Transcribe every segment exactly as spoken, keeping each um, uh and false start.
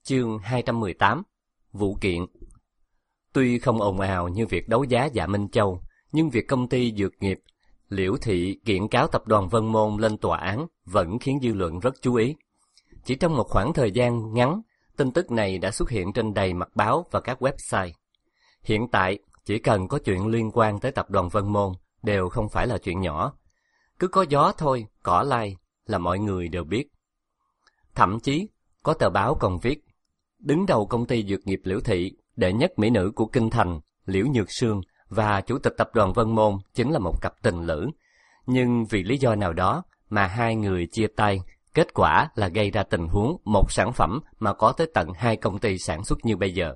Chương hai trăm mười tám. Vụ kiện. Tuy không ồn ào như việc đấu giá Dạ Minh Châu, nhưng việc công ty dược nghiệp Liễu Thị kiện cáo tập đoàn Vân Môn lên tòa án vẫn khiến dư luận rất chú ý. Chỉ trong một khoảng thời gian ngắn, tin tức này đã xuất hiện trên đầy mặt báo và các website. Hiện tại, chỉ cần có chuyện liên quan tới tập đoàn Vân Môn đều không phải là chuyện nhỏ. Cứ có gió thôi, cỏ lay là mọi người đều biết. Thậm chí, có tờ báo còn viết, đứng đầu công ty dược nghiệp Liễu Thị, đệ nhất mỹ nữ của Kinh Thành, Liễu Nhược Sương và chủ tịch tập đoàn Vân Môn chính là một cặp tình lữ. Nhưng vì lý do nào đó mà hai người chia tay, kết quả là gây ra tình huống một sản phẩm mà có tới tận hai công ty sản xuất như bây giờ.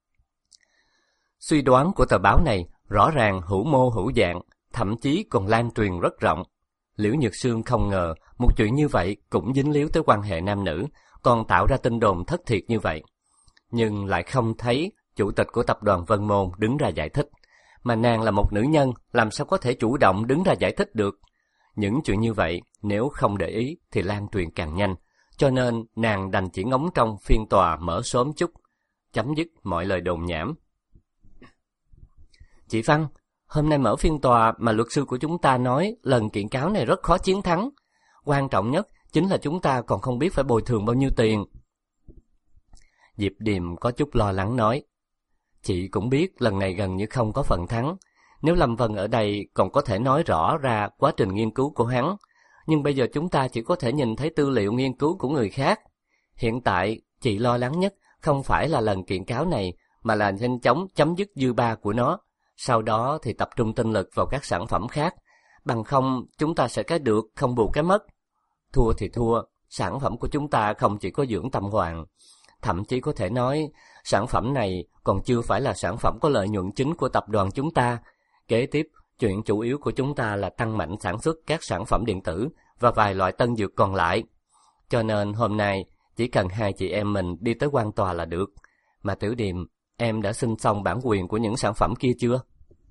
Suy đoán của tờ báo này rõ ràng hữu mô hữu dạng, thậm chí còn lan truyền rất rộng. Liễu Nhược Sương không ngờ một chuyện như vậy cũng dính líu tới quan hệ nam nữ, còn tạo ra tin đồn thất thiệt như vậy. Nhưng lại không thấy chủ tịch của tập đoàn Vân Môn đứng ra giải thích. Mà nàng là một nữ nhân, làm sao có thể chủ động đứng ra giải thích được? Những chuyện như vậy, nếu không để ý thì lan truyền càng nhanh. Cho nên nàng đành chỉ ngóng trong phiên tòa mở sớm chút, chấm dứt mọi lời đồn nhảm. Chị Văn, hôm nay mở phiên tòa mà luật sư của chúng ta nói lần kiện cáo này rất khó chiến thắng. Quan trọng nhất chính là chúng ta còn không biết phải bồi thường bao nhiêu tiền. Diệp Điềm có chút lo lắng nói. Chị cũng biết lần này gần như không có phần thắng. Nếu Lâm Vân ở đây còn có thể nói rõ ra quá trình nghiên cứu của hắn. Nhưng bây giờ chúng ta chỉ có thể nhìn thấy tư liệu nghiên cứu của người khác. Hiện tại, chị lo lắng nhất không phải là lần kiện cáo này, mà là nhanh chóng chấm dứt dư ba của nó. Sau đó thì tập trung tinh lực vào các sản phẩm khác. Bằng không, chúng ta sẽ cái được, không bù cái mất. Thua thì thua, sản phẩm của chúng ta không chỉ có dưỡng tâm hoàng. Thậm chí có thể nói, sản phẩm này còn chưa phải là sản phẩm có lợi nhuận chính của tập đoàn chúng ta. Kế tiếp, chuyện chủ yếu của chúng ta là tăng mạnh sản xuất các sản phẩm điện tử và vài loại tân dược còn lại. Cho nên hôm nay, chỉ cần hai chị em mình đi tới quan tòa là được. Mà Tiểu Điềm, em đã xin xong bản quyền của những sản phẩm kia chưa?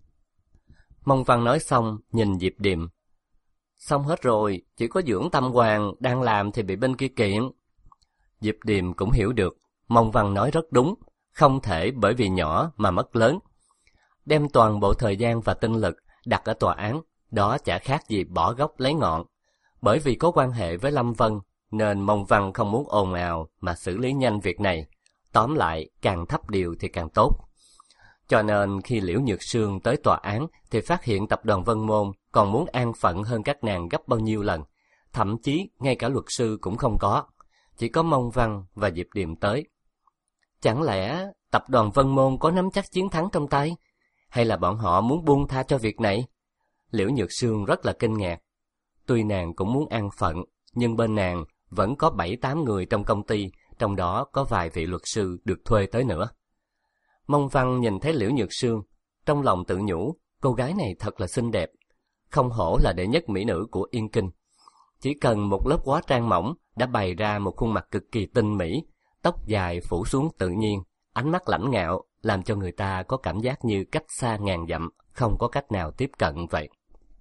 Mông Văn nói xong, nhìn Diệp Điềm. Xong hết rồi, chỉ có dưỡng tâm hoàng đang làm thì bị bên kia kiện. Diệp Điềm cũng hiểu được, Mông Văn nói rất đúng, không thể bởi vì nhỏ mà mất lớn. Đem toàn bộ thời gian và tinh lực đặt ở tòa án, đó chả khác gì bỏ gốc lấy ngọn. Bởi vì có quan hệ với Lâm Vân, nên Mông Văn không muốn ồn ào mà xử lý nhanh việc này. Tóm lại, càng thấp điều thì càng tốt. Cho nên khi Liễu Nhược Sương tới tòa án thì phát hiện tập đoàn Vân Môn còn muốn an phận hơn các nàng gấp bao nhiêu lần. Thậm chí ngay cả luật sư cũng không có. Chỉ có Mông Văn và Diệp Điềm tới. Chẳng lẽ tập đoàn Vân Môn có nắm chắc chiến thắng trong tay? Hay là bọn họ muốn buông tha cho việc này? Liễu Nhược Sương rất là kinh ngạc. Tuy nàng cũng muốn an phận, nhưng bên nàng vẫn có bảy tám người trong công ty, trong đó có vài vị luật sư được thuê tới nữa. Mông Văn nhìn thấy Liễu Nhược Sương, trong lòng tự nhủ, cô gái này thật là xinh đẹp. Không hổ là đệ nhất mỹ nữ của Yên Kinh. Chỉ cần một lớp hóa trang mỏng đã bày ra một khuôn mặt cực kỳ tinh mỹ, tóc dài phủ xuống tự nhiên, ánh mắt lãnh ngạo, làm cho người ta có cảm giác như cách xa ngàn dặm, không có cách nào tiếp cận vậy.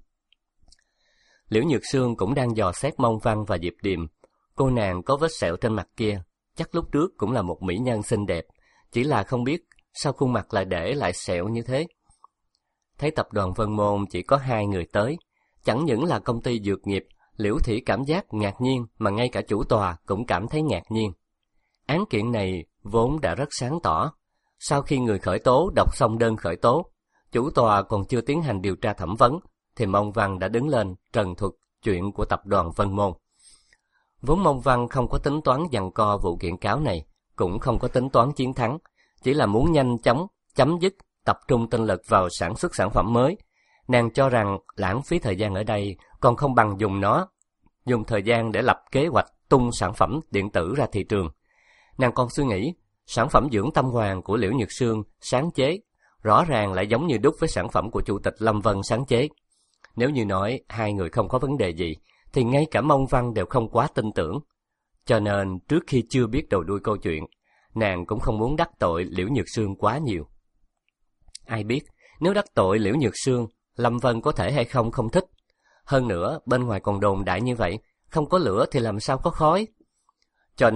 Liễu Nhược Sương cũng đang dò xét Mông Văn và Diệp Điềm. Cô nàng có vết sẹo trên mặt kia, chắc lúc trước cũng là một mỹ nhân xinh đẹp, chỉ là không biết sao khuôn mặt lại để lại sẹo như thế. Thấy tập đoàn Vân Môn chỉ có hai người tới, chẳng những là công ty dược nghiệp, Liễu Thị cảm giác ngạc nhiên mà ngay cả chủ tòa cũng cảm thấy ngạc nhiên. Án kiện này vốn đã rất sáng tỏ. Sau khi người khởi tố đọc xong đơn khởi tố, chủ tòa còn chưa tiến hành điều tra thẩm vấn, thì Mông Văn đã đứng lên trần thuật chuyện của tập đoàn Vân Môn. Vốn Mông Văn không có tính toán giằng co vụ kiện cáo này, cũng không có tính toán chiến thắng, chỉ là muốn nhanh chóng chấm dứt, tập trung tinh lực vào sản xuất sản phẩm mới. Nàng cho rằng lãng phí thời gian ở đây còn không bằng dùng nó, dùng thời gian để lập kế hoạch tung sản phẩm điện tử ra thị trường. Nàng còn suy nghĩ, sản phẩm dưỡng tâm hoàng của Liễu Nhược Sương sáng chế, rõ ràng lại giống như đúc với sản phẩm của chủ tịch Lâm Vân sáng chế. Nếu như nói hai người không có vấn đề gì, thì ngay cả Mông Văn đều không quá tin tưởng. Cho nên trước khi chưa biết đầu đuôi câu chuyện, nàng cũng không muốn đắc tội Liễu Nhược Sương quá nhiều. Ai biết, nếu đắc tội Liễu Nhược Sương, Lâm Vân có thể hay không không thích. Hơn nữa, bên ngoài còn đồn đại như vậy, không có lửa thì làm sao có khói. Cho nên,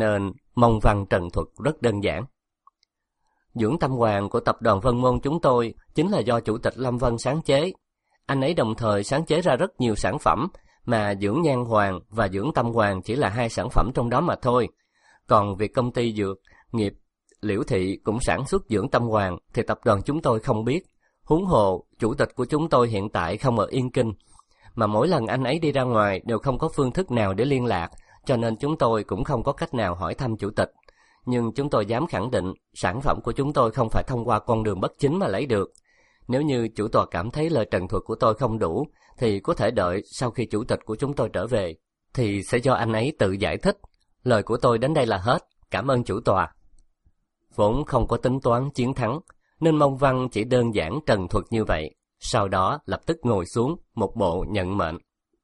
Mông văn trần thuật rất đơn giản. Dưỡng tâm hoàng của tập đoàn Vân Môn chúng tôi chính là do Chủ tịch Lâm Vân sáng chế. Anh ấy đồng thời sáng chế ra rất nhiều sản phẩm, mà dưỡng nhan hoàng và dưỡng tâm hoàng chỉ là hai sản phẩm trong đó mà thôi. Còn việc công ty dược nghiệp Liễu Thị cũng sản xuất dưỡng tâm hoàng thì tập đoàn chúng tôi không biết. Huống hồ, chủ tịch của chúng tôi hiện tại không ở Yên Kinh, mà mỗi lần anh ấy đi ra ngoài đều không có phương thức nào để liên lạc, cho nên chúng tôi cũng không có cách nào hỏi thăm chủ tịch. Nhưng chúng tôi dám khẳng định sản phẩm của chúng tôi không phải thông qua con đường bất chính mà lấy được. Nếu như chủ tọa cảm thấy lời trần thuật của tôi không đủ, thì có thể đợi sau khi chủ tịch của chúng tôi trở về, thì sẽ do anh ấy tự giải thích. Lời của tôi đến đây là hết. Cảm ơn chủ tọa. Vốn không có tính toán chiến thắng, nên Mông Văn chỉ đơn giản trần thuật như vậy, sau đó lập tức ngồi xuống, một bộ nhận mệnh.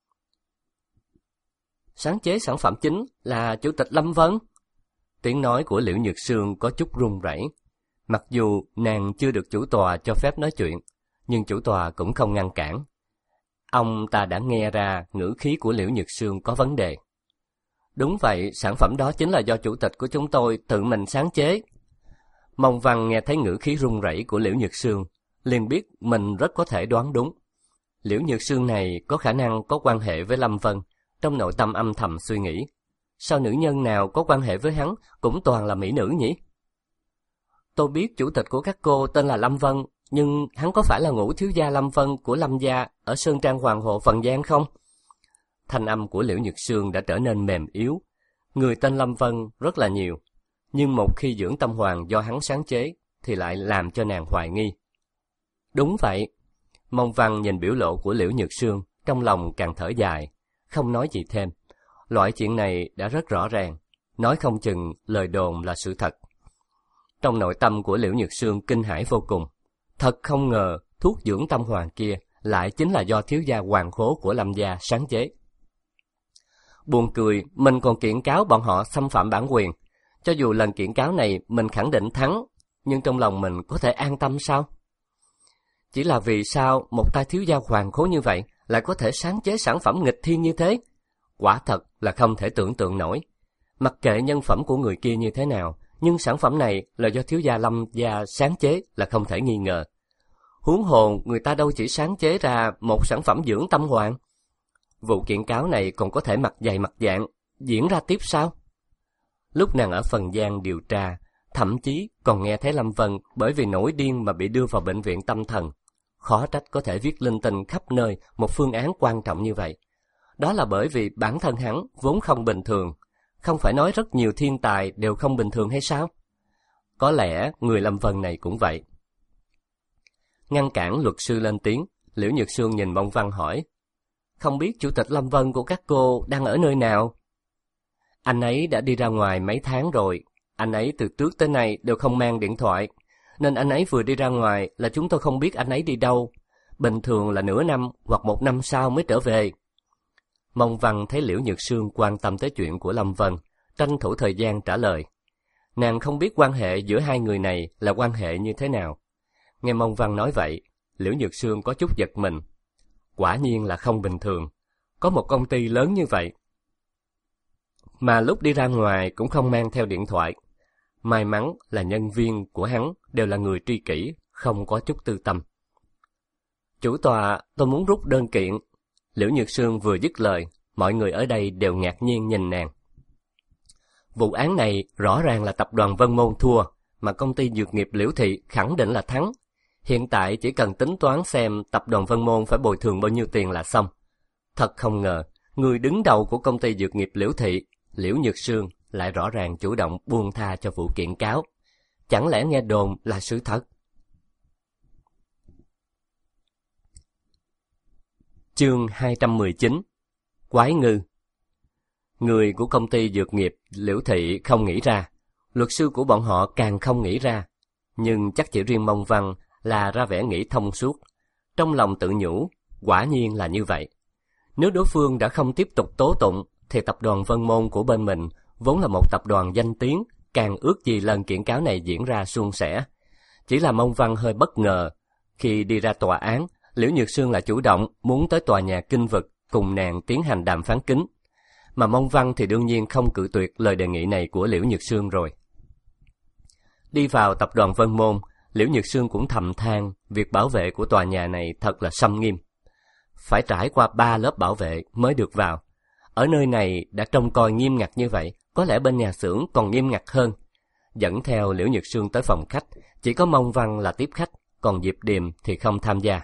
Sáng chế sản phẩm chính là Chủ tịch Lâm Vân. Tiếng nói của Liễu Nhược Sương có chút run rẩy. Mặc dù nàng chưa được chủ tòa cho phép nói chuyện, nhưng chủ tòa cũng không ngăn cản. Ông ta đã nghe ra ngữ khí của Liễu Nhược Sương có vấn đề. Đúng vậy, sản phẩm đó chính là do chủ tịch của chúng tôi tự mình sáng chế. Mông Văn nghe thấy ngữ khí run rẩy của Liễu Nhược Sương, liền biết mình rất có thể đoán đúng. Liễu Nhược Sương này có khả năng có quan hệ với Lâm Vân, trong nội tâm âm thầm suy nghĩ. Sao nữ nhân nào có quan hệ với hắn cũng toàn là mỹ nữ nhỉ? Tôi biết chủ tịch của các cô tên là Lâm Vân, nhưng hắn có phải là ngũ thiếu gia Lâm Vân của Lâm gia ở Sơn Trang Hoàng Hộ Phần Giang không? Thanh âm của Liễu Nhược Sương đã trở nên mềm yếu. Người tên Lâm Vân rất là nhiều, nhưng một khi dưỡng tâm hoàng do hắn sáng chế thì lại làm cho nàng hoài nghi. Đúng vậy. Mông Văn nhìn biểu lộ của Liễu Nhược Sương, trong lòng càng thở dài, không nói gì thêm. Loại chuyện này đã rất rõ ràng, nói không chừng lời đồn là sự thật. Trong nội tâm của Liễu Nhược Sương kinh hãi vô cùng. Thật không ngờ thuốc dưỡng tâm hoàng kia lại chính là do thiếu gia Hoàng Khố của Lâm gia sáng chế. Buồn cười, mình còn kiện cáo bọn họ xâm phạm bản quyền. Cho dù lần kiện cáo này mình khẳng định thắng, nhưng trong lòng mình có thể an tâm sao? Chỉ là vì sao một tay thiếu gia Hoàng Khố như vậy lại có thể sáng chế sản phẩm nghịch thiên như thế? Quả thật là không thể tưởng tượng nổi. Mặc kệ nhân phẩm của người kia như thế nào, nhưng sản phẩm này là do thiếu gia Lâm gia sáng chế là không thể nghi ngờ. Huống hồ người ta đâu chỉ sáng chế ra một sản phẩm dưỡng tâm hoàng. Vụ kiện cáo này còn có thể mặt dày mặt dạng diễn ra tiếp sao? Lúc nàng ở Phần Giang điều tra, thậm chí còn nghe thấy Lâm Vân bởi vì nổi điên mà bị đưa vào bệnh viện tâm thần. Khó trách có thể viết linh tinh khắp nơi một phương án quan trọng như vậy. Đó là bởi vì bản thân hắn vốn không bình thường. Không phải nói rất nhiều thiên tài đều không bình thường hay sao? Có lẽ người Lâm Vân này cũng vậy. Ngăn cản luật sư lên tiếng, Liễu Nhược Sương nhìn Mông Văn hỏi: Không biết chủ tịch Lâm Vân của các cô đang ở nơi nào? Anh ấy đã đi ra ngoài mấy tháng rồi. Anh ấy từ trước tới nay đều không mang điện thoại, nên anh ấy vừa đi ra ngoài là chúng tôi không biết anh ấy đi đâu. Bình thường là nửa năm hoặc một năm sau mới trở về. Mông Văn thấy Liễu Nhược Sương quan tâm tới chuyện của Lâm Vân, tranh thủ thời gian trả lời. Nàng không biết quan hệ giữa hai người này là quan hệ như thế nào. Nghe Mông Văn nói vậy, Liễu Nhược Sương có chút giật mình. Quả nhiên là không bình thường. Có một công ty lớn như vậy, mà lúc đi ra ngoài cũng không mang theo điện thoại. May mắn là nhân viên của hắn đều là người tri kỷ, không có chút tư tâm. Chủ tòa, tôi muốn rút đơn kiện. Liễu Nhược Sương vừa dứt lời, mọi người ở đây đều ngạc nhiên nhìn nàng. Vụ án này rõ ràng là tập đoàn Vân Môn thua, mà công ty dược nghiệp Liễu Thị khẳng định là thắng. Hiện tại chỉ cần tính toán xem tập đoàn Vân Môn phải bồi thường bao nhiêu tiền là xong. Thật không ngờ, người đứng đầu của công ty dược nghiệp Liễu Thị, Liễu Nhược Sương, lại rõ ràng chủ động buông tha cho vụ kiện cáo. Chẳng lẽ nghe đồn là sự thật? Chương hai trăm mười chín. Quái ngư. Người của công ty dược nghiệp Liễu Thị không nghĩ ra, luật sư của bọn họ càng không nghĩ ra, nhưng chắc chỉ riêng Mông Văn là ra vẻ nghĩ thông suốt. Trong lòng tự nhủ, quả nhiên là như vậy. Nếu đối phương đã không tiếp tục tố tụng, thì tập đoàn Vân Môn của bên mình vốn là một tập đoàn danh tiếng, càng ước gì lần kiện cáo này diễn ra suôn sẻ. Chỉ là Mông Văn hơi bất ngờ, khi đi ra tòa án, Liễu Nhược Sương là chủ động muốn tới tòa nhà Kinh Vực cùng nàng tiến hành đàm phán kín. mà Mông Văn thì đương nhiên không cự tuyệt lời đề nghị này của Liễu Nhược Sương rồi. Đi vào tập đoàn Vân Môn, Liễu Nhược Sương cũng thầm than việc bảo vệ của tòa nhà này thật là xâm nghiêm. Phải trải qua ba lớp bảo vệ mới được vào. Ở nơi này đã trông coi nghiêm ngặt như vậy, có lẽ bên nhà xưởng còn nghiêm ngặt hơn. Dẫn theo Liễu Nhược Sương tới phòng khách, chỉ có Mông Văn là tiếp khách, còn Diệp Điềm thì không tham gia.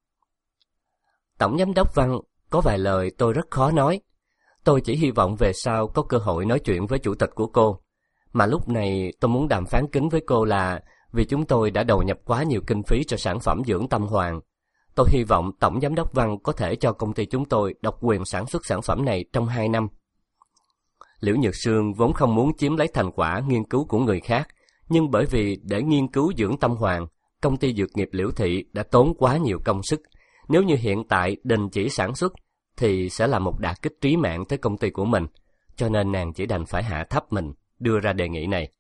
Tổng giám đốc Văn, có vài lời tôi rất khó nói. Tôi chỉ hy vọng về sau có cơ hội nói chuyện với chủ tịch của cô. Mà lúc này tôi muốn đàm phán kín với cô là vì chúng tôi đã đầu nhập quá nhiều kinh phí cho sản phẩm dưỡng tâm hoàng. Tôi hy vọng Tổng giám đốc Văn có thể cho công ty chúng tôi độc quyền sản xuất sản phẩm này trong hai năm. Liễu Nhược Sương vốn không muốn chiếm lấy thành quả nghiên cứu của người khác, nhưng bởi vì để nghiên cứu dưỡng tâm hoàng, công ty dược nghiệp Liễu Thị đã tốn quá nhiều công sức. Nếu như hiện tại đình chỉ sản xuất, thì sẽ là một đả kích trí mạng tới công ty của mình, cho nên nàng chỉ đành phải hạ thấp mình, đưa ra đề nghị này.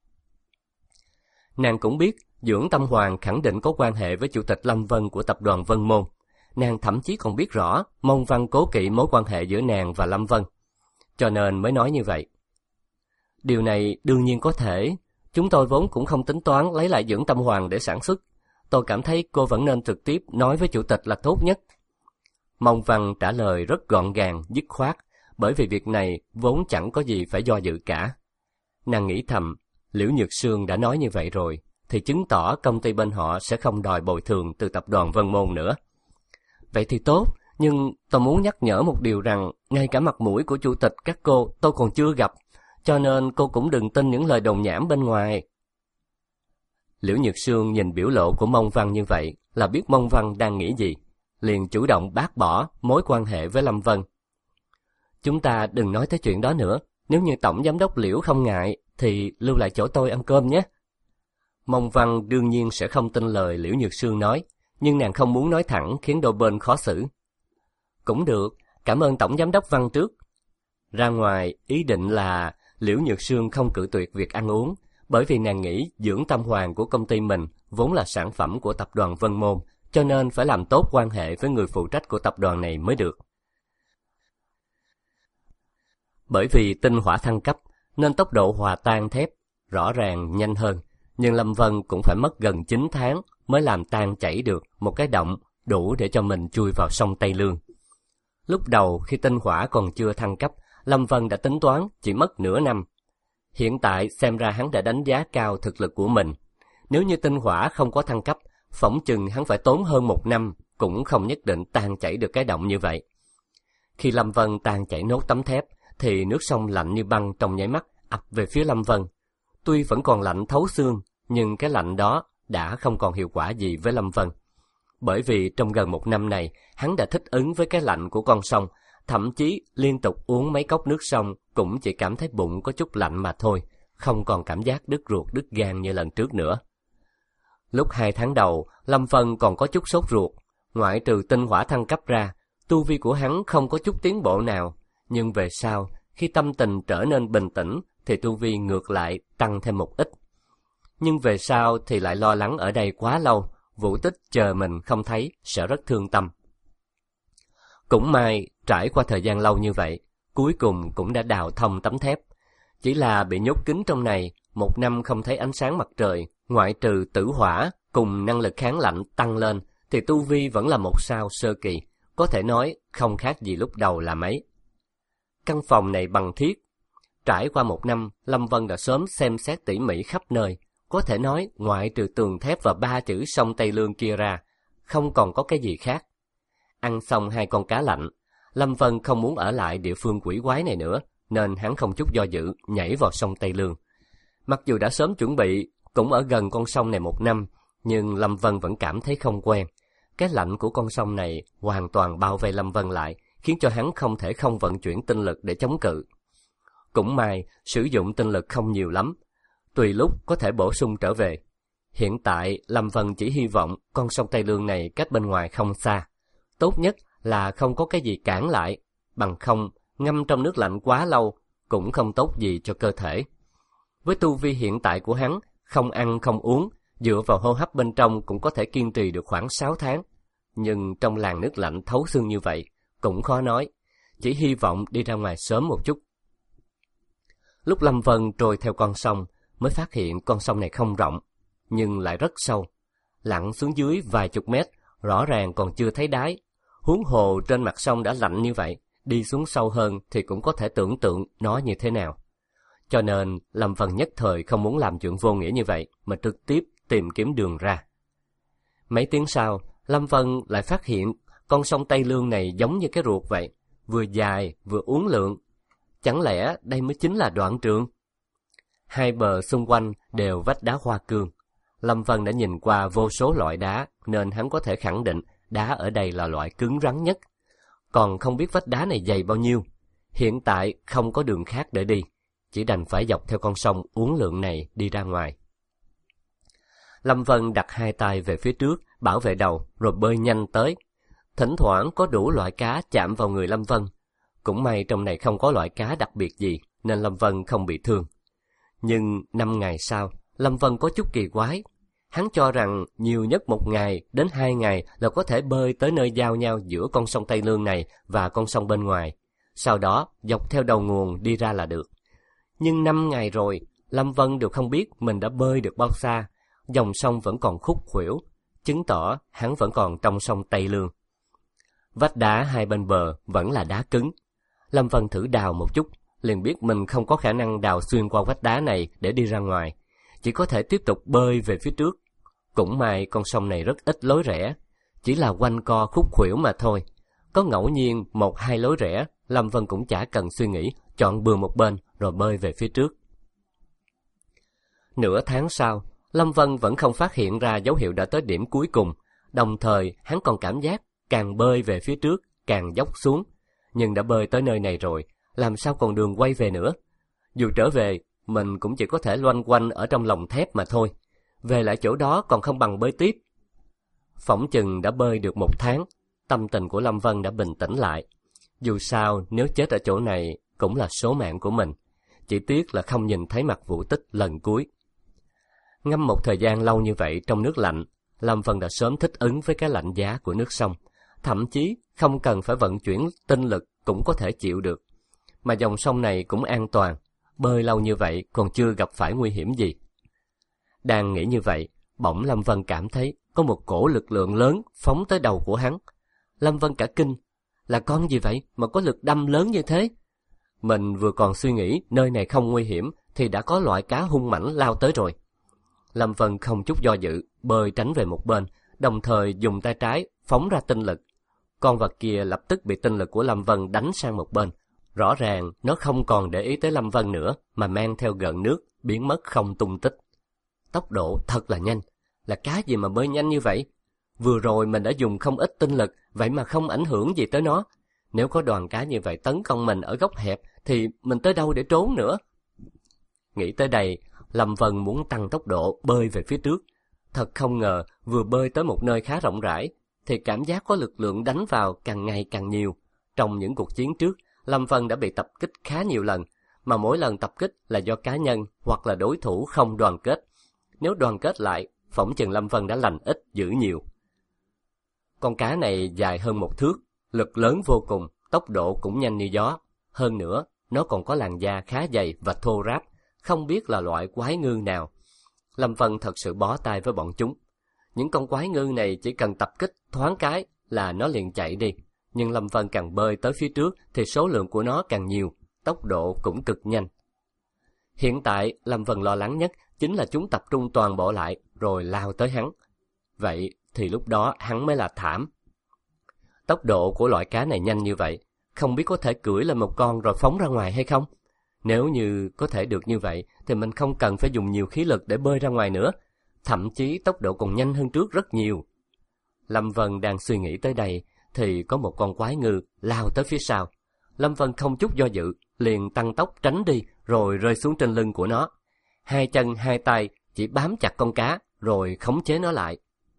Nàng cũng biết dưỡng tâm hoàng khẳng định có quan hệ với chủ tịch Lâm Vân của tập đoàn Vân Môn. Nàng thậm chí còn biết rõ Mông Văn cố kỵ mối quan hệ giữa nàng và Lâm Vân, cho nên mới nói như vậy. Điều này đương nhiên có thể, chúng tôi vốn cũng không tính toán lấy lại dưỡng tâm hoàng để sản xuất. Tôi cảm thấy cô vẫn nên trực tiếp nói với chủ tịch là tốt nhất. Mông Văn trả lời rất gọn gàng, dứt khoát, bởi vì việc này vốn chẳng có gì phải do dự cả. Nàng nghĩ thầm, Liễu Nhược Sương đã nói như vậy rồi, thì chứng tỏ công ty bên họ sẽ không đòi bồi thường từ tập đoàn Vân Môn nữa. Vậy thì tốt, nhưng tôi muốn nhắc nhở một điều rằng, ngay cả mặt mũi của chủ tịch các cô tôi còn chưa gặp, cho nên cô cũng đừng tin những lời đồn nhảm bên ngoài. Liễu Nhược Sương nhìn biểu lộ của Mông Văn như vậy là biết Mông Văn đang nghĩ gì, liền chủ động bác bỏ mối quan hệ với Lâm Vân. Chúng ta đừng nói tới chuyện đó nữa, nếu như tổng giám đốc Liễu không ngại thì lưu lại chỗ tôi ăn cơm nhé. Mông Văn đương nhiên sẽ không tin lời Liễu Nhược Sương nói, nhưng nàng không muốn nói thẳng khiến đôi bên khó xử. Cũng được, cảm ơn tổng giám đốc Văn trước. Ra ngoài ý định là Liễu Nhược Sương không cự tuyệt việc ăn uống, bởi vì nàng nghĩ dưỡng tâm hoàng của công ty mình vốn là sản phẩm của tập đoàn Vân Môn, cho nên phải làm tốt quan hệ với người phụ trách của tập đoàn này mới được. Bởi vì tinh hỏa thăng cấp, nên tốc độ hòa tan thép rõ ràng nhanh hơn, nhưng Lâm Vân cũng phải mất gần chín tháng mới làm tan chảy được một cái động đủ để cho mình chui vào sông Tây Lương. Lúc đầu khi tinh hỏa còn chưa thăng cấp, Lâm Vân đã tính toán chỉ mất nửa năm. Hiện tại xem ra hắn đã đánh giá cao thực lực của mình. Nếu như tinh hỏa không có thăng cấp, phỏng chừng hắn phải tốn hơn một năm cũng không nhất định tan chảy được cái động như vậy. Khi Lâm Vân tan chảy nốt tấm thép, thì nước sông lạnh như băng trong nháy mắt ập về phía Lâm Vân. Tuy vẫn còn lạnh thấu xương, nhưng cái lạnh đó đã không còn hiệu quả gì với Lâm Vân. Bởi vì trong gần một năm này, hắn đã thích ứng với cái lạnh của con sông, thậm chí liên tục uống mấy cốc nước sông cũng chỉ cảm thấy bụng có chút lạnh mà thôi, không còn cảm giác đứt ruột đứt gan như lần trước nữa. Lúc hai tháng đầu, Lâm Vân còn có chút sốt ruột, ngoại trừ tinh hỏa thăng cấp ra, tu vi của hắn không có chút tiến bộ nào. Nhưng về sau, khi tâm tình trở nên bình tĩnh, thì tu vi ngược lại tăng thêm một ít. Nhưng về sau thì lại lo lắng ở đây quá lâu, Vũ Tích chờ mình không thấy, sẽ rất thương tâm. Cũng may, trải qua thời gian lâu như vậy, cuối cùng cũng đã đào thông tấm thép. Chỉ là bị nhốt kín trong này, một năm không thấy ánh sáng mặt trời, ngoại trừ tử hỏa cùng năng lực kháng lạnh tăng lên, thì tu vi vẫn là một sao sơ kỳ, có thể nói không khác gì lúc đầu là mấy. Căn phòng này bằng thiết. Trải qua một năm, Lâm Vân đã sớm xem xét tỉ mỉ khắp nơi, có thể nói ngoại trừ tường thép và ba chữ sông Tây Lương kia ra, không còn có cái gì khác. Ăn xong hai con cá lạnh, Lâm Vân không muốn ở lại địa phương quỷ quái này nữa, nên hắn không chút do dự nhảy vào sông Tây Lương. Mặc dù đã sớm chuẩn bị, cũng ở gần con sông này một năm, nhưng Lâm Vân vẫn cảm thấy không quen. Cái lạnh của con sông này hoàn toàn bao vây Lâm Vân lại, khiến cho hắn không thể không vận chuyển tinh lực để chống cự. Cũng may, sử dụng tinh lực không nhiều lắm, tùy lúc có thể bổ sung trở về. Hiện tại, Lâm Vân chỉ hy vọng con sông Tây Lương này cách bên ngoài không xa. Tốt nhất là không có cái gì cản lại, bằng không, ngâm trong nước lạnh quá lâu, cũng không tốt gì cho cơ thể. Với tu vi hiện tại của hắn, không ăn không uống, dựa vào hô hấp bên trong cũng có thể kiên trì được khoảng sáu tháng. Nhưng trong làn nước lạnh thấu xương như vậy, cũng khó nói, chỉ hy vọng đi ra ngoài sớm một chút, Lúc Lâm Vân trôi theo con sông, mới phát hiện con sông này không rộng, nhưng lại rất sâu. Lặn xuống dưới vài chục mét, rõ ràng còn chưa thấy đáy. Huống hồ trên mặt sông đã lạnh như vậy, đi xuống sâu hơn thì cũng có thể tưởng tượng nó như thế nào. Cho nên Lâm Vân nhất thời không muốn làm chuyện vô nghĩa như vậy, mà trực tiếp tìm kiếm đường ra. Mấy tiếng sau, Lâm Vân lại phát hiện con sông Tây Lương này giống như cái ruột vậy, vừa dài vừa uốn lượn. Chẳng lẽ đây mới chính là đoạn trường? Hai bờ xung quanh đều vách đá hoa cương. Lâm Vân đã nhìn qua vô số loại đá, nên hắn có thể khẳng định đá ở đây là loại cứng rắn nhất. Còn không biết vách đá này dày bao nhiêu. Hiện tại không có đường khác để đi, chỉ đành phải dọc theo con sông uốn lượn này đi ra ngoài. Lâm Vân đặt hai tay về phía trước, bảo vệ đầu, rồi bơi nhanh tới. Thỉnh thoảng có đủ loại cá chạm vào người Lâm Vân. Cũng may trong này không có loại cá đặc biệt gì, nên Lâm Vân không bị thương. Nhưng năm ngày sau, Lâm Vân có chút kỳ quái. Hắn cho rằng nhiều nhất một ngày đến hai ngày là có thể bơi tới nơi giao nhau giữa con sông Tây Lương này và con sông bên ngoài. Sau đó dọc theo đầu nguồn đi ra là được. Nhưng năm ngày rồi, Lâm Vân đều không biết mình đã bơi được bao xa. Dòng sông vẫn còn khúc khuỷu, chứng tỏ hắn vẫn còn trong sông Tây Lương. Vách đá hai bên bờ vẫn là đá cứng. Lâm Vân thử đào một chút, liền biết mình không có khả năng đào xuyên qua vách đá này để đi ra ngoài, chỉ có thể tiếp tục bơi về phía trước. Cũng may con sông này rất ít lối rẽ, chỉ là quanh co khúc khuỷu mà thôi. Có ngẫu nhiên một hai lối rẽ, Lâm Vân cũng chả cần suy nghĩ, chọn bừa một bên rồi bơi về phía trước. Nửa tháng sau, Lâm Vân vẫn không phát hiện ra dấu hiệu đã tới điểm cuối cùng, đồng thời hắn còn cảm giác càng bơi về phía trước càng dốc xuống. Nhưng đã bơi tới nơi này rồi, làm sao còn đường quay về nữa? Dù trở về, mình cũng chỉ có thể loanh quanh ở trong lồng thép mà thôi. Về lại chỗ đó còn không bằng bơi tiếp. Phỏng chừng đã bơi được một tháng, tâm tình của Lâm Vân đã bình tĩnh lại. Dù sao, nếu chết ở chỗ này cũng là số mạng của mình. Chỉ tiếc là không nhìn thấy mặt Vũ Tích lần cuối. Ngâm một thời gian lâu như vậy trong nước lạnh, Lâm Vân đã sớm thích ứng với cái lạnh giá của nước sông. Thậm chí không cần phải vận chuyển tinh lực cũng có thể chịu được. Mà dòng sông này cũng an toàn, bơi lâu như vậy còn chưa gặp phải nguy hiểm gì. Đang nghĩ như vậy, bỗng Lâm Vân cảm thấy có một cổ lực lượng lớn phóng tới đầu của hắn. Lâm Vân cả kinh, là con gì vậy mà có lực đâm lớn như thế? Mình vừa còn suy nghĩ nơi này không nguy hiểm thì đã có loại cá hung mãnh lao tới rồi. Lâm Vân không chút do dự, bơi tránh về một bên, đồng thời dùng tay trái phóng ra tinh lực. Con vật kia lập tức bị tinh lực của Lâm Vân đánh sang một bên. Rõ ràng nó không còn để ý tới Lâm Vân nữa, mà mang theo gợn nước, biến mất không tung tích. Tốc độ thật là nhanh, là cá gì mà bơi nhanh như vậy? Vừa rồi mình đã dùng không ít tinh lực, vậy mà không ảnh hưởng gì tới nó. Nếu có đoàn cá như vậy tấn công mình ở góc hẹp, thì mình tới đâu để trốn nữa? Nghĩ tới đây, Lâm Vân muốn tăng tốc độ bơi về phía trước. Thật không ngờ, vừa bơi tới một nơi khá rộng rãi, thì cảm giác có lực lượng đánh vào càng ngày càng nhiều. Trong những cuộc chiến trước, Lâm Vân đã bị tập kích khá nhiều lần, mà mỗi lần tập kích là do cá nhân hoặc là đối thủ không đoàn kết. Nếu đoàn kết lại, phỏng chừng Lâm Vân đã lành ít dữ nhiều. Con cá này dài hơn một thước, lực lớn vô cùng, tốc độ cũng nhanh như gió. Hơn nữa, nó còn có làn da khá dày và thô ráp, không biết là loại quái ngư nào. Lâm Vân thật sự bó tay với bọn chúng. Những con quái ngư này chỉ cần tập kích thoáng cái là nó liền chạy đi. Nhưng Lâm Vân càng bơi tới phía trước thì số lượng của nó càng nhiều, tốc độ cũng cực nhanh. Hiện tại, Lâm Vân lo lắng nhất chính là chúng tập trung toàn bộ lại rồi lao tới hắn. Vậy thì lúc đó hắn mới là thảm. Tốc độ của loại cá này nhanh như vậy, không biết có thể cưỡi lên một con rồi phóng ra ngoài hay không? Nếu như có thể được như vậy thì mình không cần phải dùng nhiều khí lực để bơi ra ngoài nữa. Thậm chí tốc độ còn nhanh hơn trước rất nhiều. Lâm Vân đang suy nghĩ tới đây thì có một con quái ngư lao tới phía sau. Lâm Vân không chút do dự, liền tăng tốc tránh đi rồi rơi xuống trên lưng của nó. Hai chân hai tay chỉ bám chặt con cá rồi khống chế nó lại.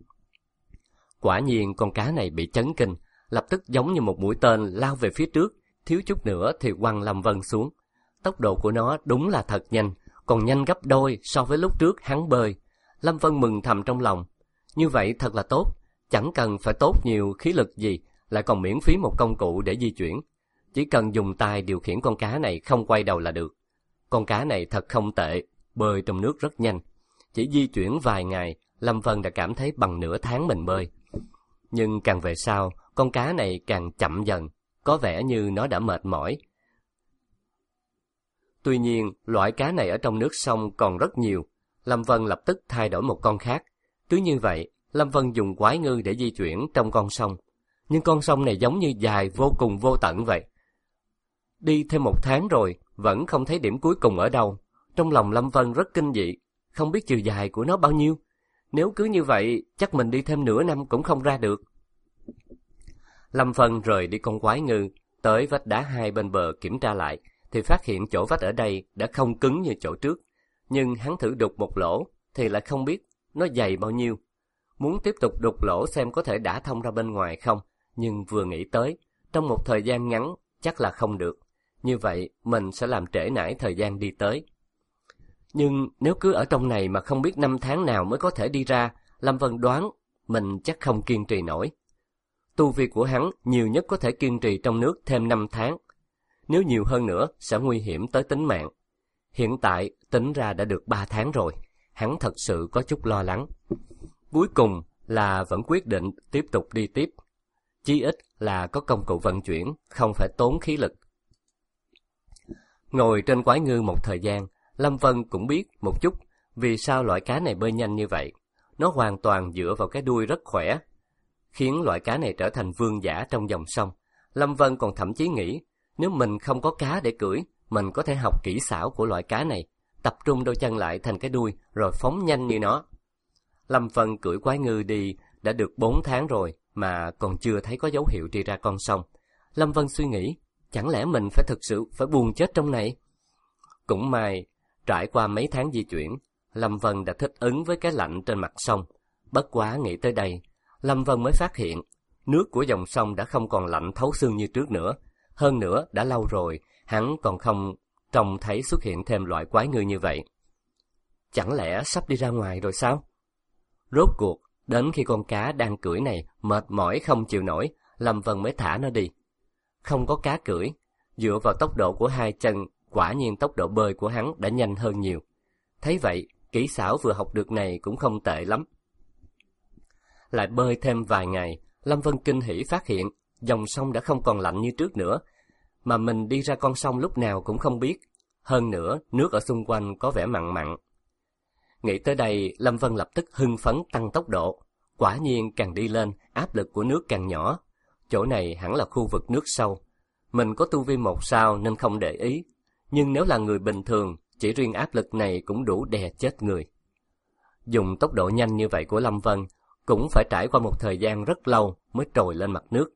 Quả nhiên con cá này bị chấn kinh, lập tức giống như một mũi tên lao về phía trước, thiếu chút nữa thì quăng Lâm Vân xuống. Tốc độ của nó đúng là thật nhanh, còn nhanh gấp đôi so với lúc trước hắn bơi. Lâm Vân mừng thầm trong lòng. Như vậy thật là tốt, chẳng cần phải tốn nhiều khí lực gì, lại còn miễn phí một công cụ để di chuyển. Chỉ cần dùng tay điều khiển con cá này không quay đầu là được. Con cá này thật không tệ, bơi trong nước rất nhanh. Chỉ di chuyển vài ngày, Lâm Vân đã cảm thấy bằng nửa tháng mình bơi. Nhưng càng về sau, con cá này càng chậm dần, có vẻ như nó đã mệt mỏi. Tuy nhiên, loại cá này ở trong nước sông còn rất nhiều. Lâm Vân lập tức thay đổi một con khác. Cứ như vậy, Lâm Vân dùng quái ngư để di chuyển trong con sông. Nhưng con sông này giống như dài vô cùng vô tận vậy. Đi thêm một tháng rồi, vẫn không thấy điểm cuối cùng ở đâu. Trong lòng Lâm Vân rất kinh dị, không biết chiều dài của nó bao nhiêu. Nếu cứ như vậy, chắc mình đi thêm nửa năm cũng không ra được. Lâm Vân rời đi con quái ngư, tới vách đá hai bên bờ kiểm tra lại, thì phát hiện chỗ vách ở đây đã không cứng như chỗ trước. Nhưng hắn thử đục một lỗ, thì lại không biết nó dày bao nhiêu. Muốn tiếp tục đục lỗ xem có thể đả thông ra bên ngoài không, nhưng vừa nghĩ tới, trong một thời gian ngắn chắc là không được. Như vậy mình sẽ làm trễ nải thời gian đi tới. Nhưng nếu cứ ở trong này mà không biết năm tháng nào mới có thể đi ra, Lâm Vân đoán mình chắc không kiên trì nổi. Tu vi của hắn nhiều nhất có thể kiên trì trong nước thêm năm tháng. Nếu nhiều hơn nữa sẽ nguy hiểm tới tính mạng. Hiện tại tính ra đã được ba tháng rồi, hắn thật sự có chút lo lắng. Cuối cùng là vẫn quyết định tiếp tục đi tiếp. Chí ít là có công cụ vận chuyển, không phải tốn khí lực. Ngồi trên quái ngư một thời gian, Lâm Vân cũng biết một chút vì sao loại cá này bơi nhanh như vậy. Nó hoàn toàn dựa vào cái đuôi rất khỏe, khiến loại cá này trở thành vương giả trong dòng sông. Lâm Vân còn thậm chí nghĩ, nếu mình không có cá để cưỡi, mình có thể học kỹ xảo của loại cá này, tập trung đôi chân lại thành cái đuôi, rồi phóng nhanh như nó. Lâm Vân cưỡi quái ngư đi đã được bốn tháng rồi, mà còn chưa thấy có dấu hiệu đi ra con sông. Lâm Vân suy nghĩ, chẳng lẽ mình phải thực sự phải buồn chết trong này? Cũng may, trải qua mấy tháng di chuyển, Lâm Vân đã thích ứng với cái lạnh trên mặt sông. Bất quá nghĩ tới đây, Lâm Vân mới phát hiện, nước của dòng sông đã không còn lạnh thấu xương như trước nữa. Hơn nữa, đã lâu rồi, hắn còn không trông thấy xuất hiện thêm loại quái ngư như vậy. Chẳng lẽ sắp đi ra ngoài rồi sao? Rốt cuộc, đến khi con cá đang cưỡi này mệt mỏi không chịu nổi, Lâm Vân mới thả nó đi. Không có cá cưỡi, dựa vào tốc độ của hai chân, quả nhiên tốc độ bơi của hắn đã nhanh hơn nhiều. Thấy vậy, kỹ xảo vừa học được này cũng không tệ lắm. Lại bơi thêm vài ngày, Lâm Vân kinh hỉ phát hiện dòng sông đã không còn lạnh như trước nữa, mà mình đi ra con sông lúc nào cũng không biết. Hơn nữa, nước ở xung quanh có vẻ mặn mặn. Nghĩ tới đây, Lâm Vân lập tức hưng phấn tăng tốc độ. Quả nhiên càng đi lên, áp lực của nước càng nhỏ. Chỗ này hẳn là khu vực nước sâu. Mình có tu vi một sao nên không để ý. Nhưng nếu là người bình thường, chỉ riêng áp lực này cũng đủ đè chết người. Dùng tốc độ nhanh như vậy của Lâm Vân, cũng phải trải qua một thời gian rất lâu mới trồi lên mặt nước.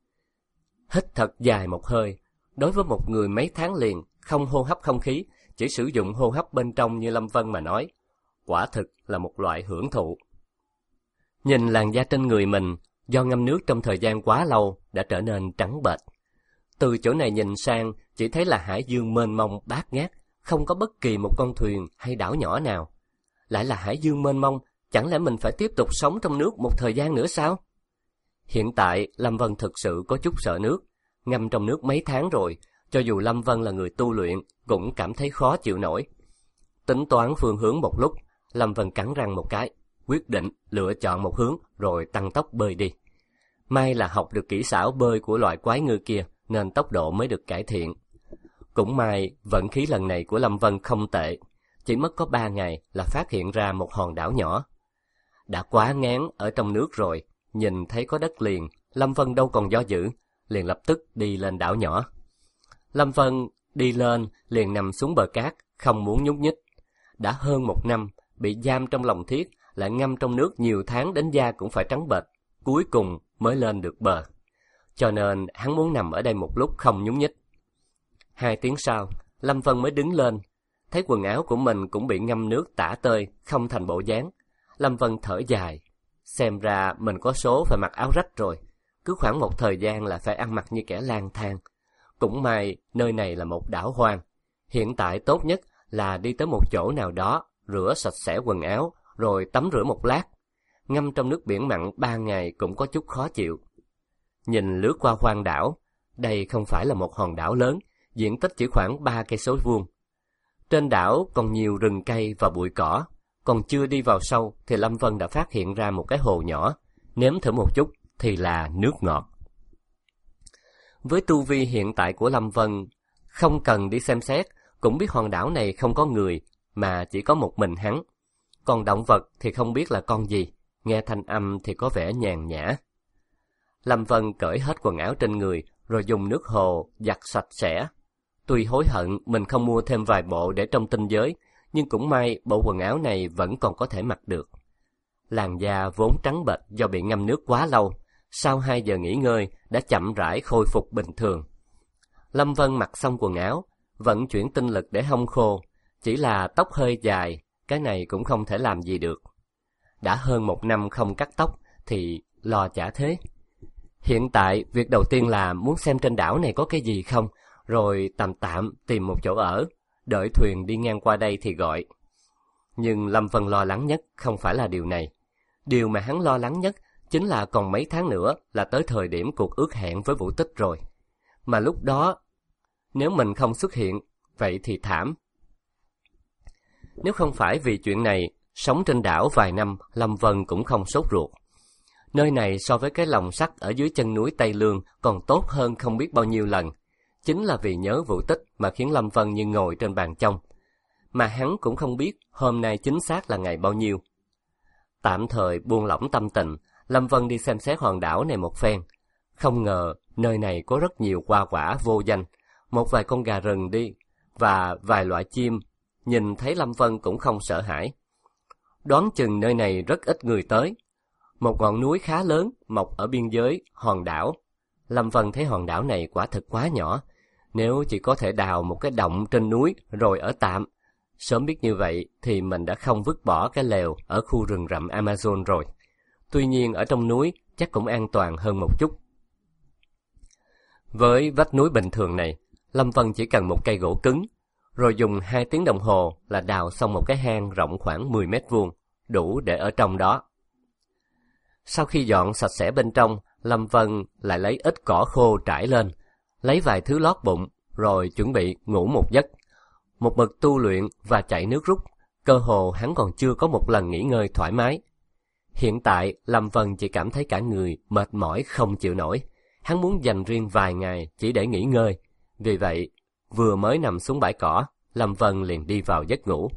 Hít thật dài một hơi, đối với một người mấy tháng liền không hô hấp không khí, chỉ sử dụng hô hấp bên trong như Lâm Vân mà nói, quả thực là một loại hưởng thụ. Nhìn làn da trên người mình, do ngâm nước trong thời gian quá lâu đã trở nên trắng bệch. Từ chỗ này nhìn sang, chỉ thấy là hải dương mênh mông bát ngát, không có bất kỳ một con thuyền hay đảo nhỏ nào. Lại là hải dương mênh mông, chẳng lẽ mình phải tiếp tục sống trong nước một thời gian nữa sao? Hiện tại, Lâm Vân thực sự có chút sợ nước. Ngâm trong nước mấy tháng rồi, cho dù Lâm Vân là người tu luyện, cũng cảm thấy khó chịu nổi. Tính toán phương hướng một lúc, Lâm Vân cắn răng một cái, quyết định lựa chọn một hướng rồi tăng tốc bơi đi. May là học được kỹ xảo bơi của loại quái ngư kia, nên tốc độ mới được cải thiện. Cũng may, vận khí lần này của Lâm Vân không tệ. Chỉ mất có ba ngày là phát hiện ra một hòn đảo nhỏ. Đã quá ngán ở trong nước rồi, nhìn thấy có đất liền, Lâm Vân đâu còn do dự, liền lập tức đi lên đảo nhỏ. Lâm Vân đi lên, liền nằm xuống bờ cát, không muốn nhúc nhích. Đã hơn một năm, bị giam trong lòng thiết, lại ngâm trong nước nhiều tháng đến da cũng phải trắng bệch, cuối cùng mới lên được bờ. Cho nên hắn muốn nằm ở đây một lúc không nhúc nhích. Hai tiếng sau, Lâm Vân mới đứng lên, thấy quần áo của mình cũng bị ngâm nước tả tơi, không thành bộ dáng. Lâm Vân thở dài, xem ra mình có số phải mặc áo rách rồi, cứ khoảng một thời gian là phải ăn mặc như kẻ lang thang. Cũng may nơi này là một đảo hoang, hiện tại tốt nhất là đi tới một chỗ nào đó, rửa sạch sẽ quần áo, rồi tắm rửa một lát. Ngâm trong nước biển mặn ba ngày cũng có chút khó chịu. Nhìn lướt qua hoang đảo, đây không phải là một hòn đảo lớn, diện tích chỉ khoảng ba cây số vuông. Trên đảo còn nhiều rừng cây và bụi cỏ, còn chưa đi vào sâu thì Lâm Vân đã phát hiện ra một cái hồ nhỏ, nếm thử một chút thì là nước ngọt. Với tu vi hiện tại của Lâm Vân, không cần đi xem xét, cũng biết hòn đảo này không có người, mà chỉ có một mình hắn. Còn động vật thì không biết là con gì, nghe thanh âm thì có vẻ nhàn nhã. Lâm Vân cởi hết quần áo trên người, rồi dùng nước hồ giặt sạch sẽ. Tuy hối hận mình không mua thêm vài bộ để trong tinh giới, nhưng cũng may bộ quần áo này vẫn còn có thể mặc được. Làn da vốn trắng bệch do bị ngâm nước quá lâu, sau hai giờ nghỉ ngơi đã chậm rãi khôi phục bình thường. Lâm Vân mặc xong quần áo, vận chuyển tinh lực để hong khô, chỉ là tóc hơi dài, cái này cũng không thể làm gì được. Đã hơn một năm không cắt tóc thì lo chả thế. Hiện tại việc đầu tiên là muốn xem trên đảo này có cái gì không, rồi tạm tạm tìm một chỗ ở, đợi thuyền đi ngang qua đây thì gọi. Nhưng Lâm Vân lo lắng nhất không phải là điều này. Điều mà hắn lo lắng nhất chính là còn mấy tháng nữa là tới thời điểm cuộc ước hẹn với Vũ Tích rồi. Mà lúc đó, nếu mình không xuất hiện, vậy thì thảm. Nếu không phải vì chuyện này, sống trên đảo vài năm, Lâm Vân cũng không sốt ruột. Nơi này so với cái lồng sắt ở dưới chân núi Tây Lương còn tốt hơn không biết bao nhiêu lần. Chính là vì nhớ Vũ Tích mà khiến Lâm Vân như ngồi trên bàn trong. Mà hắn cũng không biết hôm nay chính xác là ngày bao nhiêu. Tạm thời buông lỏng tâm tình, Lâm Vân đi xem xét hòn đảo này một phen. Không ngờ nơi này có rất nhiều hoa quả vô danh, một vài con gà rừng đi, và vài loại chim. Nhìn thấy Lâm Vân cũng không sợ hãi. Đoán chừng nơi này rất ít người tới. Một ngọn núi khá lớn mọc ở biên giới hòn đảo. Lâm Vân thấy hòn đảo này quả thực quá nhỏ. Nếu chỉ có thể đào một cái động trên núi rồi ở tạm, sớm biết như vậy thì mình đã không vứt bỏ cái lều ở khu rừng rậm Amazon rồi. Tuy nhiên ở trong núi chắc cũng an toàn hơn một chút. Với vách núi bình thường này, Lâm Vân chỉ cần một cây gỗ cứng, rồi dùng hai tiếng đồng hồ là đào xong một cái hang rộng khoảng mười mét vuông, đủ để ở trong đó. Sau khi dọn sạch sẽ bên trong, Lâm Vân lại lấy ít cỏ khô trải lên, lấy vài thứ lót bụng, rồi chuẩn bị ngủ một giấc. Một mực tu luyện và chạy nước rút, cơ hồ hắn còn chưa có một lần nghỉ ngơi thoải mái. Hiện tại, Lâm Vân chỉ cảm thấy cả người mệt mỏi không chịu nổi. Hắn muốn dành riêng vài ngày chỉ để nghỉ ngơi. Vì vậy, vừa mới nằm xuống bãi cỏ, Lâm Vân liền đi vào giấc ngủ.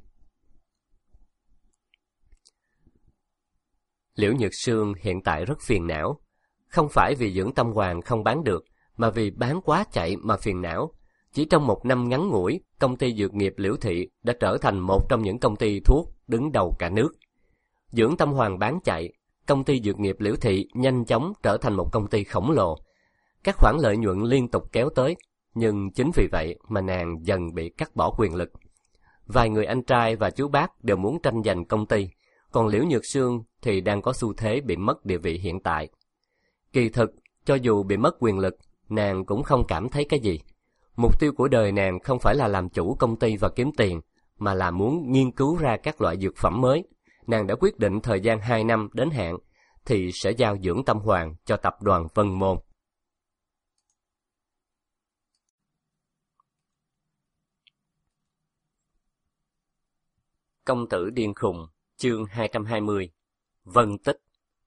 Liễu Nhược Sương hiện tại rất phiền não. Không phải vì dưỡng tâm hoàng không bán được, mà vì bán quá chạy mà phiền não. Chỉ trong một năm ngắn ngủi, công ty dược nghiệp Liễu Thị đã trở thành một trong những công ty thuốc đứng đầu cả nước. Dưỡng tâm hoàng bán chạy, công ty dược nghiệp Liễu Thị nhanh chóng trở thành một công ty khổng lồ. Các khoản lợi nhuận liên tục kéo tới, nhưng chính vì vậy mà nàng dần bị cắt bỏ quyền lực. Vài người anh trai và chú bác đều muốn tranh giành công ty, còn Liễu Nhược Sương thì đang có xu thế bị mất địa vị hiện tại. Kỳ thực, cho dù bị mất quyền lực, nàng cũng không cảm thấy cái gì. Mục tiêu của đời nàng không phải là làm chủ công ty và kiếm tiền, mà là muốn nghiên cứu ra các loại dược phẩm mới. Nàng đã quyết định thời gian hai năm đến hạn, thì sẽ giao dưỡng tâm hoàng cho tập đoàn Vân Môn. Công tử điên khùng, chương hai trăm hai mươi, Vân Tích.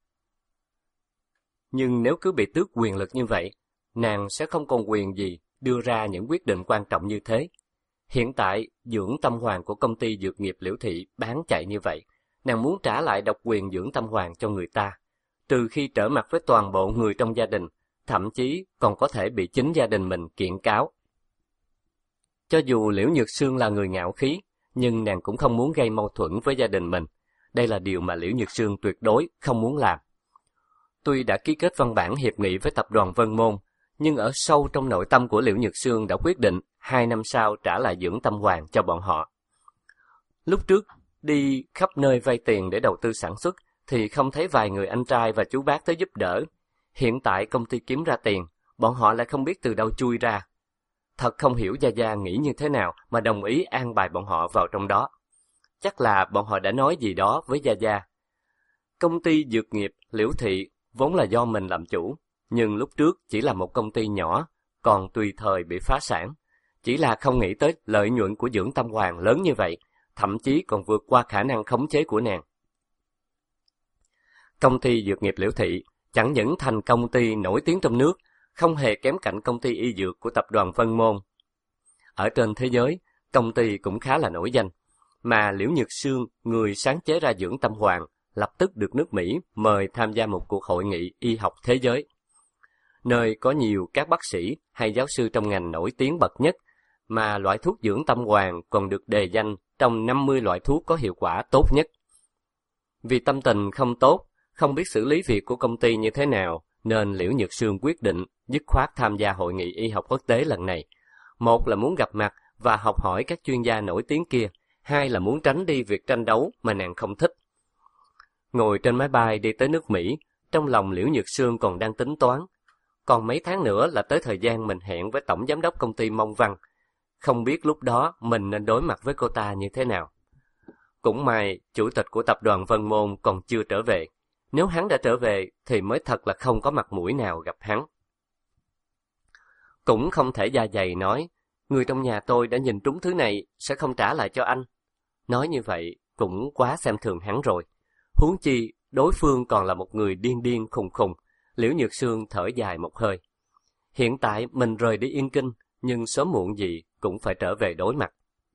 Nhưng nếu cứ bị tước quyền lực như vậy, nàng sẽ không còn quyền gì đưa ra những quyết định quan trọng như thế. Hiện tại, dưỡng tâm hoàng của công ty dược nghiệp Liễu Thị bán chạy như vậy, nàng muốn trả lại độc quyền dưỡng tâm hoàng cho người ta, trừ khi trở mặt với toàn bộ người trong gia đình, thậm chí còn có thể bị chính gia đình mình kiện cáo. Cho dù Liễu Nhược Sương là người ngạo khí, nhưng nàng cũng không muốn gây mâu thuẫn với gia đình mình. Đây là điều mà Liễu Nhược Sương tuyệt đối không muốn làm. Tuy đã ký kết văn bản hiệp nghị với tập đoàn Vân Môn, nhưng ở sâu trong nội tâm của Liễu Nhược Sương đã quyết định hai năm sau trả lại dưỡng tâm hoàng cho bọn họ. Lúc trước, đi khắp nơi vay tiền để đầu tư sản xuất, thì không thấy vài người anh trai và chú bác tới giúp đỡ. Hiện tại công ty kiếm ra tiền, bọn họ lại không biết từ đâu chui ra. Thật không hiểu Gia Gia nghĩ như thế nào mà đồng ý an bài bọn họ vào trong đó. Chắc là bọn họ đã nói gì đó với Gia Gia. Công ty dược nghiệp Liễu Thị vốn là do mình làm chủ, nhưng lúc trước chỉ là một công ty nhỏ, còn tùy thời bị phá sản. Chỉ là không nghĩ tới lợi nhuận của Dưỡng Tâm Hoàng lớn như vậy, thậm chí còn vượt qua khả năng khống chế của nàng. Công ty dược nghiệp Liễu Thị chẳng những thành công ty nổi tiếng trong nước, không hề kém cạnh công ty y dược của tập đoàn Vân Môn. Ở trên thế giới, công ty cũng khá là nổi danh, mà Liễu Nhược Sương, người sáng chế ra Dưỡng Tâm Hoàng, lập tức được nước Mỹ mời tham gia một cuộc hội nghị y học thế giới, nơi có nhiều các bác sĩ hay giáo sư trong ngành nổi tiếng bậc nhất, mà loại thuốc Dưỡng Tâm Hoàng còn được đề danh trong năm mươi loại thuốc có hiệu quả tốt nhất. Vì tâm tình không tốt, không biết xử lý việc của công ty như thế nào, nên Liễu Nhược Sương quyết định dứt khoát tham gia hội nghị y học quốc tế lần này. Một là muốn gặp mặt và học hỏi các chuyên gia nổi tiếng kia, hai là muốn tránh đi việc tranh đấu mà nàng không thích. Ngồi trên máy bay đi tới nước Mỹ, trong lòng Liễu Nhược Sương còn đang tính toán. Còn mấy tháng nữa là tới thời gian mình hẹn với tổng giám đốc công ty Mông Văn. Không biết lúc đó mình nên đối mặt với cô ta như thế nào. Cũng may, chủ tịch của tập đoàn Vân Môn còn chưa trở về. Nếu hắn đã trở về thì mới thật là không có mặt mũi nào gặp hắn. Cũng không thể da dày nói, người trong nhà tôi đã nhìn trúng thứ này, sẽ không trả lại cho anh. Nói như vậy cũng quá xem thường hắn rồi. Huống chi, đối phương còn là một người điên điên khùng khùng. Liễu Nhược Sương thở dài một hơi. Hiện tại mình rời đi Yên Kinh, nhưng sớm muộn gì cũng phải trở về đối mặt.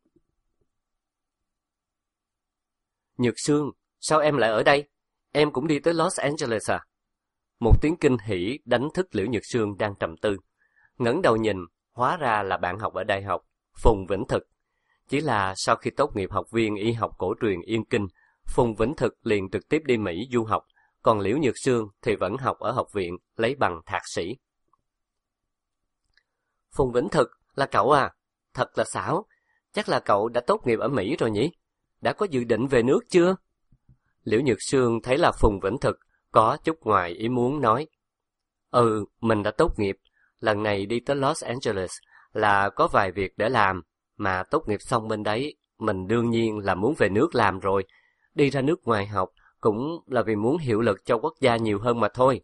Nhược Sương, sao em lại ở đây? Em cũng đi tới Los Angeles à? Một tiếng kinh hỉ đánh thức Liễu Nhược Sương đang trầm tư. Ngẩng đầu nhìn, hóa ra là bạn học ở đại học, Phùng Vĩnh Thực. Chỉ là sau khi tốt nghiệp học viên y học cổ truyền Yên Kinh, Phùng Vĩnh Thực liền trực tiếp đi Mỹ du học, còn Liễu Nhược Sương thì vẫn học ở học viện, lấy bằng thạc sĩ. Phùng Vĩnh Thực, là cậu à? Thật là xảo, chắc là cậu đã tốt nghiệp ở Mỹ rồi nhỉ? Đã có dự định về nước chưa? Liễu Nhược Sương thấy là Phùng Vĩnh Thực có chút ngoài ý muốn nói. Ừ, mình đã tốt nghiệp, lần này đi tới Los Angeles là có vài việc để làm, mà tốt nghiệp xong bên đấy, mình đương nhiên là muốn về nước làm rồi. Đi ra nước ngoài học cũng là vì muốn hiệu lực cho quốc gia nhiều hơn mà thôi.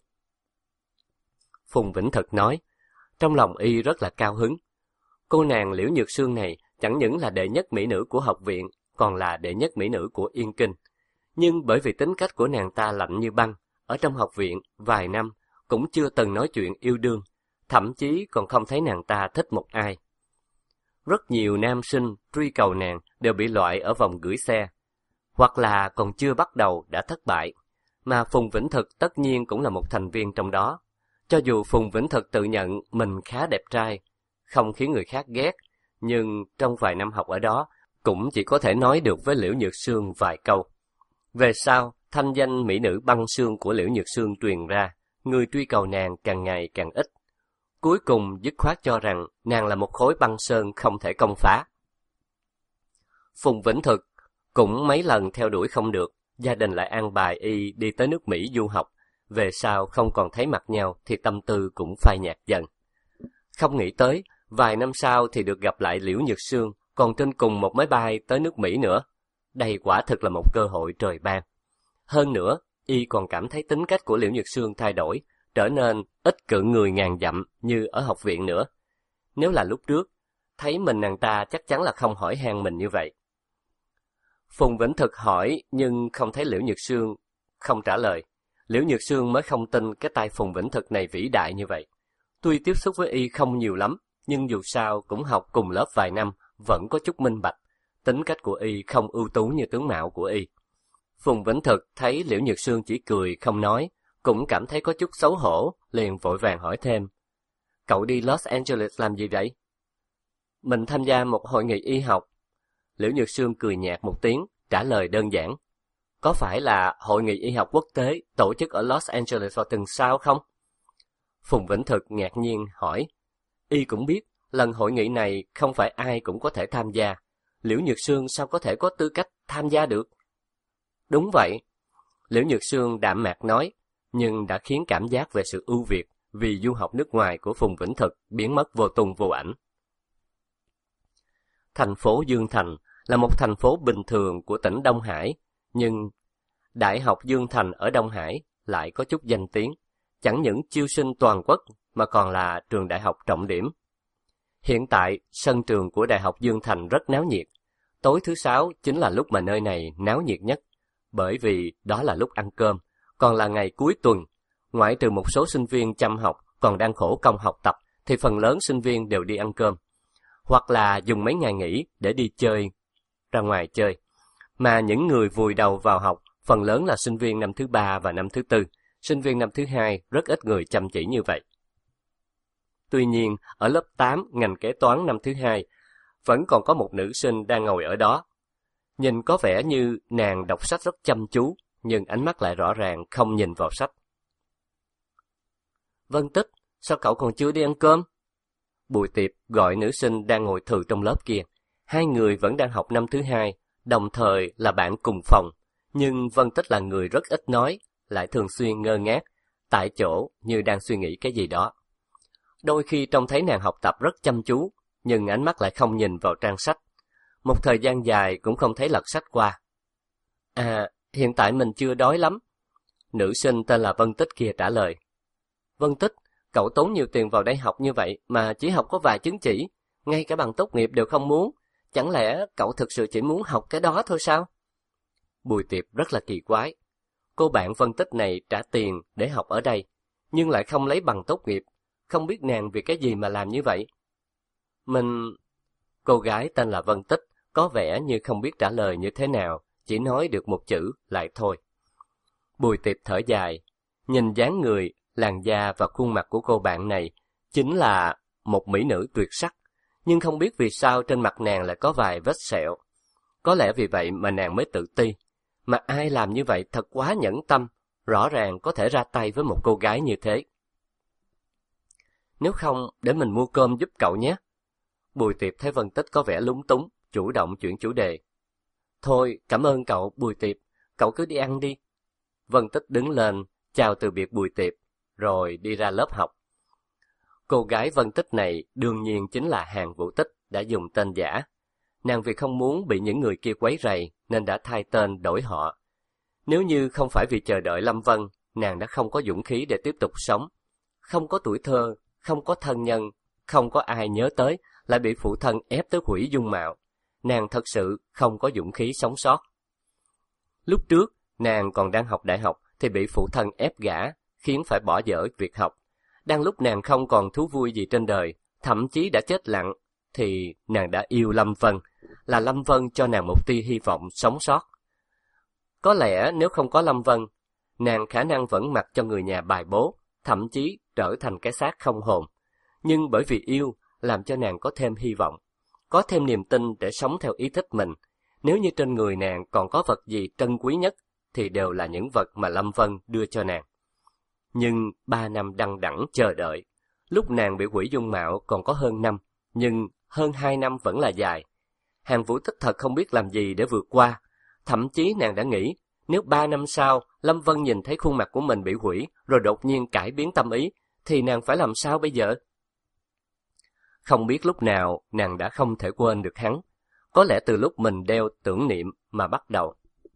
Phùng Vĩnh Thực nói, trong lòng y rất là cao hứng. Cô nàng Liễu Nhược Sương này chẳng những là đệ nhất mỹ nữ của học viện, còn là đệ nhất mỹ nữ của Yên Kinh. Nhưng bởi vì tính cách của nàng ta lạnh như băng, ở trong học viện vài năm cũng chưa từng nói chuyện yêu đương, thậm chí còn không thấy nàng ta thích một ai. Rất nhiều nam sinh truy cầu nàng đều bị loại ở vòng gửi xe, hoặc là còn chưa bắt đầu đã thất bại, mà Phùng Vĩnh Thực tất nhiên cũng là một thành viên trong đó. Cho dù Phùng Vĩnh Thực tự nhận mình khá đẹp trai, không khiến người khác ghét, nhưng trong vài năm học ở đó cũng chỉ có thể nói được với Liễu Nhược Sương vài câu. Về sau, thanh danh mỹ nữ băng xương của Liễu Nhược Sương truyền ra, người truy cầu nàng càng ngày càng ít. Cuối cùng dứt khoát cho rằng nàng là một khối băng sơn không thể công phá. Phùng Vĩnh Thực cũng mấy lần theo đuổi không được, gia đình lại an bài y đi tới nước Mỹ du học. Về sau không còn thấy mặt nhau thì tâm tư cũng phai nhạt dần. Không nghĩ tới, vài năm sau thì được gặp lại Liễu Nhược Sương, còn trên cùng một máy bay tới nước Mỹ nữa. Đây quả thực là một cơ hội trời ban. Hơn nữa, y còn cảm thấy tính cách của Liễu Nhược Sương thay đổi, trở nên ít cự người ngàn dặm như ở học viện nữa. Nếu là lúc trước, thấy mình nàng ta chắc chắn là không hỏi han mình như vậy. Phùng Vĩnh Thực hỏi nhưng không thấy Liễu Nhược Sương không trả lời. Liễu Nhược Sương mới không tin cái tay Phùng Vĩnh Thực này vĩ đại như vậy. Tuy tiếp xúc với y không nhiều lắm, nhưng dù sao cũng học cùng lớp vài năm, vẫn có chút minh bạch. Tính cách của y không ưu tú như tướng mạo của y. Phùng Vĩnh Thực thấy Liễu Nhược Sương chỉ cười không nói, cũng cảm thấy có chút xấu hổ, liền vội vàng hỏi thêm. Cậu đi Los Angeles làm gì vậy? Mình tham gia một hội nghị y học. Liễu Nhược Sương cười nhạt một tiếng, trả lời đơn giản. Có phải là hội nghị y học quốc tế tổ chức ở Los Angeles vào tuần sau không? Phùng Vĩnh Thực ngạc nhiên hỏi. Y cũng biết, lần hội nghị này không phải ai cũng có thể tham gia. Liễu Nhược Sương sao có thể có tư cách tham gia được? Đúng vậy. Liễu Nhược Sương đạm mạc nói, nhưng đã khiến cảm giác về sự ưu việt vì du học nước ngoài của Phùng Vĩnh Thực biến mất vô tung vô ảnh. Thành phố Dương Thành là một thành phố bình thường của tỉnh Đông Hải, nhưng Đại học Dương Thành ở Đông Hải lại có chút danh tiếng, chẳng những chiêu sinh toàn quốc mà còn là trường đại học trọng điểm. Hiện tại, sân trường của Đại học Dương Thành rất náo nhiệt. Tối thứ sáu chính là lúc mà nơi này náo nhiệt nhất, bởi vì đó là lúc ăn cơm, còn là ngày cuối tuần. Ngoại trừ một số sinh viên chăm học còn đang khổ công học tập, thì phần lớn sinh viên đều đi ăn cơm, hoặc là dùng mấy ngày nghỉ để đi chơi, ra ngoài chơi. Mà những người vùi đầu vào học, phần lớn là sinh viên năm thứ ba và năm thứ tư. Sinh viên năm thứ hai rất ít người chăm chỉ như vậy. Tuy nhiên, ở lớp tám ngành kế toán năm thứ hai, vẫn còn có một nữ sinh đang ngồi ở đó. Nhìn có vẻ như nàng đọc sách rất chăm chú, nhưng ánh mắt lại rõ ràng không nhìn vào sách. Vân Tích, sao cậu còn chưa đi ăn cơm? Bùi Tiệp gọi nữ sinh đang ngồi thừ trong lớp kia. Hai người vẫn đang học năm thứ hai, đồng thời là bạn cùng phòng. Nhưng Vân Tích là người rất ít nói, lại thường xuyên ngơ ngác, tại chỗ như đang suy nghĩ cái gì đó. Đôi khi trông thấy nàng học tập rất chăm chú, nhưng ánh mắt lại không nhìn vào trang sách. Một thời gian dài cũng không thấy lật sách qua. À, hiện tại mình chưa đói lắm. Nữ sinh tên là Vân Tích kia trả lời. Vân Tích, cậu tốn nhiều tiền vào đây học như vậy mà chỉ học có vài chứng chỉ, ngay cả bằng tốt nghiệp đều không muốn. Chẳng lẽ cậu thực sự chỉ muốn học cái đó thôi sao? Bùi Tiệp rất là kỳ quái. Cô bạn Vân Tích này trả tiền để học ở đây, nhưng lại không lấy bằng tốt nghiệp. Không biết nàng vì cái gì mà làm như vậy. Mình... Cô gái tên là Vân Tích có vẻ như không biết trả lời như thế nào, chỉ nói được một chữ lại thôi. Bùi Tiệp thở dài, nhìn dáng người, làn da và khuôn mặt của cô bạn này chính là một mỹ nữ tuyệt sắc, nhưng không biết vì sao trên mặt nàng lại có vài vết sẹo. Có lẽ vì vậy mà nàng mới tự ti. Mà ai làm như vậy thật quá nhẫn tâm, rõ ràng có thể ra tay với một cô gái như thế. Nếu không, để mình mua cơm giúp cậu nhé. Bùi Tiệp thấy Vân Tích có vẻ lúng túng, chủ động chuyển chủ đề. Thôi, cảm ơn cậu, Bùi Tiệp, cậu cứ đi ăn đi. Vân Tích đứng lên, chào từ biệt Bùi Tiệp, rồi đi ra lớp học. Cô gái Vân Tích này đương nhiên chính là Hàn Vũ Tích đã dùng tên giả. Nàng vì không muốn bị những người kia quấy rầy nên đã thay tên đổi họ. Nếu như không phải vì chờ đợi Lâm Vân, nàng đã không có dũng khí để tiếp tục sống. Không có tuổi thơ, không có thân nhân, không có ai nhớ tới, lại bị phụ thân ép tới hủy dung mạo. Nàng thật sự không có dũng khí sống sót. Lúc trước, nàng còn đang học đại học thì bị phụ thân ép gả, khiến phải bỏ dở việc học. Đang lúc nàng không còn thú vui gì trên đời, thậm chí đã chết lặng, thì nàng đã yêu Lâm Vân, là Lâm Vân cho nàng một tia hy vọng sống sót. Có lẽ nếu không có Lâm Vân, nàng khả năng vẫn mặc cho người nhà bài bố, thậm chí trở thành cái xác không hồn. Nhưng bởi vì yêu, làm cho nàng có thêm hy vọng, có thêm niềm tin để sống theo ý thích mình. Nếu như trên người nàng còn có vật gì trân quý nhất, thì đều là những vật mà Lâm Vân đưa cho nàng. Nhưng ba năm đằng đẵng chờ đợi, lúc nàng bị hủy dung mạo còn có hơn năm, nhưng hơn hai năm vẫn là dài. Hàn Vũ Tích thật không biết làm gì để vượt qua. Thậm chí nàng đã nghĩ, nếu ba năm sau Lâm Vân nhìn thấy khuôn mặt của mình bị hủy, rồi đột nhiên cải biến tâm ý, thì nàng phải làm sao bây giờ? Không biết lúc nào nàng đã không thể quên được hắn. Có lẽ từ lúc mình đeo tưởng niệm mà bắt đầu.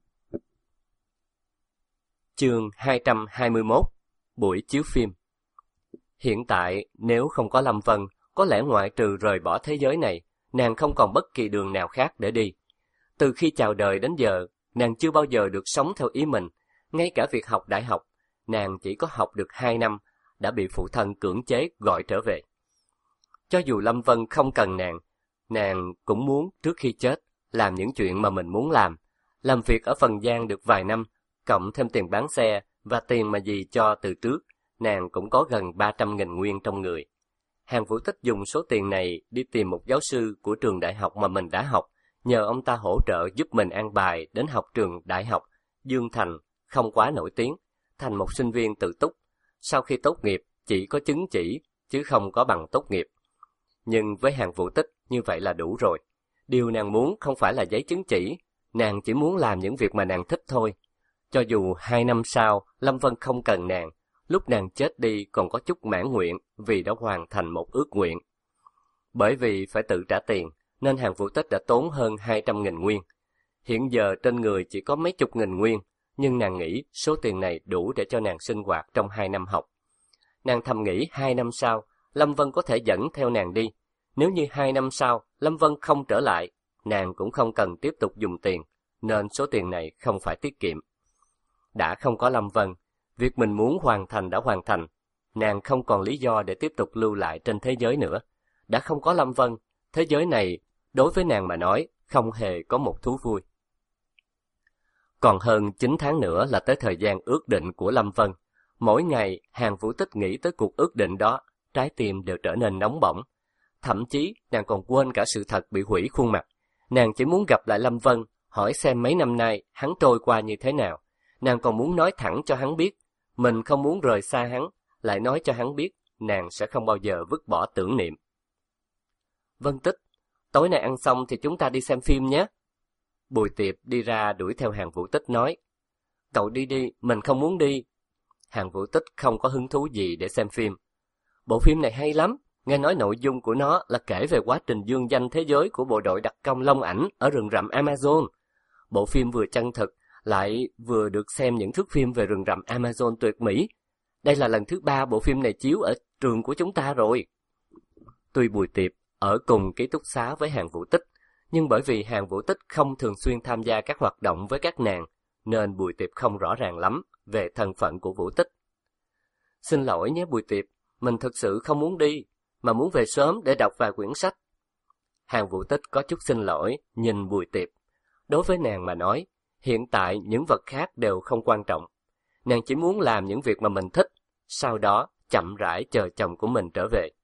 Chương hai trăm hai mươi mốt. Buổi chiếu phim. Hiện tại, nếu không có Lâm Vân, có lẽ ngoại trừ rời bỏ thế giới này, nàng không còn bất kỳ đường nào khác để đi. Từ khi chào đời đến giờ, nàng chưa bao giờ được sống theo ý mình. Ngay cả việc học đại học, nàng chỉ có học được hai năm, đã bị phụ thân cưỡng chế gọi trở về. Cho dù Lâm Vân không cần nàng, nàng cũng muốn trước khi chết làm những chuyện mà mình muốn làm. Làm việc ở Phần Giang được vài năm, cộng thêm tiền bán xe và tiền mà dì cho từ trước, nàng cũng có gần ba trăm nghìn nguyên trong người. Hàn Vũ Tích dùng số tiền này đi tìm một giáo sư của trường đại học mà mình đã học, nhờ ông ta hỗ trợ giúp mình an bài đến học trường đại học Dương Thành, không quá nổi tiếng, thành một sinh viên tự túc. Sau khi tốt nghiệp, chỉ có chứng chỉ, chứ không có bằng tốt nghiệp. Nhưng với Hàn Vũ Tích, như vậy là đủ rồi. Điều nàng muốn không phải là giấy chứng chỉ, nàng chỉ muốn làm những việc mà nàng thích thôi. Cho dù hai năm sau, Lâm Vân không cần nàng, lúc nàng chết đi còn có chút mãn nguyện vì đã hoàn thành một ước nguyện. Bởi vì phải tự trả tiền, nên Hàn Vũ Tích đã tốn hơn hai trăm nghìn nguyên. Hiện giờ trên người chỉ có mấy chục nghìn nguyên, nhưng nàng nghĩ số tiền này đủ để cho nàng sinh hoạt trong hai năm học. Nàng thầm nghĩ hai năm sau, Lâm Vân có thể dẫn theo nàng đi. Nếu như hai năm sau Lâm Vân không trở lại, nàng cũng không cần tiếp tục dùng tiền, nên số tiền này không phải tiết kiệm. Đã không có Lâm Vân, việc mình muốn hoàn thành đã hoàn thành, nàng không còn lý do để tiếp tục lưu lại trên thế giới nữa. Đã không có Lâm Vân, thế giới này đối với nàng mà nói không hề có một thú vui. Còn hơn chín tháng nữa là tới thời gian ước định của Lâm Vân. Mỗi ngày Hàn Vũ Tích nghĩ tới cuộc ước định đó, trái tim đều trở nên nóng bỏng. Thậm chí nàng còn quên cả sự thật bị hủy khuôn mặt. Nàng chỉ muốn gặp lại Lâm Vân, hỏi xem mấy năm nay hắn trôi qua như thế nào. Nàng còn muốn nói thẳng cho hắn biết, mình không muốn rời xa hắn, lại nói cho hắn biết nàng sẽ không bao giờ vứt bỏ tưởng niệm. Vân Tích, tối nay ăn xong thì chúng ta đi xem phim nhé. Bùi Tiệp đi ra đuổi theo Hàn Vũ Tích nói. Cậu đi đi, mình không muốn đi. Hàn Vũ Tích không có hứng thú gì để xem phim. Bộ phim này hay lắm, nghe nói nội dung của nó là kể về quá trình dương danh thế giới của bộ đội đặc công Long Ảnh ở rừng rậm Amazon. Bộ phim vừa chân thực, lại vừa được xem những thước phim về rừng rậm Amazon tuyệt mỹ. Đây là lần thứ ba bộ phim này chiếu ở trường của chúng ta rồi. Tuy Bùi Tiệp ở cùng ký túc xá với Hàn Vũ Tích, nhưng bởi vì Hàn Vũ Tích không thường xuyên tham gia các hoạt động với các nàng, nên Bùi Tiệp không rõ ràng lắm về thân phận của Vũ Tích. Xin lỗi nhé Bùi Tiệp, mình thực sự không muốn đi, mà muốn về sớm để đọc vài quyển sách. Hàn Vũ Tích có chút xin lỗi, nhìn Bùi Tiệp. Đối với nàng mà nói, hiện tại những vật khác đều không quan trọng. Nàng chỉ muốn làm những việc mà mình thích, sau đó chậm rãi chờ chồng của mình trở về.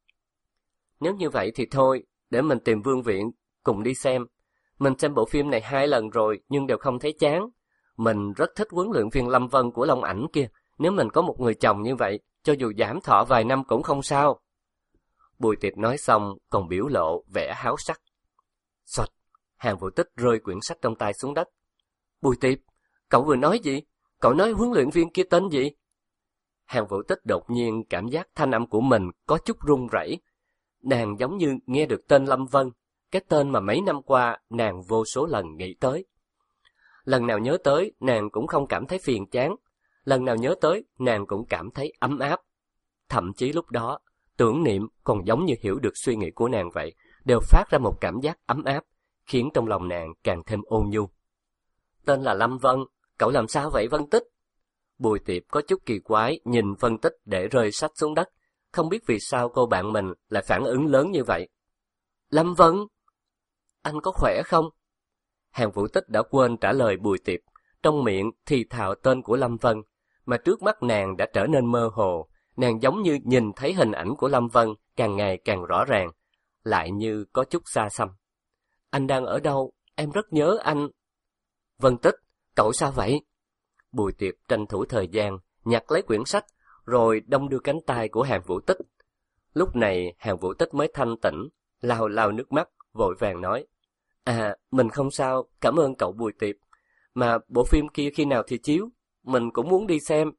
Nếu như vậy thì thôi, để mình tìm Vương Viện, cùng đi xem. Mình xem bộ phim này hai lần rồi nhưng đều không thấy chán. Mình rất thích huấn luyện viên Lâm Vân của Long Ảnh kia. Nếu mình có một người chồng như vậy, cho dù giảm thọ vài năm cũng không sao. Bùi Tiệp nói xong còn biểu lộ vẻ háo sắc. Xoạch, Hàn Vũ Tích rơi quyển sách trong tay xuống đất. Bùi Tiệp, cậu vừa nói gì? Cậu nói huấn luyện viên kia tên gì? Hàn Vũ Tích đột nhiên cảm giác thanh âm của mình có chút run rẩy. Nàng giống như nghe được tên Lâm Vân, cái tên mà mấy năm qua nàng vô số lần nghĩ tới. Lần nào nhớ tới, nàng cũng không cảm thấy phiền chán. Lần nào nhớ tới, nàng cũng cảm thấy ấm áp. Thậm chí lúc đó, tưởng niệm còn giống như hiểu được suy nghĩ của nàng vậy, đều phát ra một cảm giác ấm áp, khiến trong lòng nàng càng thêm ôn nhu. Tên là Lâm Vân, cậu làm sao vậy Vân Tích? Bùi Tiệp có chút kỳ quái nhìn Vân Tích để rơi sách xuống đất, không biết vì sao cô bạn mình lại phản ứng lớn như vậy. Lâm Vân, anh có khỏe không? Hàn Vũ Tích đã quên trả lời Bùi Tiệp, trong miệng thì thào tên của Lâm Vân, mà trước mắt nàng đã trở nên mơ hồ, nàng giống như nhìn thấy hình ảnh của Lâm Vân càng ngày càng rõ ràng, lại như có chút xa xăm. Anh đang ở đâu? Em rất nhớ anh. Vân Tích, cậu sao vậy? Bùi Tiệp tranh thủ thời gian, nhặt lấy quyển sách, rồi đong đưa cánh tay của Hàn Vũ Tích. Lúc này Hàn Vũ Tích mới thanh tỉnh, lau lau nước mắt, vội vàng nói. À, mình không sao, cảm ơn cậu Bùi Tiệp. Mà bộ phim kia khi nào thì chiếu? Mình cũng muốn đi xem.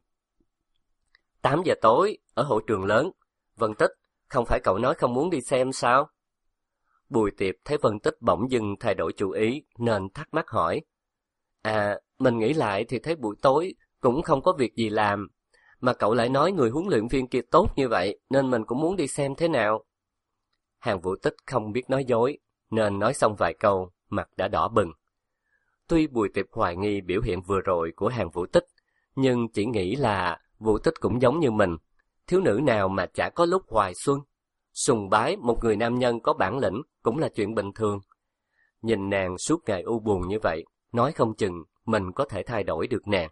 tám giờ tối, ở hội trường lớn. Vân Tích, không phải cậu nói không muốn đi xem sao? Bùi Tiệp thấy Vân Tích bỗng dưng thay đổi chủ ý, nên thắc mắc hỏi. À, mình nghĩ lại thì thấy buổi tối cũng không có việc gì làm. Mà cậu lại nói người huấn luyện viên kia tốt như vậy, nên mình cũng muốn đi xem thế nào. Hàn Vũ Tích không biết nói dối, nên nói xong vài câu, mặt đã đỏ bừng. Tuy Bùi Tiệp hoài nghi biểu hiện vừa rồi của Hàn Vũ Tích, nhưng chỉ nghĩ là Vũ Tích cũng giống như mình, thiếu nữ nào mà chả có lúc hoài xuân. Sùng bái một người nam nhân có bản lĩnh cũng là chuyện bình thường. Nhìn nàng suốt ngày u buồn như vậy, nói không chừng mình có thể thay đổi được nàng.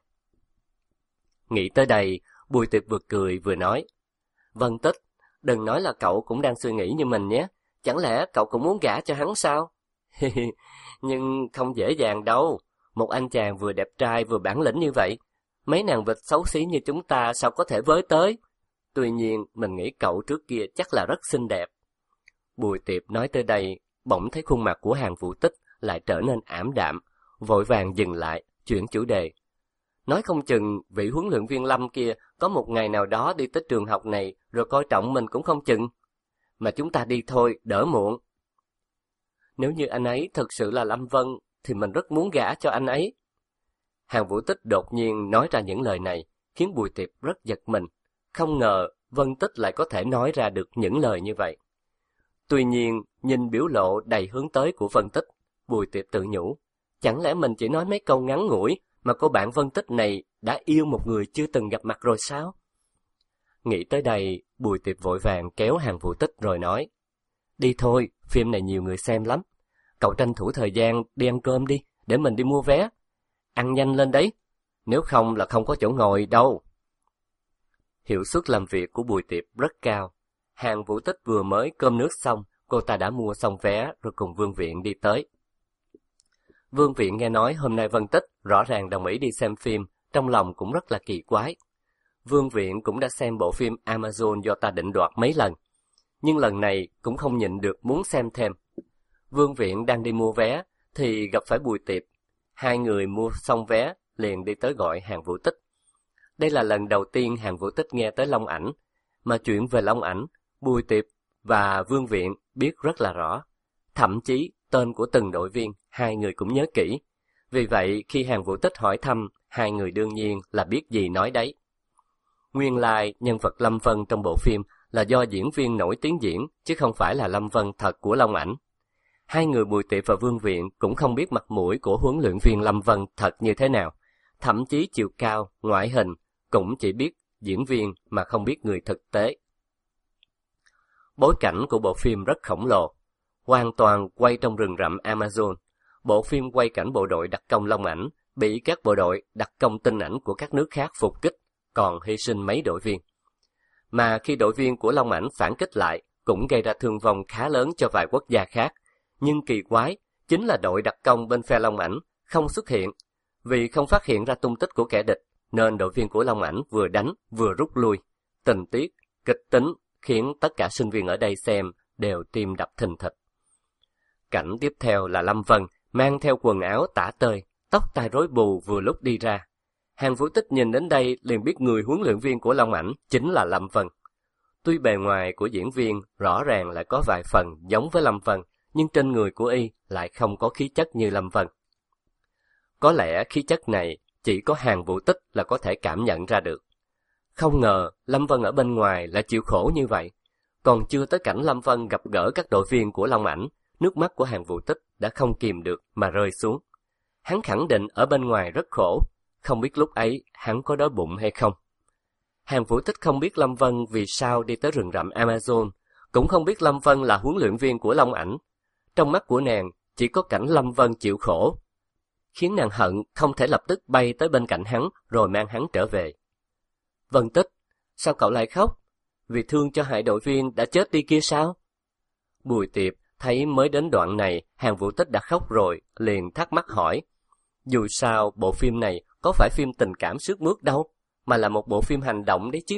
Nghĩ tới đây, Bùi Tiệp vừa cười vừa nói. Vân Tích, đừng nói là cậu cũng đang suy nghĩ như mình nhé. Chẳng lẽ cậu cũng muốn gả cho hắn sao? Nhưng không dễ dàng đâu. Một anh chàng vừa đẹp trai vừa bản lĩnh như vậy, mấy nàng vịt xấu xí như chúng ta sao có thể với tới? Tuy nhiên, mình nghĩ cậu trước kia chắc là rất xinh đẹp. Bùi Tiệp nói tới đây, bỗng thấy khuôn mặt của Hàn Vũ Tích lại trở nên ảm đạm, vội vàng dừng lại, chuyển chủ đề. Nói không chừng vị huấn luyện viên Lâm kia có một ngày nào đó đi tới trường học này rồi coi trọng mình cũng không chừng. Mà chúng ta đi thôi, đỡ muộn. Nếu như anh ấy thực sự là Lâm Vân, thì mình rất muốn gả cho anh ấy. Hàn Vũ Tích đột nhiên nói ra những lời này, khiến Bùi Tiệp rất giật mình. Không ngờ Vân Tích lại có thể nói ra được những lời như vậy. Tuy nhiên, nhìn biểu lộ đầy hướng tới của Vân Tích, Bùi Tiệp tự nhủ, chẳng lẽ mình chỉ nói mấy câu ngắn ngủi mà cô bạn Vân Tích này đã yêu một người chưa từng gặp mặt rồi sao? Nghĩ tới đây, Bùi Tiệp vội vàng kéo Hàn Vũ Tích rồi nói, đi thôi, phim này nhiều người xem lắm. Cậu tranh thủ thời gian đi ăn cơm đi, để mình đi mua vé. Ăn nhanh lên đấy, nếu không là không có chỗ ngồi đâu. Hiệu suất làm việc của Bùi Tiệp rất cao. Hàn Vũ Tích vừa mới cơm nước xong, cô ta đã mua xong vé rồi cùng Vương Viện đi tới. Vương Viện nghe nói hôm nay Vân Tích rõ ràng đồng ý đi xem phim, trong lòng cũng rất là kỳ quái. Vương Viện cũng đã xem bộ phim Amazon do ta định đoạt mấy lần, nhưng lần này cũng không nhịn được muốn xem thêm. Vương Viện đang đi mua vé thì gặp phải Bùi Tiệp. Hai người mua xong vé liền đi tới gọi Hàn Vũ Tích. Đây là lần đầu tiên Hàn Vũ Tích nghe tới Long Ảnh, mà chuyện về Long Ảnh, Bùi Tiệp và Vương Viện biết rất là rõ. Thậm chí tên của từng đội viên hai người cũng nhớ kỹ. Vì vậy khi Hàn Vũ Tích hỏi thăm, hai người đương nhiên là biết gì nói đấy. Nguyên lai nhân vật Lâm Vân trong bộ phim là do diễn viên nổi tiếng diễn, chứ không phải là Lâm Vân thật của Long Ảnh. Hai người Bùi Tiệp và Vương Viện cũng không biết mặt mũi của huấn luyện viên Lâm Vân thật như thế nào. Thậm chí chiều cao, ngoại hình cũng chỉ biết diễn viên mà không biết người thực tế. Bối cảnh của bộ phim rất khổng lồ, hoàn toàn quay trong rừng rậm Amazon. Bộ phim quay cảnh bộ đội đặc công Long Ảnh bị các bộ đội đặc công tinh ảnh của các nước khác phục kích, còn hy sinh mấy đội viên. Mà khi đội viên của Long Ảnh phản kích lại, cũng gây ra thương vong khá lớn cho vài quốc gia khác. Nhưng kỳ quái, chính là đội đặc công bên phe Long Ảnh không xuất hiện. Vì không phát hiện ra tung tích của kẻ địch, nên đội viên của Long Ảnh vừa đánh vừa rút lui. Tình tiết, kịch tính khiến tất cả sinh viên ở đây xem đều tim đập thình thịch. Cảnh tiếp theo là Lâm Vân mang theo quần áo tả tơi, tóc tai rối bù vừa lúc đi ra. Hàn Vũ Tích nhìn đến đây liền biết người huấn luyện viên của Long Ảnh chính là Lâm Vân. Tuy bề ngoài của diễn viên rõ ràng lại có vài phần giống với Lâm Vân, nhưng trên người của y lại không có khí chất như Lâm Vân. Có lẽ khí chất này chỉ có Hàn Vũ Tích là có thể cảm nhận ra được. Không ngờ Lâm Vân ở bên ngoài lại chịu khổ như vậy. Còn chưa tới cảnh Lâm Vân gặp gỡ các đội viên của Long Ảnh, nước mắt của Hàn Vũ Tích đã không kìm được mà rơi xuống. Hắn khẳng định ở bên ngoài rất khổ, không biết lúc ấy hắn có đói bụng hay không. Hàn Vũ Tích không biết Lâm Vân vì sao đi tới rừng rậm Amazon, cũng không biết Lâm Vân là huấn luyện viên của Long Ảnh. Trong mắt của nàng chỉ có cảnh Lâm Vân chịu khổ, khiến nàng hận không thể lập tức bay tới bên cạnh hắn rồi mang hắn trở về. Vân Tích, sao cậu lại khóc? Vì thương cho hai đội viên đã chết đi kia sao? Bùi Tiệp thấy mới đến đoạn này Hàn Vũ Tích đã khóc rồi, liền thắc mắc hỏi. Dù sao bộ phim này có phải phim tình cảm sướt mướt đâu, mà là một bộ phim hành động đấy chứ.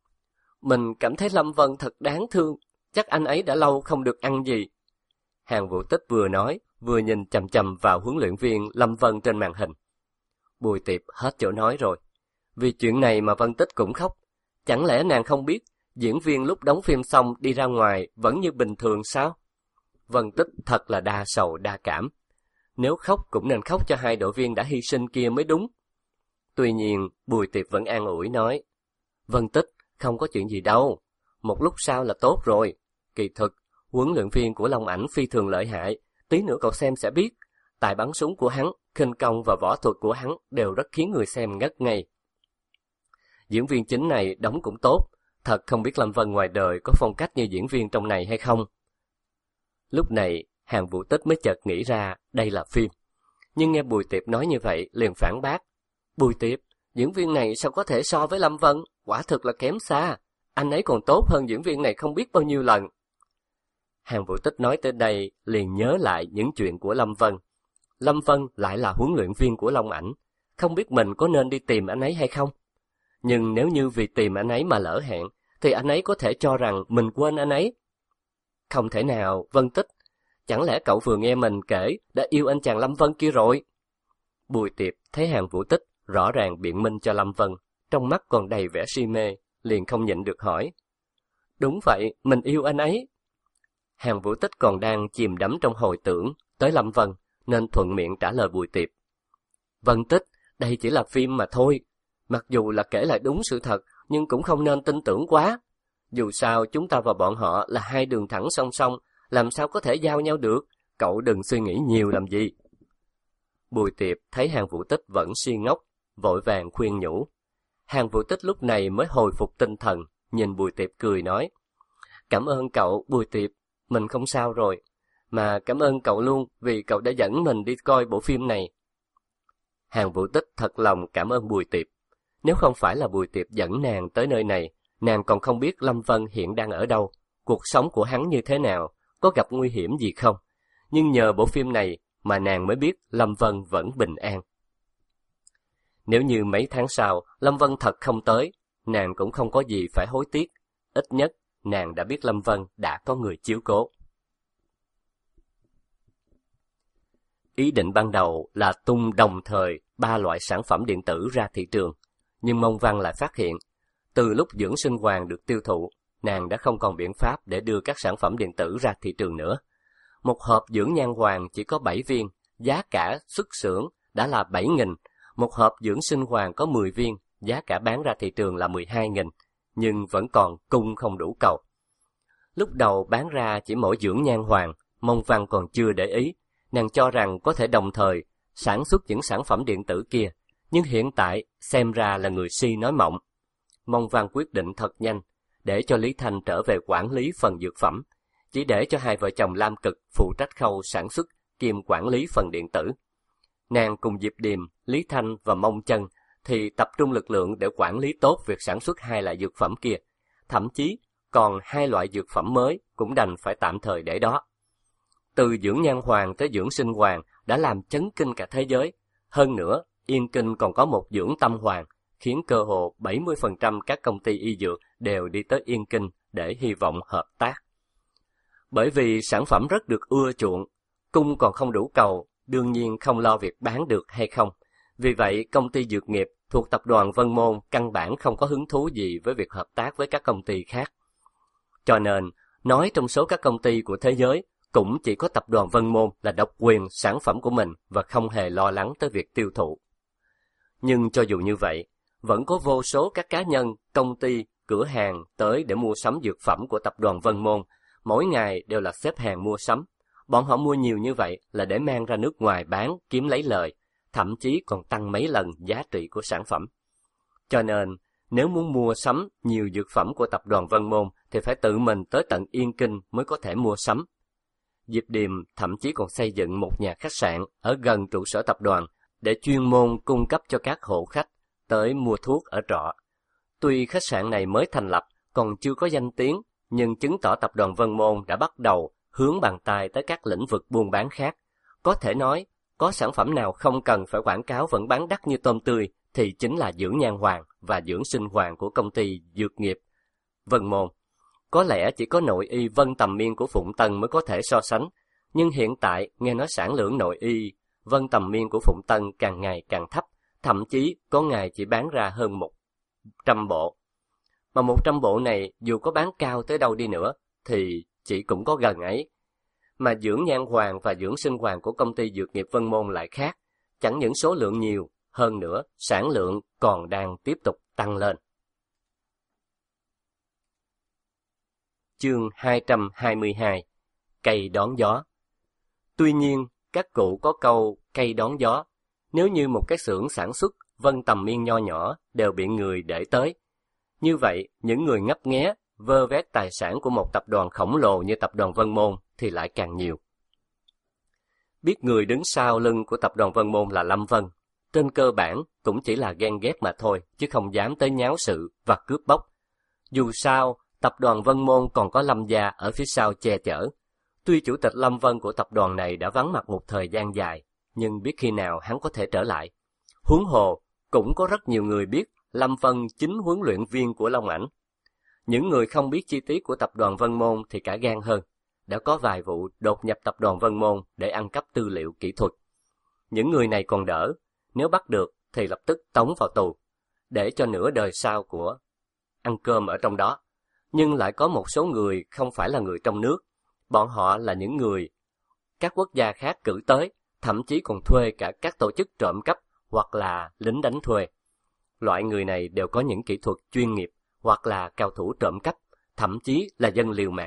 Mình cảm thấy Lâm Vân thật đáng thương, chắc anh ấy đã lâu không được ăn gì. Hàn Vũ Tích vừa nói, vừa nhìn chằm chằm vào huấn luyện viên Lâm Vân trên màn hình. Bùi Tiệp hết chỗ nói rồi. Vì chuyện này mà Vân Tích cũng khóc. Chẳng lẽ nàng không biết diễn viên lúc đóng phim xong đi ra ngoài vẫn như bình thường sao? Vân Tích thật là đa sầu đa cảm. Nếu khóc cũng nên khóc cho hai đội viên đã hy sinh kia mới đúng. Tuy nhiên, Bùi Tiệp vẫn an ủi nói, Vân Tích, không có chuyện gì đâu. Một lúc sau là tốt rồi. Kỳ thực, huấn luyện viên của Long Ảnh phi thường lợi hại. Tí nữa cậu xem sẽ biết. Tài bắn súng của hắn, khinh công và võ thuật của hắn đều rất khiến người xem ngất ngây. Diễn viên chính này đóng cũng tốt. Thật không biết Lâm Vân ngoài đời có phong cách như diễn viên trong này hay không. Lúc này, Hàn Vũ Tích mới chợt nghĩ ra đây là phim. Nhưng nghe Bùi Tiệp nói như vậy liền phản bác. Bùi Tiệp, diễn viên này sao có thể so với Lâm Vân? Quả thực là kém xa. Anh ấy còn tốt hơn diễn viên này không biết bao nhiêu lần. Hàn Vũ Tích nói tới đây liền nhớ lại những chuyện của Lâm Vân. Lâm Vân lại là huấn luyện viên của Long Ảnh. Không biết mình có nên đi tìm anh ấy hay không? Nhưng nếu như vì tìm anh ấy mà lỡ hẹn, thì anh ấy có thể cho rằng mình quên anh ấy. Không thể nào, Vân Tích. Chẳng lẽ cậu vừa nghe mình kể đã yêu anh chàng Lâm Vân kia rồi? Bùi Tiệp thấy Hàn Vũ Tích rõ ràng biện minh cho Lâm Vân, trong mắt còn đầy vẻ si mê, liền không nhịn được hỏi. Đúng vậy, mình yêu anh ấy. Hàn Vũ Tích còn đang chìm đắm trong hồi tưởng tới Lâm Vân, nên thuận miệng trả lời Bùi Tiệp. Vân Tích, đây chỉ là phim mà thôi. Mặc dù là kể lại đúng sự thật, nhưng cũng không nên tin tưởng quá. Dù sao chúng ta và bọn họ là hai đường thẳng song song, làm sao có thể giao nhau được, cậu đừng suy nghĩ nhiều làm gì. Bùi Tiệp thấy Hàn Vũ Tích vẫn si ngốc, vội vàng khuyên nhủ. Hàn Vũ Tích lúc này mới hồi phục tinh thần, nhìn Bùi Tiệp cười nói, cảm ơn cậu Bùi Tiệp, mình không sao rồi, mà cảm ơn cậu luôn vì cậu đã dẫn mình đi coi bộ phim này. Hàn Vũ Tích thật lòng cảm ơn Bùi Tiệp. Nếu không phải là Bùi Tiệp dẫn nàng tới nơi này, nàng còn không biết Lâm Vân hiện đang ở đâu, cuộc sống của hắn như thế nào, có gặp nguy hiểm gì không. Nhưng nhờ bộ phim này mà nàng mới biết Lâm Vân vẫn bình an. Nếu như mấy tháng sau Lâm Vân thật không tới, nàng cũng không có gì phải hối tiếc. Ít nhất nàng đã biết Lâm Vân đã có người chiếu cố. Ý định ban đầu là tung đồng thời ba loại sản phẩm điện tử ra thị trường, nhưng Mông Văn lại phát hiện, từ lúc dưỡng sinh hoàng được tiêu thụ, nàng đã không còn biện pháp để đưa các sản phẩm điện tử ra thị trường nữa. Một hộp dưỡng nhan hoàng chỉ có bảy viên, giá cả xuất xưởng đã là bảy nghìn. Một hộp dưỡng sinh hoàng có mười viên, giá cả bán ra thị trường là mười hai nghìn, nhưng vẫn còn cung không đủ cầu. Lúc đầu bán ra chỉ mỗi dưỡng nhan hoàng, Mông Văn còn chưa để ý, nàng cho rằng có thể đồng thời sản xuất những sản phẩm điện tử kia, nhưng hiện tại xem ra là người si nói mộng. Mông Văn quyết định thật nhanh, để cho Lý Thanh trở về quản lý phần dược phẩm, chỉ để cho hai vợ chồng Lam Cực phụ trách khâu sản xuất kiêm quản lý phần điện tử. Nàng cùng Diệp Điềm, Lý Thanh và Mông Chân thì tập trung lực lượng để quản lý tốt việc sản xuất hai loại dược phẩm kia, thậm chí còn hai loại dược phẩm mới cũng đành phải tạm thời để đó. Từ dưỡng nhan hoàng tới dưỡng sinh hoàng đã làm chấn kinh cả thế giới. Hơn nữa, Yên Kinh còn có một dưỡng tâm hoàng, khiến cơ hồ bảy mươi phần trăm các công ty y dược đều đi tới Yên Kinh để hy vọng hợp tác. Bởi vì sản phẩm rất được ưa chuộng, cung còn không đủ cầu, đương nhiên không lo việc bán được hay không. Vì vậy, công ty dược nghiệp thuộc tập đoàn Vân Môn căn bản không có hứng thú gì với việc hợp tác với các công ty khác. Cho nên, nói trong số các công ty của thế giới, cũng chỉ có tập đoàn Vân Môn là độc quyền sản phẩm của mình và không hề lo lắng tới việc tiêu thụ. Nhưng cho dù như vậy, vẫn có vô số các cá nhân, công ty, cửa hàng tới để mua sắm dược phẩm của tập đoàn Vân Môn, mỗi ngày đều là xếp hàng mua sắm. Bọn họ mua nhiều như vậy là để mang ra nước ngoài bán kiếm lấy lời, thậm chí còn tăng mấy lần giá trị của sản phẩm. Cho nên, nếu muốn mua sắm nhiều dược phẩm của tập đoàn Vân Môn thì phải tự mình tới tận Yên Kinh mới có thể mua sắm. Diệp Điềm thậm chí còn xây dựng một nhà khách sạn ở gần trụ sở tập đoàn để chuyên môn cung cấp cho các hộ khách tới mua thuốc ở trọ. Tuy khách sạn này mới thành lập, còn chưa có danh tiếng, nhưng chứng tỏ tập đoàn Vân Môn đã bắt đầu hướng bàn tay tới các lĩnh vực buôn bán khác. Có thể nói, có sản phẩm nào không cần phải quảng cáo vẫn bán đắt như tôm tươi thì chính là dưỡng nhan hoàng và dưỡng sinh hoàng của công ty dược nghiệp Vân Môn. Có lẽ chỉ có nội y Vân Tầm Miên của Phụng Tân mới có thể so sánh, nhưng hiện tại nghe nói sản lượng nội y Vân Tầm Miên của Phụng Tân càng ngày càng thấp, thậm chí có ngày chỉ bán ra hơn một trăm bộ. Mà một trăm bộ này dù có bán cao tới đâu đi nữa thì chỉ cũng có gần ấy. Mà dưỡng nhan hoàng và dưỡng sinh hoàng của công ty dược nghiệp Vân Môn lại khác, chẳng những số lượng nhiều, hơn nữa sản lượng còn đang tiếp tục tăng lên. Chương hai trăm hai mươi hai. Cây đón gió. Tuy nhiên, các cụ có câu cây đón gió, nếu như một cái xưởng sản xuất Vân Tầm Miên nho nhỏ đều bị người để tới. Như vậy, những người ngấp nghé, vơ vét tài sản của một tập đoàn khổng lồ như tập đoàn Vân Môn thì lại càng nhiều. Biết người đứng sau lưng của tập đoàn Vân Môn là Lâm Vân, trên cơ bản cũng chỉ là ghen ghét mà thôi, chứ không dám tới nháo sự và cướp bóc. Dù sao, tập đoàn Vân Môn còn có Lâm gia ở phía sau che chở. Tuy chủ tịch Lâm Vân của tập đoàn này đã vắng mặt một thời gian dài, nhưng biết khi nào hắn có thể trở lại. Huống hồ, cũng có rất nhiều người biết Lâm Vân chính huấn luyện viên của Long Ảnh. Những người không biết chi tiết của tập đoàn Vân Môn thì cả gan hơn. Đã có vài vụ đột nhập tập đoàn Vân Môn để ăn cắp tư liệu kỹ thuật. Những người này còn đỡ, nếu bắt được thì lập tức tống vào tù, để cho nửa đời sau của ăn cơm ở trong đó. Nhưng lại có một số người không phải là người trong nước. Bọn họ là những người các quốc gia khác cử tới, thậm chí còn thuê cả các tổ chức trộm cắp hoặc là lính đánh thuê. Loại người này đều có những kỹ thuật chuyên nghiệp hoặc là cao thủ trộm cắp, thậm chí là dân liều mạng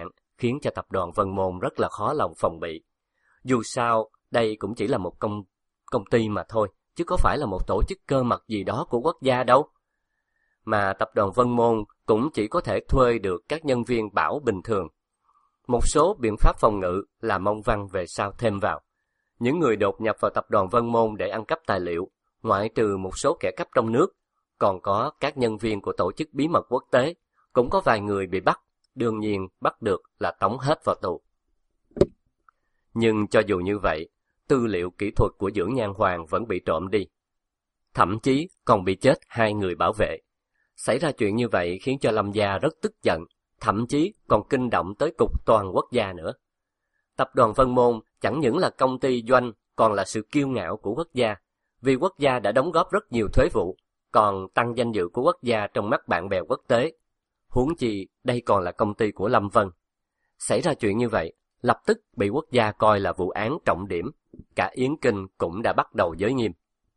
khiến cho tập đoàn Vân Môn rất là khó lòng phòng bị. Dù sao, đây cũng chỉ là một công, công ty mà thôi, chứ có phải là một tổ chức cơ mật gì đó của quốc gia đâu. Mà tập đoàn Vân Môn cũng chỉ có thể thuê được các nhân viên bảo bình thường. Một số biện pháp phòng ngự là Mông Văn về sau thêm vào. Những người đột nhập vào tập đoàn Vân Môn để ăn cắp tài liệu, ngoại trừ một số kẻ cắp trong nước, còn có các nhân viên của tổ chức bí mật quốc tế, cũng có vài người bị bắt, đương nhiên bắt được là tống hết vào tù. Nhưng cho dù như vậy, tư liệu kỹ thuật của Dưỡng Nhan Hoàng vẫn bị trộm đi. Thậm chí còn bị chết hai người bảo vệ. Xảy ra chuyện như vậy khiến cho Lâm gia rất tức giận, thậm chí còn kinh động tới cục toàn quốc gia nữa. Tập đoàn Vân Môn chẳng những là công ty doanh, còn là sự kiêu ngạo của quốc gia, vì quốc gia đã đóng góp rất nhiều thuế vụ, còn tăng danh dự của quốc gia trong mắt bạn bè quốc tế. Huống chi đây còn là công ty của Lâm Vân. Xảy ra chuyện như vậy, lập tức bị quốc gia coi là vụ án trọng điểm, cả Yến Kinh cũng đã bắt đầu giới nghiêm.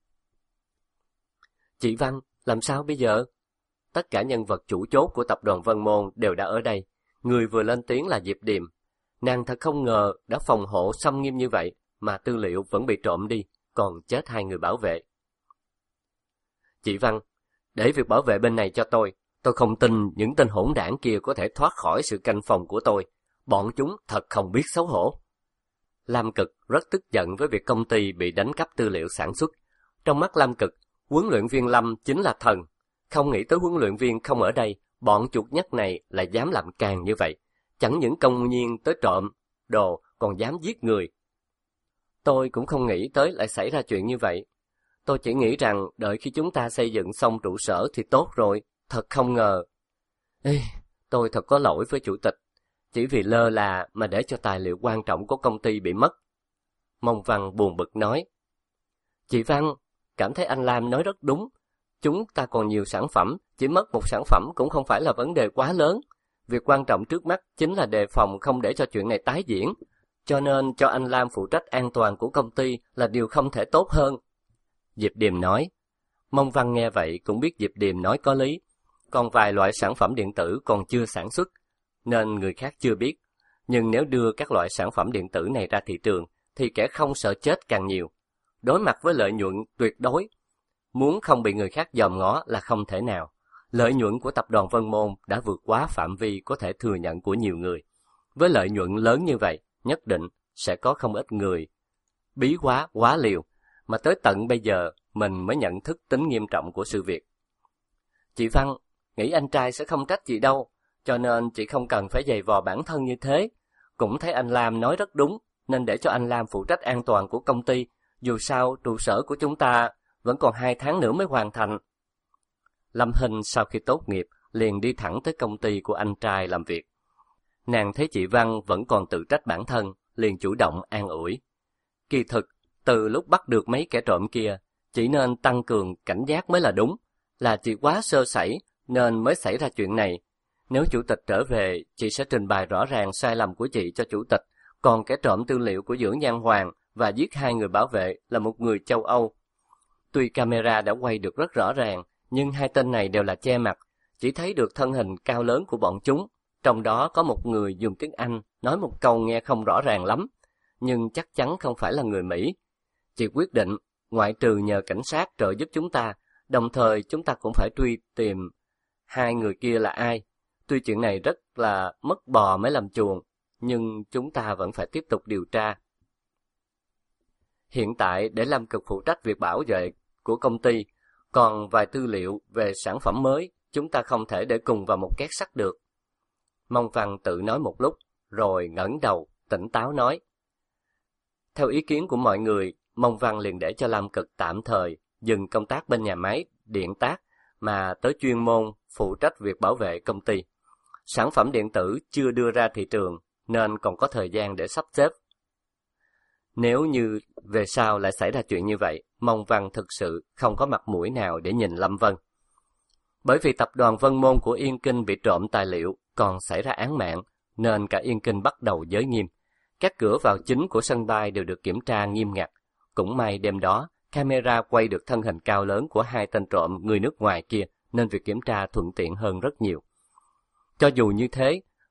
Chị Văn, làm sao bây giờ? Tất cả nhân vật chủ chốt của tập đoàn Vân Môn đều đã ở đây. Người vừa lên tiếng là Diệp Điềm. Nàng thật không ngờ đã phòng hộ xâm nghiêm như vậy mà tư liệu vẫn bị trộm đi, còn chết hai người bảo vệ. Chị Văn, để việc bảo vệ bên này cho tôi. Tôi không tin những tên hỗn đảng kia có thể thoát khỏi sự canh phòng của tôi. Bọn chúng thật không biết xấu hổ. Lam Cực rất tức giận với việc công ty bị đánh cắp tư liệu sản xuất. Trong mắt Lam Cực, huấn luyện viên Lâm chính là thần. Không nghĩ tới huấn luyện viên không ở đây, bọn chuột nhắt này lại dám làm càng như vậy. Chẳng những công nhiên tới trộm đồ, còn dám giết người. Tôi cũng không nghĩ tới lại xảy ra chuyện như vậy. Tôi chỉ nghĩ rằng đợi khi chúng ta xây dựng xong trụ sở thì tốt rồi, thật không ngờ. Ê, tôi thật có lỗi với chủ tịch, chỉ vì lơ là mà để cho tài liệu quan trọng của công ty bị mất. Mông Văn buồn bực nói. Chị Văn, cảm thấy anh Lam nói rất đúng. Chúng ta còn nhiều sản phẩm, chỉ mất một sản phẩm cũng không phải là vấn đề quá lớn. Việc quan trọng trước mắt chính là đề phòng không để cho chuyện này tái diễn. Cho nên cho anh Lam phụ trách an toàn của công ty là điều không thể tốt hơn. Diệp Điềm nói. Mông Văn nghe vậy cũng biết Diệp Điềm nói có lý. Còn vài loại sản phẩm điện tử còn chưa sản xuất, nên người khác chưa biết. Nhưng nếu đưa các loại sản phẩm điện tử này ra thị trường, thì kẻ không sợ chết càng nhiều. Đối mặt với lợi nhuận tuyệt đối, muốn không bị người khác dòm ngó là không thể nào. Lợi nhuận của tập đoàn Vân Môn đã vượt quá phạm vi có thể thừa nhận của nhiều người. Với lợi nhuận lớn như vậy, nhất định sẽ có không ít người bí quá quá liều, mà tới tận bây giờ mình mới nhận thức tính nghiêm trọng của sự việc. Chị Văn, nghĩ anh trai sẽ không trách chị đâu, cho nên chị không cần phải giày vò bản thân như thế. Cũng thấy anh Lam nói rất đúng, nên để cho anh Lam phụ trách an toàn của công ty. Dù sao, trụ sở của chúng ta vẫn còn hai tháng nữa mới hoàn thành. Lâm Hinh sau khi tốt nghiệp liền đi thẳng tới công ty của anh trai làm việc. Nàng thấy chị Văn vẫn còn tự trách bản thân, liền chủ động an ủi. Kỳ thực, từ lúc bắt được mấy kẻ trộm kia, chỉ nên tăng cường cảnh giác mới là đúng. Là chị quá sơ sẩy nên mới xảy ra chuyện này. Nếu chủ tịch trở về, chị sẽ trình bày rõ ràng sai lầm của chị cho chủ tịch. Còn kẻ trộm tư liệu của Dưỡng Nhan Hoàng và giết hai người bảo vệ là một người châu Âu. Tuy camera đã quay được rất rõ ràng, nhưng hai tên này đều là che mặt, chỉ thấy được thân hình cao lớn của bọn chúng. Trong đó có một người dùng tiếng Anh, nói một câu nghe không rõ ràng lắm, nhưng chắc chắn không phải là người Mỹ. Chị quyết định, ngoại trừ nhờ cảnh sát trợ giúp chúng ta, đồng thời chúng ta cũng phải truy tìm hai người kia là ai. Tuy chuyện này rất là mất bò mới làm chuồng, nhưng chúng ta vẫn phải tiếp tục điều tra. Hiện tại để Lâm Cực phụ trách việc bảo vệ của công ty, còn vài tư liệu về sản phẩm mới chúng ta không thể để cùng vào một két sắt được. Mông Văn tự nói một lúc, rồi ngẩng đầu, tỉnh táo nói. Theo ý kiến của mọi người, Mông Văn liền để cho Lâm Cực tạm thời dừng công tác bên nhà máy điện tác, mà tới chuyên môn phụ trách việc bảo vệ công ty. Sản phẩm điện tử chưa đưa ra thị trường, nên còn có thời gian để sắp xếp. Nếu như về sau lại xảy ra chuyện như vậy, Mông Văn thực sự không có mặt mũi nào để nhìn Lâm Vân. Bởi vì tập đoàn Vân Môn của Yên Kinh bị trộm tài liệu, còn xảy ra án mạng, nên cả Yên Kinh bắt đầu giới nghiêm. Các cửa vào chính của sân bay đều được kiểm tra nghiêm ngặt. Cũng may đêm đó, camera quay được thân hình cao lớn của hai tên trộm người nước ngoài kia, nên việc kiểm tra thuận tiện hơn rất nhiều. Cho dù như thế,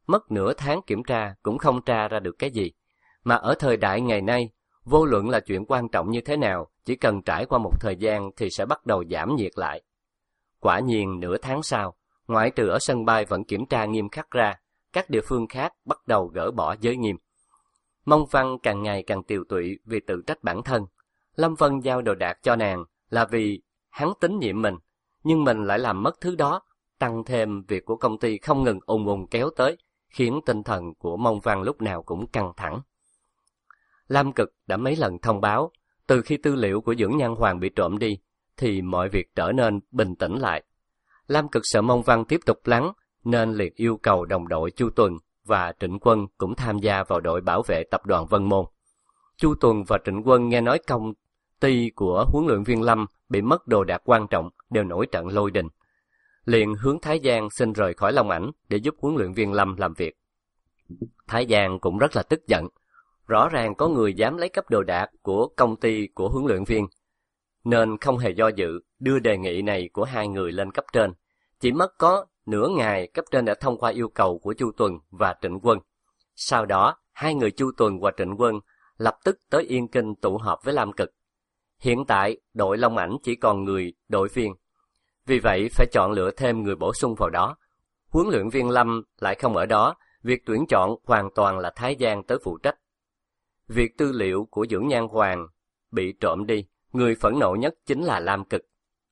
mất nửa tháng kiểm tra cũng không tra ra được cái gì. Mà ở thời đại ngày nay, vô luận là chuyện quan trọng như thế nào, chỉ cần trải qua một thời gian thì sẽ bắt đầu giảm nhiệt lại. Quả nhiên nửa tháng sau, ngoại trừ ở sân bay vẫn kiểm tra nghiêm khắc ra, các địa phương khác bắt đầu gỡ bỏ giới nghiêm. Mông Văn càng ngày càng tiều tụy vì tự trách bản thân. Lâm Vân giao đồ đạc cho nàng là vì hắn tín nhiệm mình, nhưng mình lại làm mất thứ đó, tăng thêm việc của công ty không ngừng ùn ùn kéo tới, khiến tinh thần của Mông Văn lúc nào cũng căng thẳng. Lam Cực đã mấy lần thông báo, từ khi tư liệu của Dưỡng Nhan Hoàng bị trộm đi, thì mọi việc trở nên bình tĩnh lại. Lam Cực sợ Mông Văn tiếp tục lắng, nên liệt yêu cầu đồng đội Chu Tuần và Trịnh Quân cũng tham gia vào đội bảo vệ tập đoàn Vân Môn. Chu Tuần và Trịnh Quân nghe nói công ty của huấn luyện viên Lâm bị mất đồ đạc quan trọng, đều nổi trận lôi đình. Liền hướng Thái Giang xin rời khỏi Long Ảnh để giúp huấn luyện viên Lâm làm việc. Thái Giang cũng rất là tức giận. Rõ ràng có người dám lấy cắp đồ đạc của công ty của huấn luyện viên, nên không hề do dự đưa đề nghị này của hai người lên cấp trên. Chỉ mất có nửa ngày, cấp trên đã thông qua yêu cầu của Chu Tuần và Trịnh Quân. Sau đó, hai người Chu Tuần và Trịnh Quân lập tức tới Yên Kinh tụ họp với Lam Cực. Hiện tại, đội Long Ảnh chỉ còn người đội viên. Vì vậy, phải chọn lựa thêm người bổ sung vào đó. Huấn luyện viên Lâm lại không ở đó, việc tuyển chọn hoàn toàn là Thái Giang tới phụ trách. Việc tư liệu của Dưỡng Nhan Hoàng bị trộm đi, người phẫn nộ nhất chính là Lam Cực.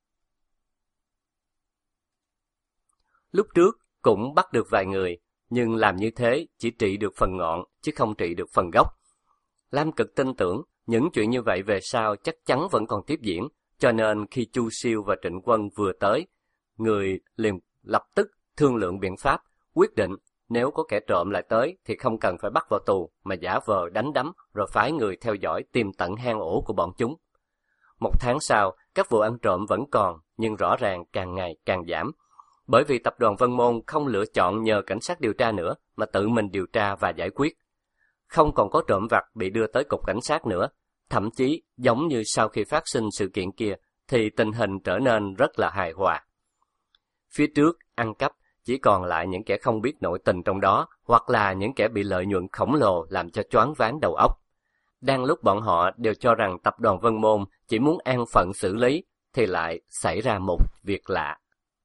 Lúc trước cũng bắt được vài người, nhưng làm như thế chỉ trị được phần ngọn, chứ không trị được phần gốc. Lam Cực tin tưởng những chuyện như vậy về sau chắc chắn vẫn còn tiếp diễn, cho nên khi Chu Siêu và Trịnh Quân vừa tới, người liền lập tức thương lượng biện pháp, quyết định nếu có kẻ trộm lại tới thì không cần phải bắt vào tù, mà giả vờ đánh đấm rồi phái người theo dõi tìm tận hang ổ của bọn chúng. Một tháng sau, các vụ ăn trộm vẫn còn, nhưng rõ ràng càng ngày càng giảm. Bởi vì tập đoàn Vân Môn không lựa chọn nhờ cảnh sát điều tra nữa, mà tự mình điều tra và giải quyết. Không còn có trộm vặt bị đưa tới cục cảnh sát nữa. Thậm chí, giống như sau khi phát sinh sự kiện kia, thì tình hình trở nên rất là hài hòa. Phía trước, ăn cắp, chỉ còn lại những kẻ không biết nội tình trong đó, hoặc là những kẻ bị lợi nhuận khổng lồ làm cho choáng váng đầu óc. Đang lúc bọn họ đều cho rằng tập đoàn Vân Môn chỉ muốn an phận xử lý, thì lại xảy ra một việc lạ.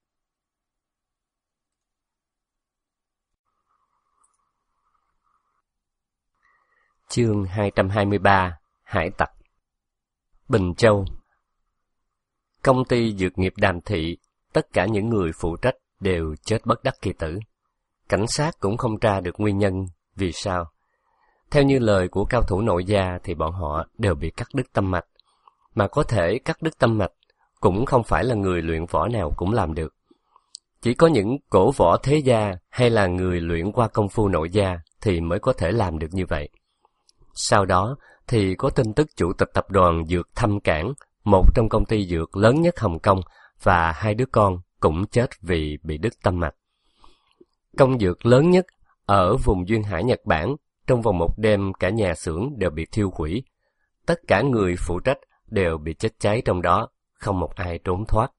Chương hai trăm hai mươi ba. Hải tặc. Bình Châu. Công ty dược nghiệp Đàm Thị, tất cả những người phụ trách đều chết bất đắc kỳ tử. Cảnh sát cũng không tra được nguyên nhân vì sao. Theo như lời của cao thủ nội gia thì bọn họ đều bị cắt đứt tâm mạch. Mà có thể cắt đứt tâm mạch cũng không phải là người luyện võ nào cũng làm được. Chỉ có những cổ võ thế gia hay là người luyện qua công phu nội gia thì mới có thể làm được như vậy. Sau đó thì có tin tức chủ tịch tập đoàn Dược Thâm Cảng, một trong công ty dược lớn nhất Hồng Kông, và hai đứa con cũng chết vì bị đứt tâm mạch. Công dược lớn nhất ở vùng Duyên Hải Nhật Bản, trong vòng một đêm cả nhà xưởng đều bị thiêu hủy. Tất cả người phụ trách đều bị chết cháy trong đó, không một ai trốn thoát.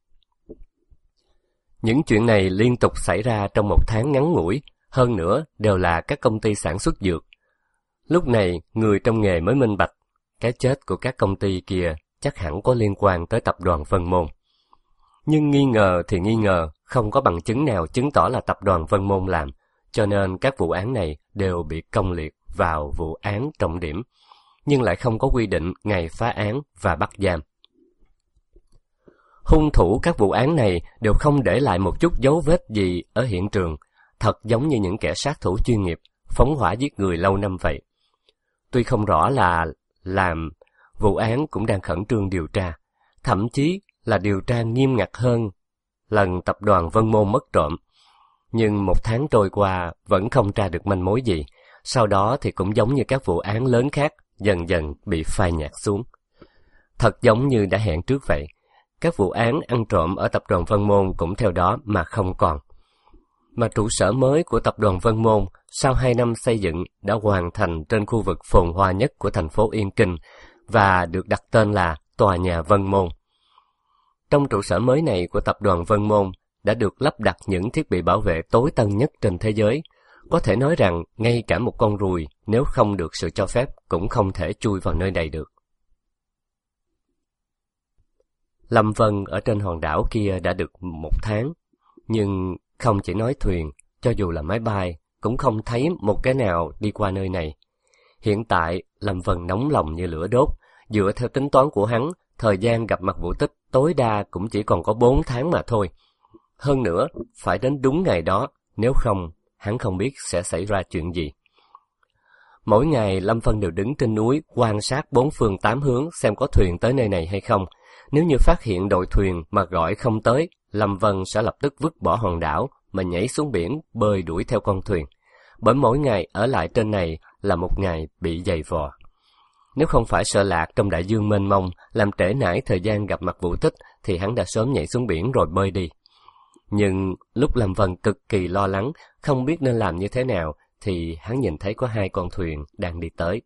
Những chuyện này liên tục xảy ra trong một tháng ngắn ngủi, hơn nữa đều là các công ty sản xuất dược. Lúc này, người trong nghề mới minh bạch, cái chết của các công ty kia chắc hẳn có liên quan tới tập đoàn Vân Môn. Nhưng nghi ngờ thì nghi ngờ, không có bằng chứng nào chứng tỏ là tập đoàn Vân Môn làm, cho nên các vụ án này đều bị công liệt vào vụ án trọng điểm, nhưng lại không có quy định ngày phá án và bắt giam. Hung thủ các vụ án này đều không để lại một chút dấu vết gì ở hiện trường, thật giống như những kẻ sát thủ chuyên nghiệp, phóng hỏa giết người lâu năm vậy. Tuy không rõ là làm, vụ án cũng đang khẩn trương điều tra, thậm chí là điều tra nghiêm ngặt hơn lần tập đoàn Vân Môn mất trộm. Nhưng một tháng trôi qua vẫn không tra được manh mối gì, sau đó thì cũng giống như các vụ án lớn khác, dần dần bị phai nhạt xuống. Thật giống như đã hẹn trước vậy, các vụ án ăn trộm ở tập đoàn Vân Môn cũng theo đó mà không còn. Mà trụ sở mới của tập đoàn Vân Môn sau hai năm xây dựng đã hoàn thành trên khu vực phồn hoa nhất của thành phố Yên Kinh và được đặt tên là Tòa nhà Vân Môn. Trong trụ sở mới này của tập đoàn Vân Môn đã được lắp đặt những thiết bị bảo vệ tối tân nhất trên thế giới, Có thể nói rằng ngay cả một con ruồi nếu không được sự cho phép cũng không thể chui vào nơi này được. Lâm Vân ở trên hòn đảo kia đã được một tháng, nhưng không chỉ nói thuyền, cho dù là máy bay cũng không thấy một cái nào đi qua nơi này. Hiện tại Lâm Vân nóng lòng như lửa đốt, dựa theo tính toán của hắn, thời gian gặp mặt Vũ Tích tối đa cũng chỉ còn có bốn tháng mà thôi. Hơn nữa, phải đến đúng ngày đó, nếu không, hắn không biết sẽ xảy ra chuyện gì. Mỗi ngày Lâm Vân đều đứng trên núi quan sát bốn phương tám hướng xem có thuyền tới nơi này hay không. Nếu như phát hiện đội thuyền mà gọi không tới, Lâm Vân sẽ lập tức vứt bỏ hòn đảo mà nhảy xuống biển bơi đuổi theo con thuyền. Bởi mỗi ngày ở lại trên này là một ngày bị dày vò. Nếu không phải sợ lạc trong đại dương mênh mông làm trễ nải thời gian gặp mặt Vũ Tích thì hắn đã sớm nhảy xuống biển rồi bơi đi. Nhưng lúc Lâm Vân cực kỳ lo lắng, không biết nên làm như thế nào, thì hắn nhìn thấy có hai con thuyền đang đi tới.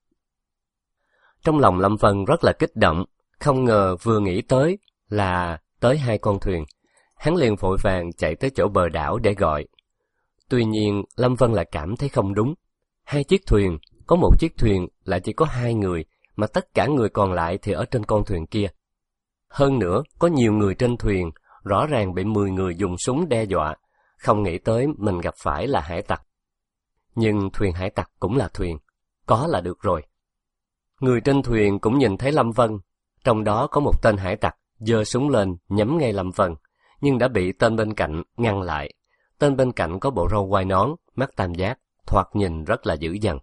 Trong lòng Lâm Vân rất là kích động, không ngờ vừa nghĩ tới là tới hai con thuyền. Hắn liền vội vàng chạy tới chỗ bờ đảo để gọi. Tuy nhiên, Lâm Vân lại cảm thấy không đúng. Hai chiếc thuyền, có một chiếc thuyền lại chỉ có hai người, mà tất cả người còn lại thì ở trên con thuyền kia. Hơn nữa, có nhiều người trên thuyền, rõ ràng bị mười người dùng súng đe dọa, không nghĩ tới mình gặp phải là hải tặc. Nhưng thuyền hải tặc cũng là thuyền, có là được rồi. Người trên thuyền cũng nhìn thấy Lâm Vân, trong đó có một tên hải tặc giơ súng lên nhắm ngay Lâm Vân, nhưng đã bị tên bên cạnh ngăn lại. Tên bên cạnh có bộ râu quai nón, mắt tam giác, thoạt nhìn rất là dữ dằn.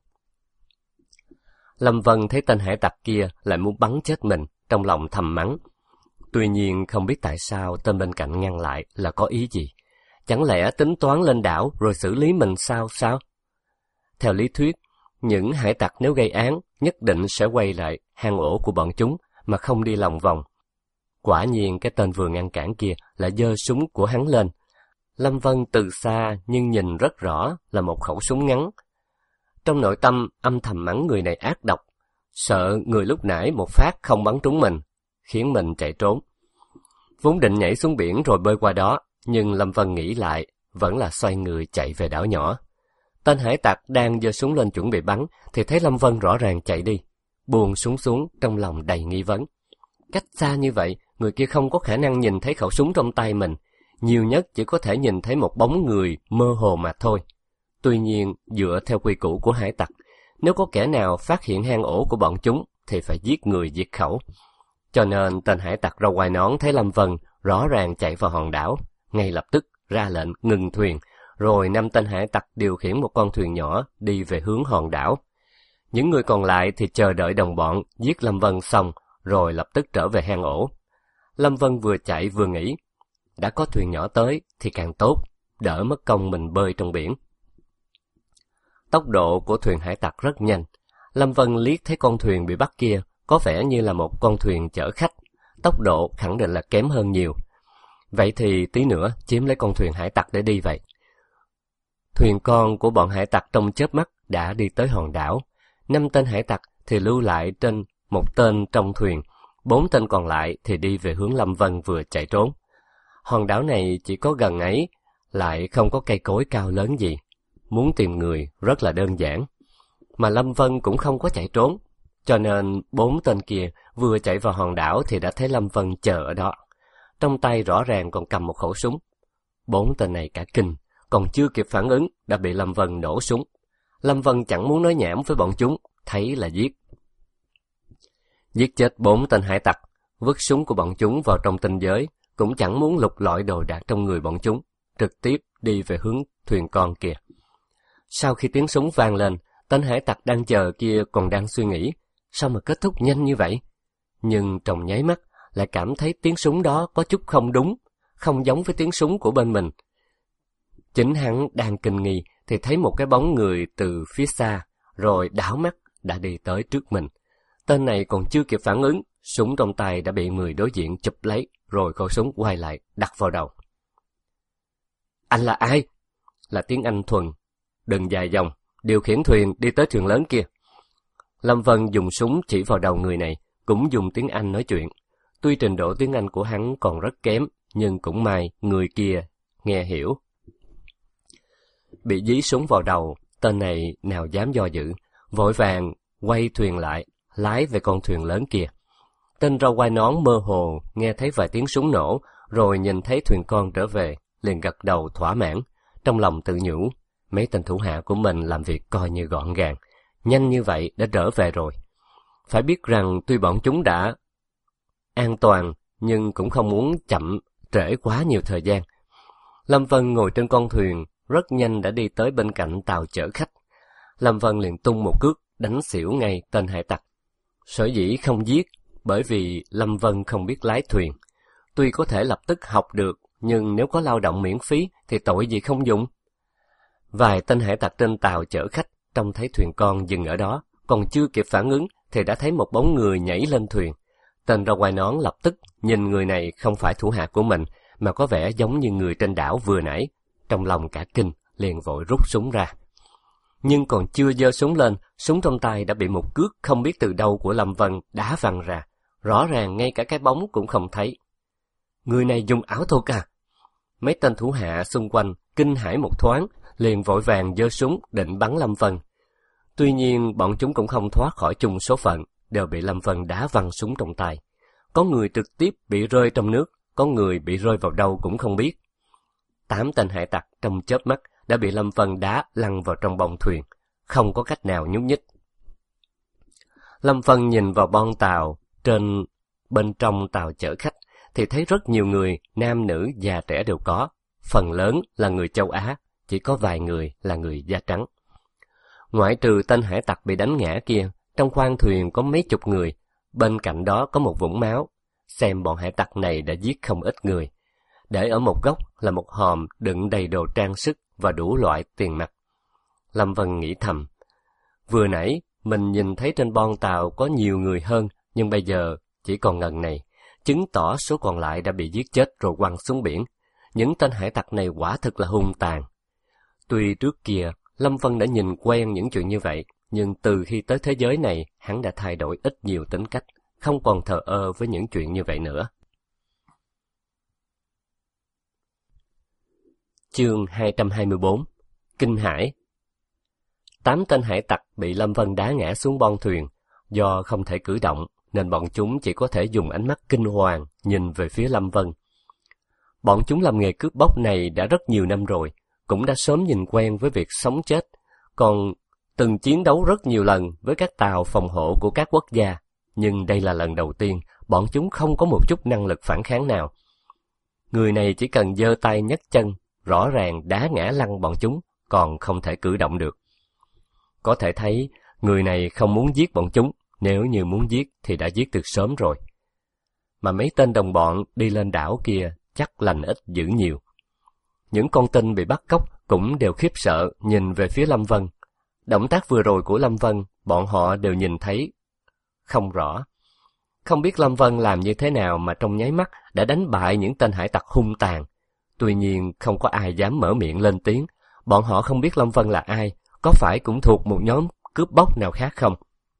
Lâm Vân thấy tên hải tặc kia lại muốn bắn chết mình, trong lòng thầm mắng. Tuy nhiên không biết tại sao tên bên cạnh ngăn lại là có ý gì. Chẳng lẽ tính toán lên đảo rồi xử lý mình sao sao? Theo lý thuyết, những hải tặc nếu gây án nhất định sẽ quay lại hang ổ của bọn chúng mà không đi lòng vòng. Quả nhiên cái tên vừa ngăn cản kia lại giơ súng của hắn lên. Lâm Vân từ xa nhưng nhìn rất rõ là một khẩu súng ngắn. Trong nội tâm âm thầm mắng người này ác độc, sợ người lúc nãy một phát không bắn trúng mình, khiến mình chạy trốn. Vốn định nhảy xuống biển rồi bơi qua đó, nhưng Lâm Vân nghĩ lại, vẫn là xoay người chạy về đảo nhỏ. Tên hải tặc đang giơ súng lên chuẩn bị bắn, thì thấy Lâm Vân rõ ràng chạy đi, buông súng xuống trong lòng đầy nghi vấn. Cách xa như vậy, người kia không có khả năng nhìn thấy khẩu súng trong tay mình, nhiều nhất chỉ có thể nhìn thấy một bóng người mơ hồ mà thôi. Tuy nhiên, dựa theo quy củ của hải tặc, nếu có kẻ nào phát hiện hang ổ của bọn chúng, thì phải giết người diệt khẩu. Cho nên tên hải tặc râu quai nón thấy Lâm Vân rõ ràng chạy vào hòn đảo, ngay lập tức ra lệnh ngừng thuyền, rồi năm tên hải tặc điều khiển một con thuyền nhỏ đi về hướng hòn đảo. Những người còn lại thì chờ đợi đồng bọn giết Lâm Vân xong, rồi lập tức trở về hang ổ. Lâm Vân vừa chạy vừa nghĩ, đã có thuyền nhỏ tới thì càng tốt, đỡ mất công mình bơi trong biển. Tốc độ của thuyền hải tặc rất nhanh. Lâm Vân liếc thấy con thuyền bị bắt kia có vẻ như là một con thuyền chở khách, tốc độ khẳng định là kém hơn nhiều. Vậy thì tí nữa chiếm lấy con thuyền hải tặc để đi vậy. Thuyền con của bọn hải tặc trong chớp mắt đã đi tới hòn đảo. Năm tên hải tặc thì lưu lại trên một tên trong thuyền, bốn tên còn lại thì đi về hướng Lâm Vân vừa chạy trốn. Hòn đảo này chỉ có gần ấy, lại không có cây cối cao lớn gì. Muốn tìm người rất là đơn giản. Mà Lâm Vân cũng không có chạy trốn, cho nên bốn tên kia vừa chạy vào hòn đảo thì đã thấy Lâm Vân chờ ở đó. Trong tay rõ ràng còn cầm một khẩu súng. Bốn tên này cả kinh, còn chưa kịp phản ứng đã bị Lâm Vân nổ súng. Lâm Vân chẳng muốn nói nhảm với bọn chúng, thấy là giết. Giết chết bốn tên hải tặc, vứt súng của bọn chúng vào trong tinh giới, cũng chẳng muốn lục lọi đồ đạc trong người bọn chúng, trực tiếp đi về hướng thuyền con kia. Sau khi tiếng súng vang lên, tên hải tặc đang chờ kia còn đang suy nghĩ, sao mà kết thúc nhanh như vậy? Nhưng trong nháy mắt lại cảm thấy tiếng súng đó có chút không đúng, không giống với tiếng súng của bên mình. Chính hắn đang kinh nghi thì thấy một cái bóng người từ phía xa, rồi đảo mắt đã đi tới trước mình. Tên này còn chưa kịp phản ứng, súng trong tay đã bị người đối diện chụp lấy, rồi khẩu súng quay lại đặt vào đầu. Anh là ai? Là tiếng Anh thuần. Đừng dài dòng, điều khiển thuyền đi tới thuyền lớn kia. Lâm Vân dùng súng chỉ vào đầu người này, cũng dùng tiếng Anh nói chuyện. Tuy trình độ tiếng Anh của hắn còn rất kém, nhưng cũng may người kia nghe hiểu. Bị dí súng vào đầu, tên này nào dám do dự, vội vàng quay thuyền lại, lái về con thuyền lớn kia. Tên râu quai nón mơ hồ nghe thấy vài tiếng súng nổ, rồi nhìn thấy thuyền con trở về, liền gật đầu thỏa mãn, trong lòng tự nhủ, mấy tên thủ hạ của mình làm việc coi như gọn gàng, nhanh như vậy đã trở về rồi. Phải biết rằng tuy bọn chúng đã an toàn, nhưng cũng không muốn chậm trễ quá nhiều thời gian. Lâm Vân ngồi trên con thuyền, rất nhanh đã đi tới bên cạnh tàu chở khách. Lâm Vân liền tung một cước, đánh xỉu ngay tên hải tặc. Sở dĩ không giết, bởi vì Lâm Vân không biết lái thuyền. Tuy có thể lập tức học được, nhưng nếu có lao động miễn phí thì tội gì không dùng. Vài tên hải tặc trên tàu chở khách trông thấy thuyền con dừng ở đó, còn chưa kịp phản ứng thì đã thấy một bóng người nhảy lên thuyền. Tên râu quai nón lập tức nhìn người này không phải thủ hạ của mình, mà có vẻ giống như người trên đảo vừa nãy. Trong lòng cả kinh, liền vội rút súng ra. Nhưng còn chưa giơ súng lên, súng trong tay đã bị một cước không biết từ đâu của Lâm Vân đá văng ra. Rõ ràng ngay cả cái bóng cũng không thấy. Người này dùng ảo thuật à? Mấy tên thủ hạ xung quanh kinh hãi một thoáng, liền vội vàng giơ súng định bắn Lâm Vân. Tuy nhiên bọn chúng cũng không thoát khỏi chung số phận, đều bị Lâm Vân đá văng súng trong tay. Có người trực tiếp bị rơi trong nước, có người bị rơi vào đâu cũng không biết. Tám tên hải tặc trong chớp mắt đã bị Lâm Vân đá lăn vào trong bong thuyền, không có cách nào nhúc nhích. Lâm Vân nhìn vào bon tàu, trên bên trong tàu chở khách, thì thấy rất nhiều người, nam nữ già trẻ đều có, phần lớn là người châu Á, chỉ có vài người là người da trắng. Ngoại trừ tên hải tặc bị đánh ngã kia, trong khoang thuyền có mấy chục người, bên cạnh đó có một vũng máu, xem bọn hải tặc này đã giết không ít người. Để ở một góc là một hòm đựng đầy đồ trang sức và đủ loại tiền mặt. Lâm Vân nghĩ thầm, vừa nãy mình nhìn thấy trên bon tàu có nhiều người hơn, nhưng bây giờ chỉ còn ngần này, chứng tỏ số còn lại đã bị giết chết rồi quăng xuống biển. Những tên hải tặc này quả thực là hung tàn. Tuy trước kia Lâm Vân đã nhìn quen những chuyện như vậy, nhưng từ khi tới thế giới này, hắn đã thay đổi ít nhiều tính cách, không còn thờ ơ với những chuyện như vậy nữa. Chương hai trăm hai mươi bốn. Kinh hãi. Tám tên hải tặc bị Lâm Vân đá ngã xuống bon thuyền. Do không thể cử động, nên bọn chúng chỉ có thể dùng ánh mắt kinh hoàng nhìn về phía Lâm Vân. Bọn chúng làm nghề cướp bóc này đã rất nhiều năm rồi, cũng đã sớm nhìn quen với việc sống chết, còn từng chiến đấu rất nhiều lần với các tàu phòng hộ của các quốc gia. Nhưng đây là lần đầu tiên, bọn chúng không có một chút năng lực phản kháng nào. Người này chỉ cần giơ tay nhấc chân, rõ ràng đá ngã lăn bọn chúng, còn không thể cử động được. Có thể thấy, người này không muốn giết bọn chúng, nếu như muốn giết thì đã giết từ sớm rồi. Mà mấy tên đồng bọn đi lên đảo kia chắc lành ít dữ nhiều. Những con tin bị bắt cóc cũng đều khiếp sợ nhìn về phía Lâm Vân. Động tác vừa rồi của Lâm Vân, bọn họ đều nhìn thấy không rõ. Không biết Lâm Vân làm như thế nào mà trong nháy mắt đã đánh bại những tên hải tặc hung tàn. Tuy nhiên không có ai dám mở miệng lên tiếng. Bọn họ không biết Lâm Vân là ai, có phải cũng thuộc một nhóm cướp bóc nào khác không?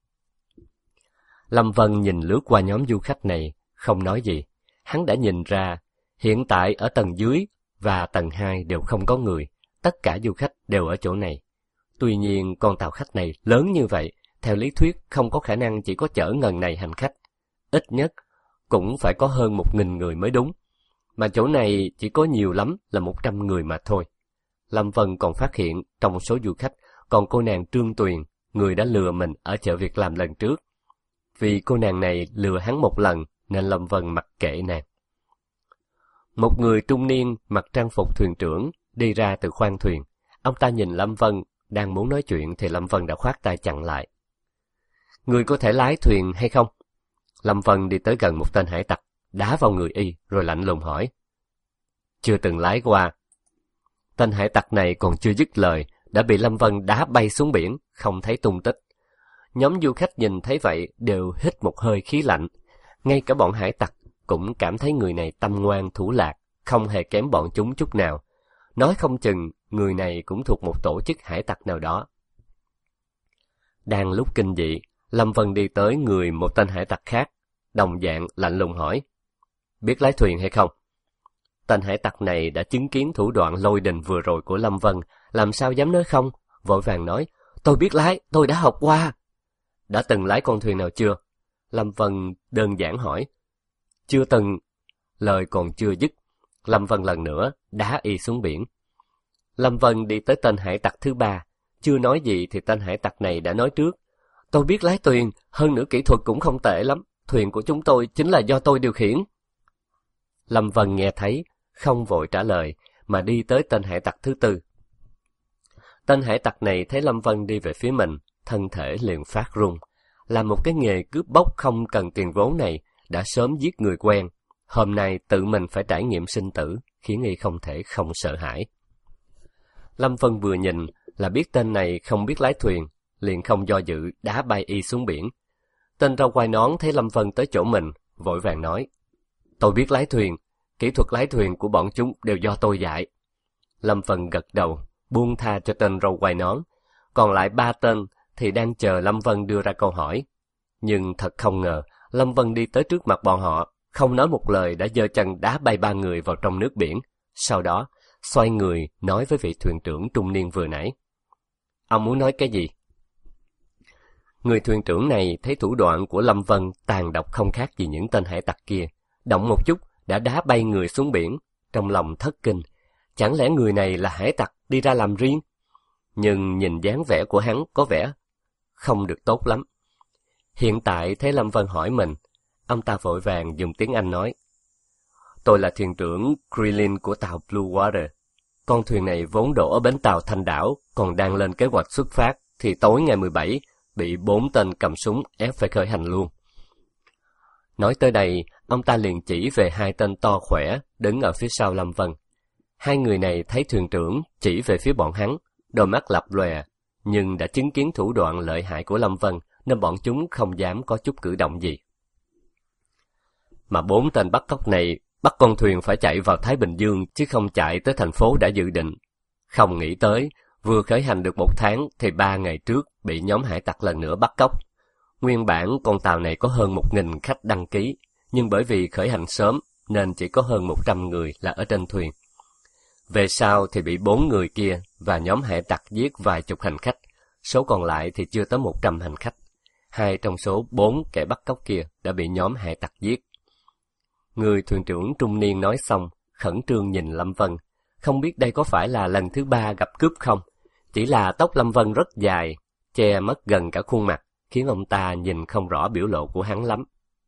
Lâm Vân nhìn lướt qua nhóm du khách này, không nói gì. Hắn đã nhìn ra, hiện tại ở tầng dưới và tầng hai đều không có người, tất cả du khách đều ở chỗ này. Tuy nhiên con tàu khách này lớn như vậy, theo lý thuyết không có khả năng chỉ có chở ngần này hành khách. Ít nhất cũng phải có hơn một nghìn người mới đúng. Mà chỗ này chỉ có nhiều lắm là một trăm người mà thôi. Lâm Vân còn phát hiện trong số du khách còn cô nàng Trương Tuyền, người đã lừa mình ở chợ Việc Làm lần trước. Vì cô nàng này lừa hắn một lần nên Lâm Vân mặc kệ nàng. Một người trung niên mặc trang phục thuyền trưởng đi ra từ khoang thuyền. Ông ta nhìn Lâm Vân đang muốn nói chuyện thì Lâm Vân đã khoát tay chặn lại. Người có thể lái thuyền hay không? Lâm Vân đi tới gần một tên hải tặc, đá vào người y rồi lạnh lùng hỏi. Chưa từng lái qua. Tên hải tặc này còn chưa dứt lời đã bị Lâm Vân đá bay xuống biển, không thấy tung tích. Nhóm du khách nhìn thấy vậy đều hít một hơi khí lạnh. Ngay cả bọn hải tặc cũng cảm thấy người này tâm ngoan thủ lạc, không hề kém bọn chúng chút nào. Nói không chừng người này cũng thuộc một tổ chức hải tặc nào đó. Đang lúc kinh dị, Lâm Vân đi tới người một tên hải tặc khác, đồng dạng lạnh lùng hỏi. Biết lái thuyền hay không? Tên hải tặc này đã chứng kiến thủ đoạn lôi đình vừa rồi của Lâm Vân, làm sao dám nói không, vội vàng nói, tôi biết lái, tôi đã học qua. Đã từng lái con thuyền nào chưa? Lâm Vân đơn giản hỏi. Chưa từng. Lời còn chưa dứt, Lâm Vân lần nữa đá y xuống biển. Lâm Vân đi tới tên hải tặc thứ ba, chưa nói gì thì tên hải tặc này đã nói trước. Tôi biết lái thuyền, hơn nữa kỹ thuật cũng không tệ lắm, thuyền của chúng tôi chính là do tôi điều khiển. Lâm Vân nghe thấy, không vội trả lời, mà đi tới tên hải tặc thứ tư. Tên hải tặc này thấy Lâm Vân đi về phía mình, thân thể liền phát run. Làm một cái nghề cướp bóc không cần tiền vốn này, đã sớm giết người quen. Hôm nay tự mình phải trải nghiệm sinh tử, khiến y không thể không sợ hãi. Lâm Vân vừa nhìn là biết tên này không biết lái thuyền, liền không do dự đá bay y xuống biển. Tên râu quai nón thấy Lâm Vân tới chỗ mình, vội vàng nói, tôi biết lái thuyền, kỹ thuật lái thuyền của bọn chúng đều do tôi dạy. Lâm Vân gật đầu, buông tha cho tên râu quai nón, còn lại ba tên thì đang chờ Lâm Vân đưa ra câu hỏi. Nhưng thật không ngờ, Lâm Vân đi tới trước mặt bọn họ, không nói một lời đã giơ chân đá bay ba người vào trong nước biển. Sau đó, xoay người nói với vị thuyền trưởng trung niên vừa nãy. Ông muốn nói cái gì? Người thuyền trưởng này thấy thủ đoạn của Lâm Vân tàn độc không khác gì những tên hải tặc kia. Động một chút đã đá bay người xuống biển, trong lòng thất kinh. Chẳng lẽ người này là hải tặc đi ra làm riêng? Nhưng nhìn dáng vẻ của hắn có vẻ không được tốt lắm. Hiện tại thấy Lâm Vân hỏi mình, ông ta vội vàng dùng tiếng Anh nói. Tôi là thuyền trưởng Krillin của tàu Blue Water. Con thuyền này vốn đổ ở bến tàu Thanh Đảo, còn đang lên kế hoạch xuất phát, thì tối ngày mười bảy, bị bốn tên cầm súng ép phải khởi hành luôn. Nói tới đây, ông ta liền chỉ về hai tên to khỏe, đứng ở phía sau Lâm Vân. Hai người này thấy thuyền trưởng chỉ về phía bọn hắn, đôi mắt lập lòe, nhưng đã chứng kiến thủ đoạn lợi hại của Lâm Vân, nên bọn chúng không dám có chút cử động gì. Mà bốn tên bắt cóc này bắt con thuyền phải chạy vào Thái Bình Dương, chứ không chạy tới thành phố đã dự định. Không nghĩ tới, vừa khởi hành được một tháng thì ba ngày trước bị nhóm hải tặc lần nữa bắt cóc. Nguyên bản con tàu này có hơn một nghìn khách đăng ký, nhưng bởi vì khởi hành sớm nên chỉ có hơn một trăm người là ở trên thuyền. Về sau thì bị bốn người kia và nhóm hải tặc giết vài chục hành khách, số còn lại thì chưa tới một trăm hành khách. Hai trong số bốn kẻ bắt cóc kia đã bị nhóm hải tặc giết. Người thuyền trưởng trung niên nói xong, khẩn trương nhìn Lâm Vân. Không biết đây có phải là lần thứ ba gặp cướp không? Chỉ là tóc Lâm Vân rất dài, che mất gần cả khuôn mặt, khiến ông ta nhìn không rõ biểu lộ của hắn lắm.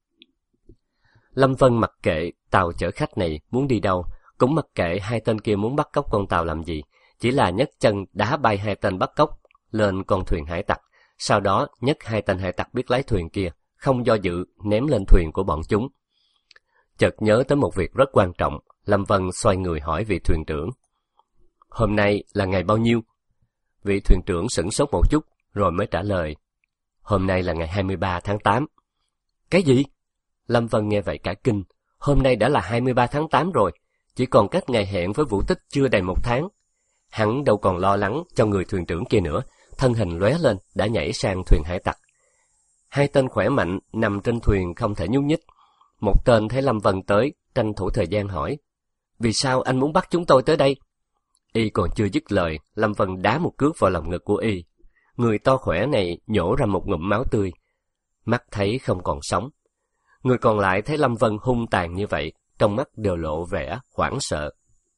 Lâm Vân mặc kệ tàu chở khách này muốn đi đâu, cũng mặc kệ hai tên kia muốn bắt cóc con tàu làm gì, chỉ là nhấc chân đá bay hai tên bắt cóc lên con thuyền hải tặc, sau đó nhấc hai tên hải tặc biết lái thuyền kia, không do dự ném lên thuyền của bọn chúng. Chợt nhớ tới một việc rất quan trọng, Lâm Vân xoay người hỏi vị thuyền trưởng. Hôm nay là ngày bao nhiêu? Vị thuyền trưởng sửng sốt một chút, rồi mới trả lời. Hôm nay là ngày hai mươi ba tháng tám. Cái gì? Lâm Vân nghe vậy cả kinh. Hôm nay đã là hai mươi ba tháng tám rồi, chỉ còn cách ngày hẹn với Vũ Tích chưa đầy một tháng. Hắn đâu còn lo lắng cho người thuyền trưởng kia nữa, thân hình lóe lên đã nhảy sang thuyền hải tặc. Hai tên khỏe mạnh nằm trên thuyền không thể nhúc nhích. Một tên thấy Lâm Vân tới, tranh thủ thời gian hỏi. Vì sao anh muốn bắt chúng tôi tới đây? Y còn chưa dứt lời, Lâm Vân đá một cước vào lòng ngực của Y. Người to khỏe này nhổ ra một ngụm máu tươi, mắt thấy không còn sống. Người còn lại thấy Lâm Vân hung tàn như vậy, trong mắt đều lộ vẻ hoảng sợ.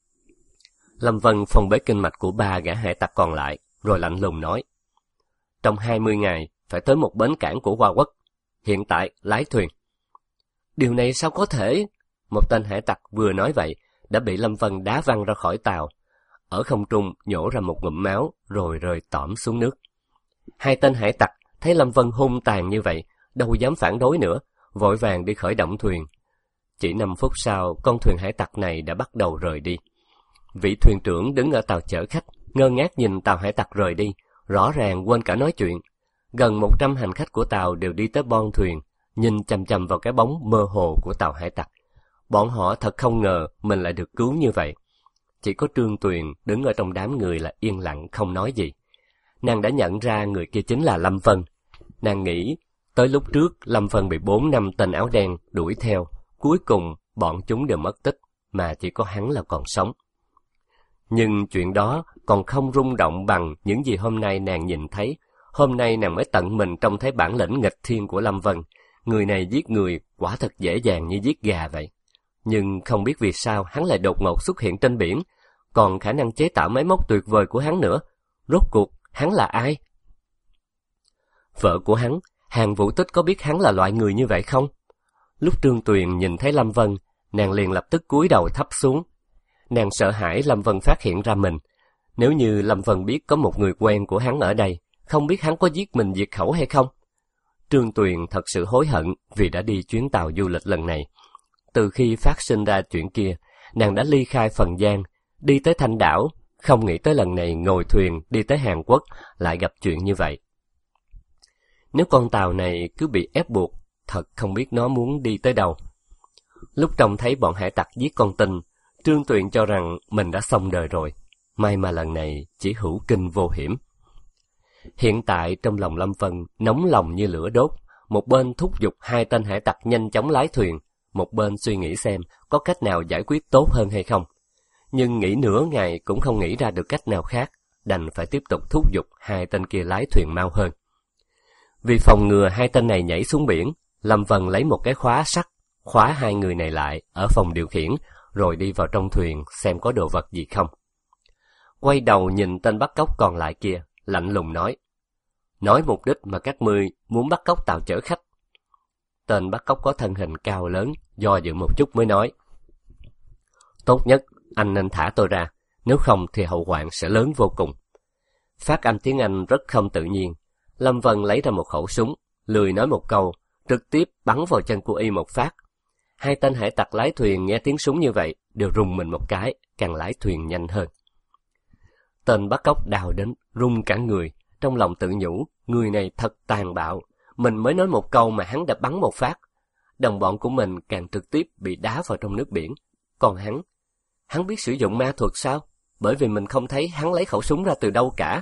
Lâm Vân phong bế kinh mạch của ba gã hải tặc còn lại, rồi lạnh lùng nói. Trong hai mươi ngày, phải tới một bến cảng của Hoa Quốc. Hiện tại, lái thuyền. Điều này sao có thể? Một tên hải tặc vừa nói vậy, đã bị Lâm Vân đá văng ra khỏi tàu. Ở không trung nhổ ra một ngụm máu, rồi rơi tõm xuống nước. Hai tên hải tặc thấy Lâm Vân hung tàn như vậy, đâu dám phản đối nữa, vội vàng đi khởi động thuyền. Chỉ năm phút sau, con thuyền hải tặc này đã bắt đầu rời đi. Vị thuyền trưởng đứng ở tàu chở khách, ngơ ngác nhìn tàu hải tặc rời đi, rõ ràng quên cả nói chuyện. Gần một trăm hành khách của tàu đều đi tới bon thuyền, nhìn chằm chằm vào cái bóng mơ hồ của tàu hải tặc. Bọn họ thật không ngờ mình lại được cứu như vậy. Chỉ có Trương Tuyền đứng ở trong đám người là yên lặng không nói gì. Nàng đã nhận ra người kia chính là Lâm Vân. Nàng nghĩ, tới lúc trước Lâm Vân bị bốn năm tên áo đen đuổi theo, cuối cùng bọn chúng đều mất tích, mà chỉ có hắn là còn sống. Nhưng chuyện đó còn không rung động bằng những gì hôm nay nàng nhìn thấy. Hôm nay nàng mới tận mình trông thấy bản lĩnh nghịch thiên của Lâm Vân. Người này giết người quả thật dễ dàng như giết gà vậy. Nhưng không biết vì sao hắn lại đột ngột xuất hiện trên biển, còn khả năng chế tạo máy móc tuyệt vời của hắn nữa. Rốt cuộc, hắn là ai? Vợ của hắn, Hàn Vũ Tích có biết hắn là loại người như vậy không? Lúc Trương Tuyền nhìn thấy Lâm Vân, nàng liền lập tức cúi đầu thấp xuống. Nàng sợ hãi Lâm Vân phát hiện ra mình. Nếu như Lâm Vân biết có một người quen của hắn ở đây, không biết hắn có giết mình diệt khẩu hay không? Trương Tuyền thật sự hối hận vì đã đi chuyến tàu du lịch lần này. Từ khi phát sinh ra chuyện kia, nàng đã ly khai Phần Giang, đi tới Thanh Đảo, không nghĩ tới lần này ngồi thuyền đi tới Hàn Quốc lại gặp chuyện như vậy. Nếu con tàu này cứ bị ép buộc, thật không biết nó muốn đi tới đâu. Lúc trông thấy bọn hải tặc giết con tin, Trương Tuyền cho rằng mình đã xong đời rồi. May mà lần này chỉ hữu kinh vô hiểm. Hiện tại trong lòng Lâm Vân nóng lòng như lửa đốt, một bên thúc giục hai tên hải tặc nhanh chóng lái thuyền, một bên suy nghĩ xem có cách nào giải quyết tốt hơn hay không. Nhưng nghĩ nửa ngày cũng không nghĩ ra được cách nào khác, đành phải tiếp tục thúc giục hai tên kia lái thuyền mau hơn. Vì phòng ngừa hai tên này nhảy xuống biển, Lâm Vân lấy một cái khóa sắt, khóa hai người này lại ở phòng điều khiển, rồi đi vào trong thuyền xem có đồ vật gì không. Quay đầu nhìn tên bắt cóc còn lại kia, lạnh lùng nói: Nói mục đích mà các ngươi muốn bắt cóc tàu chở khách. Tên bắt cóc có thân hình cao lớn, do dự một chút mới nói: Tốt nhất, anh nên thả tôi ra, nếu không thì hậu hoạn sẽ lớn vô cùng. Phát âm tiếng Anh rất không tự nhiên. Lâm Vân lấy ra một khẩu súng, lười nói một câu, trực tiếp bắn vào chân của y một phát. Hai tên hải tặc lái thuyền nghe tiếng súng như vậy, đều rùng mình một cái, càng lái thuyền nhanh hơn. Tên bắt cóc đào đến, run cả người, trong lòng tự nhủ, người này thật tàn bạo, mình mới nói một câu mà hắn đã bắn một phát. Đồng bọn của mình càng trực tiếp bị đá vào trong nước biển. Còn hắn, hắn biết sử dụng ma thuật sao? Bởi vì mình không thấy hắn lấy khẩu súng ra từ đâu cả.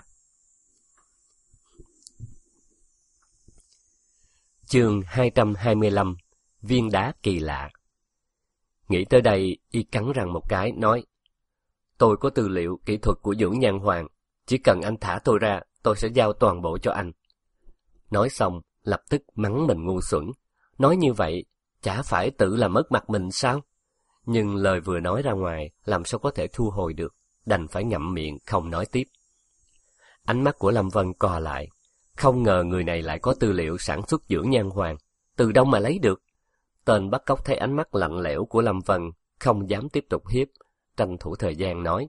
Chương hai trăm hai mươi lăm. Viên đá kỳ lạ. Nghĩ tới đây, y cắn răng một cái, nói: Tôi có tư liệu kỹ thuật của dưỡng nhan hoàng, chỉ cần anh thả tôi ra, tôi sẽ giao toàn bộ cho anh. Nói xong, lập tức mắng mình ngu xuẩn. Nói như vậy, chả phải tự làm mất mặt mình sao? Nhưng lời vừa nói ra ngoài, làm sao có thể thu hồi được, đành phải ngậm miệng không nói tiếp. Ánh mắt của Lâm Vân co lại. Không ngờ người này lại có tư liệu sản xuất dưỡng nhan hoàng, từ đâu mà lấy được? Tên bắt cóc thấy ánh mắt lạnh lẽo của Lâm Vân, không dám tiếp tục hiếp, tranh thủ thời gian nói: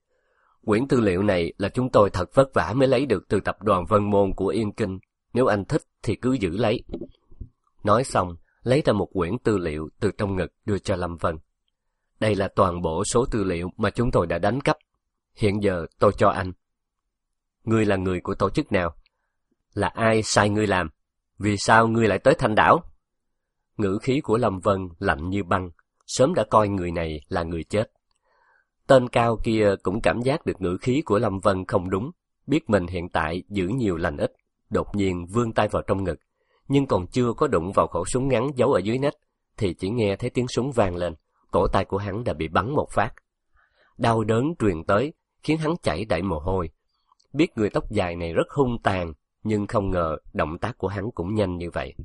Quyển tư liệu này là chúng tôi thật vất vả mới lấy được từ tập đoàn Vân Môn của Yên Kinh, nếu anh thích thì cứ giữ lấy. Nói xong, lấy ra một quyển tư liệu từ trong ngực đưa cho Lâm Vân. Đây là toàn bộ số tư liệu mà chúng tôi đã đánh cắp. Hiện giờ tôi cho anh. Ngươi là người của tổ chức nào? Là ai sai ngươi làm? Vì sao ngươi lại tới Thanh Đảo? Ngữ khí của Lâm Vân lạnh như băng, sớm đã coi người này là người chết. Tên cao kia cũng cảm giác được ngữ khí của Lâm Vân không đúng, biết mình hiện tại giữ nhiều lành ít, đột nhiên vươn tay vào trong ngực, nhưng còn chưa có đụng vào khẩu súng ngắn giấu ở dưới nách, thì chỉ nghe thấy tiếng súng vang lên, cổ tay của hắn đã bị bắn một phát. Đau đớn truyền tới, khiến hắn chảy đầy mồ hôi. Biết người tóc dài này rất hung tàn, nhưng không ngờ động tác của hắn cũng nhanh như vậy.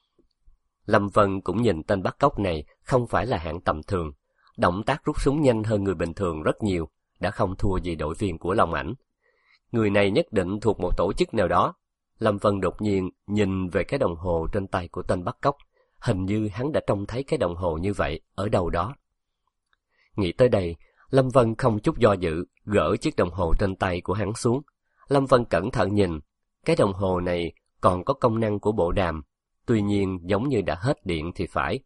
Lâm Vân cũng nhìn tên bắt cóc này không phải là hạng tầm thường, động tác rút súng nhanh hơn người bình thường rất nhiều, đã không thua gì đội viên của Long Ảnh. Người này nhất định thuộc một tổ chức nào đó. Lâm Vân đột nhiên nhìn về cái đồng hồ trên tay của tên bắt cóc, hình như hắn đã trông thấy cái đồng hồ như vậy ở đâu đó. Nghĩ tới đây, Lâm Vân không chút do dự, gỡ chiếc đồng hồ trên tay của hắn xuống. Lâm Vân cẩn thận nhìn, cái đồng hồ này còn có công năng của bộ đàm, tuy nhiên giống như đã hết điện thì phải.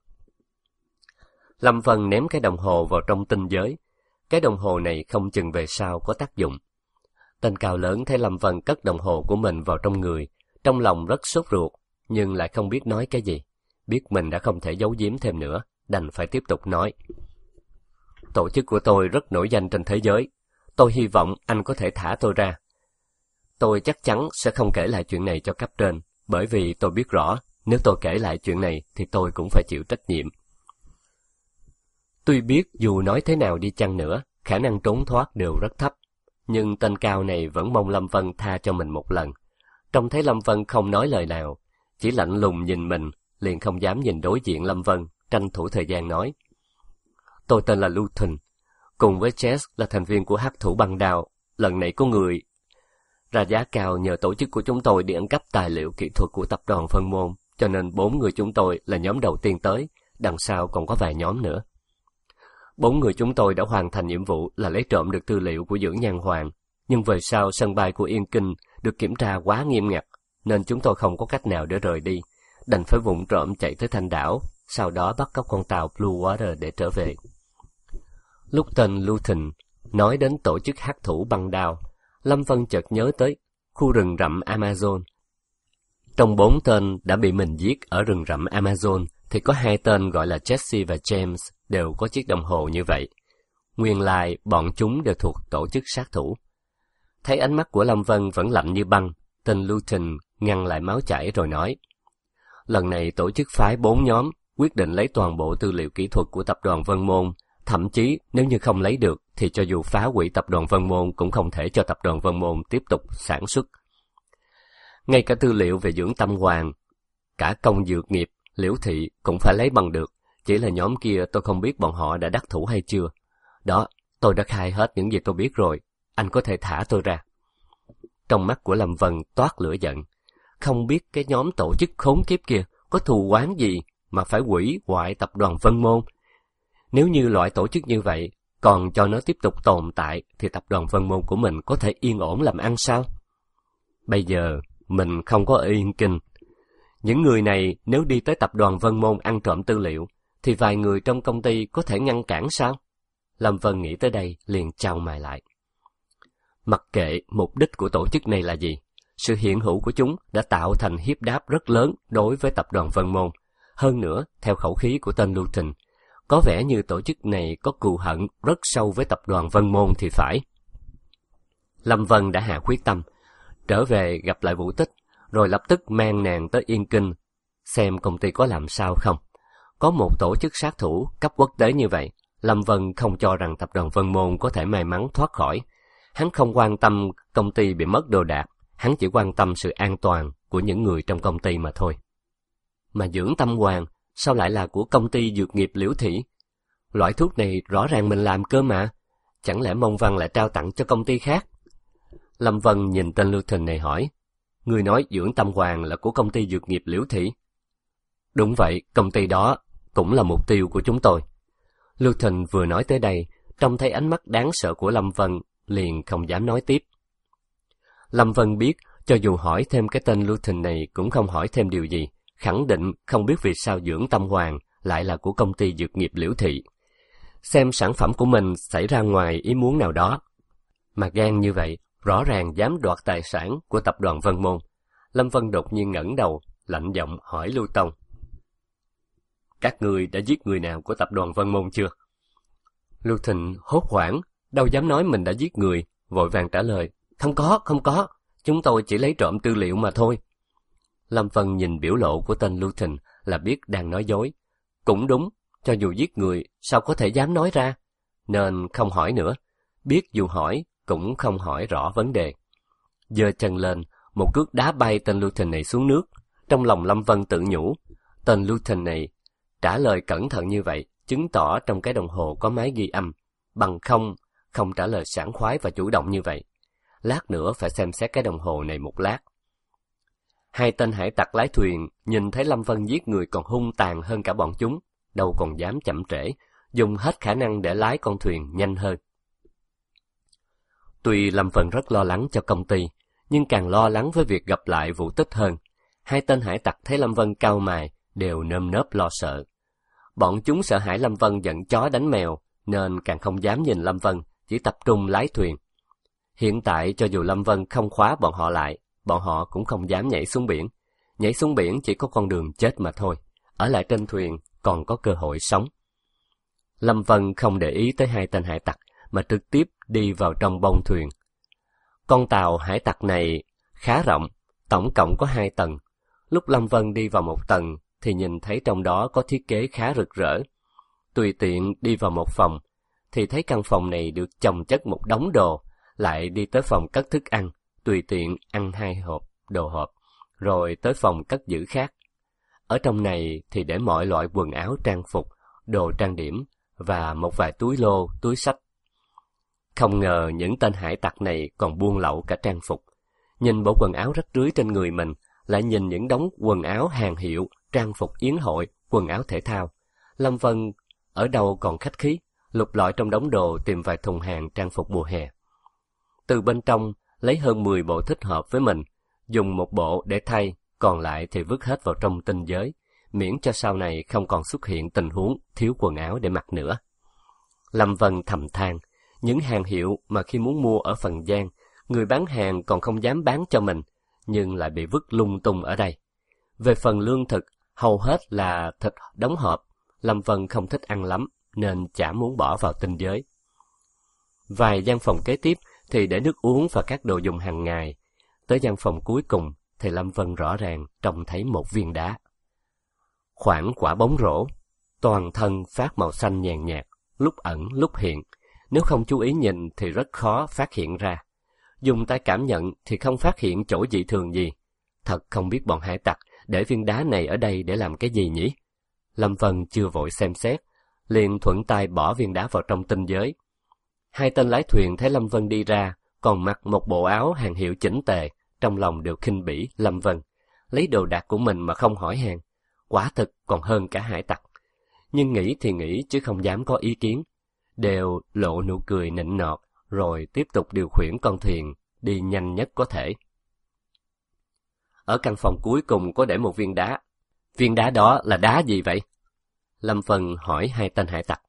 Lâm Vân ném cái đồng hồ vào trong tinh giới, cái đồng hồ này không chừng về sau có tác dụng. Tên cao lớn thấy Lâm Vân cất đồng hồ của mình vào trong người, trong lòng rất sốt ruột, nhưng lại không biết nói cái gì. Biết mình đã không thể giấu giếm thêm nữa, đành phải tiếp tục nói. Tổ chức của tôi rất nổi danh trên thế giới, tôi hy vọng anh có thể thả tôi ra. Tôi chắc chắn sẽ không kể lại chuyện này cho cấp trên, bởi vì tôi biết rõ, nếu tôi kể lại chuyện này thì tôi cũng phải chịu trách nhiệm. Tuy biết dù nói thế nào đi chăng nữa, khả năng trốn thoát đều rất thấp, nhưng tên Cao này vẫn mong Lâm Vân tha cho mình một lần. Trông thấy Lâm Vân không nói lời nào, chỉ lạnh lùng nhìn mình, liền không dám nhìn đối diện Lâm Vân, tranh thủ thời gian nói. Tôi tên là Luton, cùng với Jess là thành viên của hắc thủ băng đao. Lần này có người ra giá cao nhờ tổ chức của chúng tôi đi ăn cắp tài liệu kỹ thuật của tập đoàn Vân Môn, cho nên bốn người chúng tôi là nhóm đầu tiên tới, đằng sau còn có vài nhóm nữa. Bốn người chúng tôi đã hoàn thành nhiệm vụ là lấy trộm được tư liệu của Dưỡng Nhan Hoàng, nhưng về sau sân bay của Yên Kinh được kiểm tra quá nghiêm ngặt, nên chúng tôi không có cách nào để rời đi, đành phải vụng trộm chạy tới Thanh Đảo, sau đó bắt cóc con tàu Blue Water để trở về. Lúc tên Luton nói đến tổ chức hắc thủ băng đao, Lâm Vân chợt nhớ tới khu rừng rậm Amazon. Trong bốn tên đã bị mình giết ở rừng rậm Amazon, thì có hai tên gọi là Jesse và James đều có chiếc đồng hồ như vậy. Nguyên lai bọn chúng đều thuộc tổ chức sát thủ. Thấy ánh mắt của Lâm Vân vẫn lạnh như băng, tên Luton ngăn lại máu chảy rồi nói: Lần này tổ chức phái bốn nhóm quyết định lấy toàn bộ tư liệu kỹ thuật của tập đoàn Vân Môn, thậm chí nếu như không lấy được thì cho dù phá hủy tập đoàn Vân Môn cũng không thể cho tập đoàn Vân Môn tiếp tục sản xuất. Ngay cả tư liệu về Dưỡng Tâm Hoàng, cả công dược nghiệp, Liễu Thị cũng phải lấy bằng được, chỉ là nhóm kia tôi không biết bọn họ đã đắc thủ hay chưa. Đó, tôi đã khai hết những gì tôi biết rồi, anh có thể thả tôi ra. Trong mắt của Lâm Vân toát lửa giận, không biết cái nhóm tổ chức khốn kiếp kia có thù oán gì mà phải hủy hoại tập đoàn Vân Môn. Nếu như loại tổ chức như vậy còn cho nó tiếp tục tồn tại thì tập đoàn Vân Môn của mình có thể yên ổn làm ăn sao? Bây giờ mình không có ở Yên Kinh. Những người này nếu đi tới tập đoàn Vân Môn ăn trộm tư liệu thì vài người trong công ty có thể ngăn cản sao? Lâm Vân nghĩ tới đây liền chau mày lại. Mặc kệ mục đích của tổ chức này là gì, sự hiện hữu của chúng đã tạo thành hiếp đáp rất lớn đối với tập đoàn Vân Môn. Hơn nữa, theo khẩu khí của tên Luton, có vẻ như tổ chức này có cừu hận rất sâu với tập đoàn Vân Môn thì phải. Lâm Vân đã hạ quyết tâm, trở về gặp lại Vũ Tích, rồi lập tức mang nàng tới Yên Kinh, xem công ty có làm sao không. Có một tổ chức sát thủ cấp quốc tế như vậy, Lâm Vân không cho rằng tập đoàn Vân Môn có thể may mắn thoát khỏi. Hắn không quan tâm công ty bị mất đồ đạc, hắn chỉ quan tâm sự an toàn của những người trong công ty mà thôi. Mà Dưỡng Tâm Hoàng sao lại là của công ty dược nghiệp Liễu Thị? Loại thuốc này rõ ràng mình làm cơ mà, chẳng lẽ Mông Văn lại trao tặng cho công ty khác? Lâm Vân nhìn tên Luton này hỏi, người nói Dưỡng Tâm Hoàng là của công ty dược nghiệp Liễu Thị? Đúng vậy, công ty đó cũng là mục tiêu của chúng tôi. Luton vừa nói tới đây, trông thấy ánh mắt đáng sợ của Lâm Vân, liền không dám nói tiếp. Lâm Vân biết, cho dù hỏi thêm cái tên Luton này cũng không hỏi thêm điều gì, khẳng định không biết vì sao Dưỡng Tâm Hoàng lại là của công ty dược nghiệp Liễu Thị. Xem sản phẩm của mình xảy ra ngoài ý muốn nào đó, mà gan như vậy, rõ ràng dám đoạt tài sản của tập đoàn Vân Môn. Lâm Vân đột nhiên ngẩng đầu, lạnh giọng hỏi Lưu Tông. Các ngươi đã giết người nào của tập đoàn Vân Môn chưa? Lưu Thịnh hốt hoảng, đâu dám nói mình đã giết người, vội vàng trả lời, không có, không có, chúng tôi chỉ lấy trộm tư liệu mà thôi. Lâm Vân nhìn biểu lộ của tên Lưu Thịnh là biết đang nói dối. Cũng đúng, cho dù giết người, sao có thể dám nói ra? Nên không hỏi nữa, biết dù hỏi, cũng không hỏi rõ vấn đề. Giơ chân lên, một cước đá bay tên Lưu Thịnh này xuống nước. Trong lòng Lâm Vân tự nhủ, tên Lưu Thịnh này trả lời cẩn thận như vậy, chứng tỏ trong cái đồng hồ có máy ghi âm, bằng không, không trả lời sảng khoái và chủ động như vậy. Lát nữa phải xem xét cái đồng hồ này một lát. Hai tên hải tặc lái thuyền nhìn thấy Lâm Vân giết người còn hung tàn hơn cả bọn chúng, đâu còn dám chậm trễ, dùng hết khả năng để lái con thuyền nhanh hơn. Tuy Lâm Vân rất lo lắng cho công ty, nhưng càng lo lắng với việc gặp lại Vũ Tích hơn. Hai tên hải tặc thấy Lâm Vân cau mày, đều nơm nớp lo sợ. Bọn chúng sợ hãi Lâm Vân giận chó đánh mèo, nên càng không dám nhìn Lâm Vân, chỉ tập trung lái thuyền. Hiện tại cho dù Lâm Vân không khóa bọn họ lại, bọn họ cũng không dám nhảy xuống biển. Nhảy xuống biển chỉ có con đường chết mà thôi, ở lại trên thuyền còn có cơ hội sống. Lâm Vân không để ý tới hai tên hải tặc, mà trực tiếp đi vào trong bông thuyền. Con tàu hải tặc này khá rộng, tổng cộng có hai tầng. Lúc Lâm Vân đi vào một tầng, thì nhìn thấy trong đó có thiết kế khá rực rỡ. tùy tiện đi vào một phòng, thì thấy căn phòng này được chồng chất một đống đồ, lại đi tới phòng cất thức ăn, tùy tiện ăn hai hộp đồ hộp, rồi tới phòng cất giữ khác. Ở trong này thì để mọi loại quần áo trang phục, đồ trang điểm và một vài túi lô, túi xách. Không ngờ những tên hải tặc này còn buôn lậu cả trang phục. Nhìn bộ quần áo rách rưới trên người mình, lại nhìn những đống quần áo hàng hiệu, trang phục yến hội, quần áo thể thao. Lâm Vân ở đâu còn khách khí, lục lọi trong đống đồ tìm vài thùng hàng trang phục mùa hè. Từ bên trong lấy hơn mười bộ thích hợp với mình, dùng một bộ để thay, còn lại thì vứt hết vào trong tinh giới, miễn cho sau này không còn xuất hiện tình huống thiếu quần áo để mặc nữa. Lâm Vân thầm than, những hàng hiệu mà khi muốn mua ở Phần Giang, người bán hàng còn không dám bán cho mình, nhưng lại bị vứt lung tung ở đây. Về phần lương thực, hầu hết là thịt đóng hộp, Lâm Vân không thích ăn lắm, nên chả muốn bỏ vào tinh giới. Vài gian phòng kế tiếp thì để nước uống và các đồ dùng hàng ngày. Tới gian phòng cuối cùng thì Lâm Vân rõ ràng trông thấy một viên đá. Khoảng quả bóng rổ, toàn thân phát màu xanh nhàn nhạt, lúc ẩn lúc hiện. Nếu không chú ý nhìn thì rất khó phát hiện ra. Dùng tay cảm nhận thì không phát hiện chỗ dị thường gì. Thật không biết bọn hải tặc để viên đá này ở đây để làm cái gì nhỉ? Lâm Vân chưa vội xem xét, liền thuận tay bỏ viên đá vào trong tinh giới. Hai tên lái thuyền thấy Lâm Vân đi ra, còn mặc một bộ áo hàng hiệu chỉnh tề, trong lòng đều khinh bỉ Lâm Vân. Lấy đồ đạc của mình mà không hỏi hàng, quả thực còn hơn cả hải tặc. Nhưng nghĩ thì nghĩ chứ không dám có ý kiến, đều lộ nụ cười nịnh nọt, rồi tiếp tục điều khiển con thuyền đi nhanh nhất có thể. Ở căn phòng cuối cùng có để một viên đá. Viên đá đó là đá gì vậy? Lâm Vân hỏi hai tên hải tặc.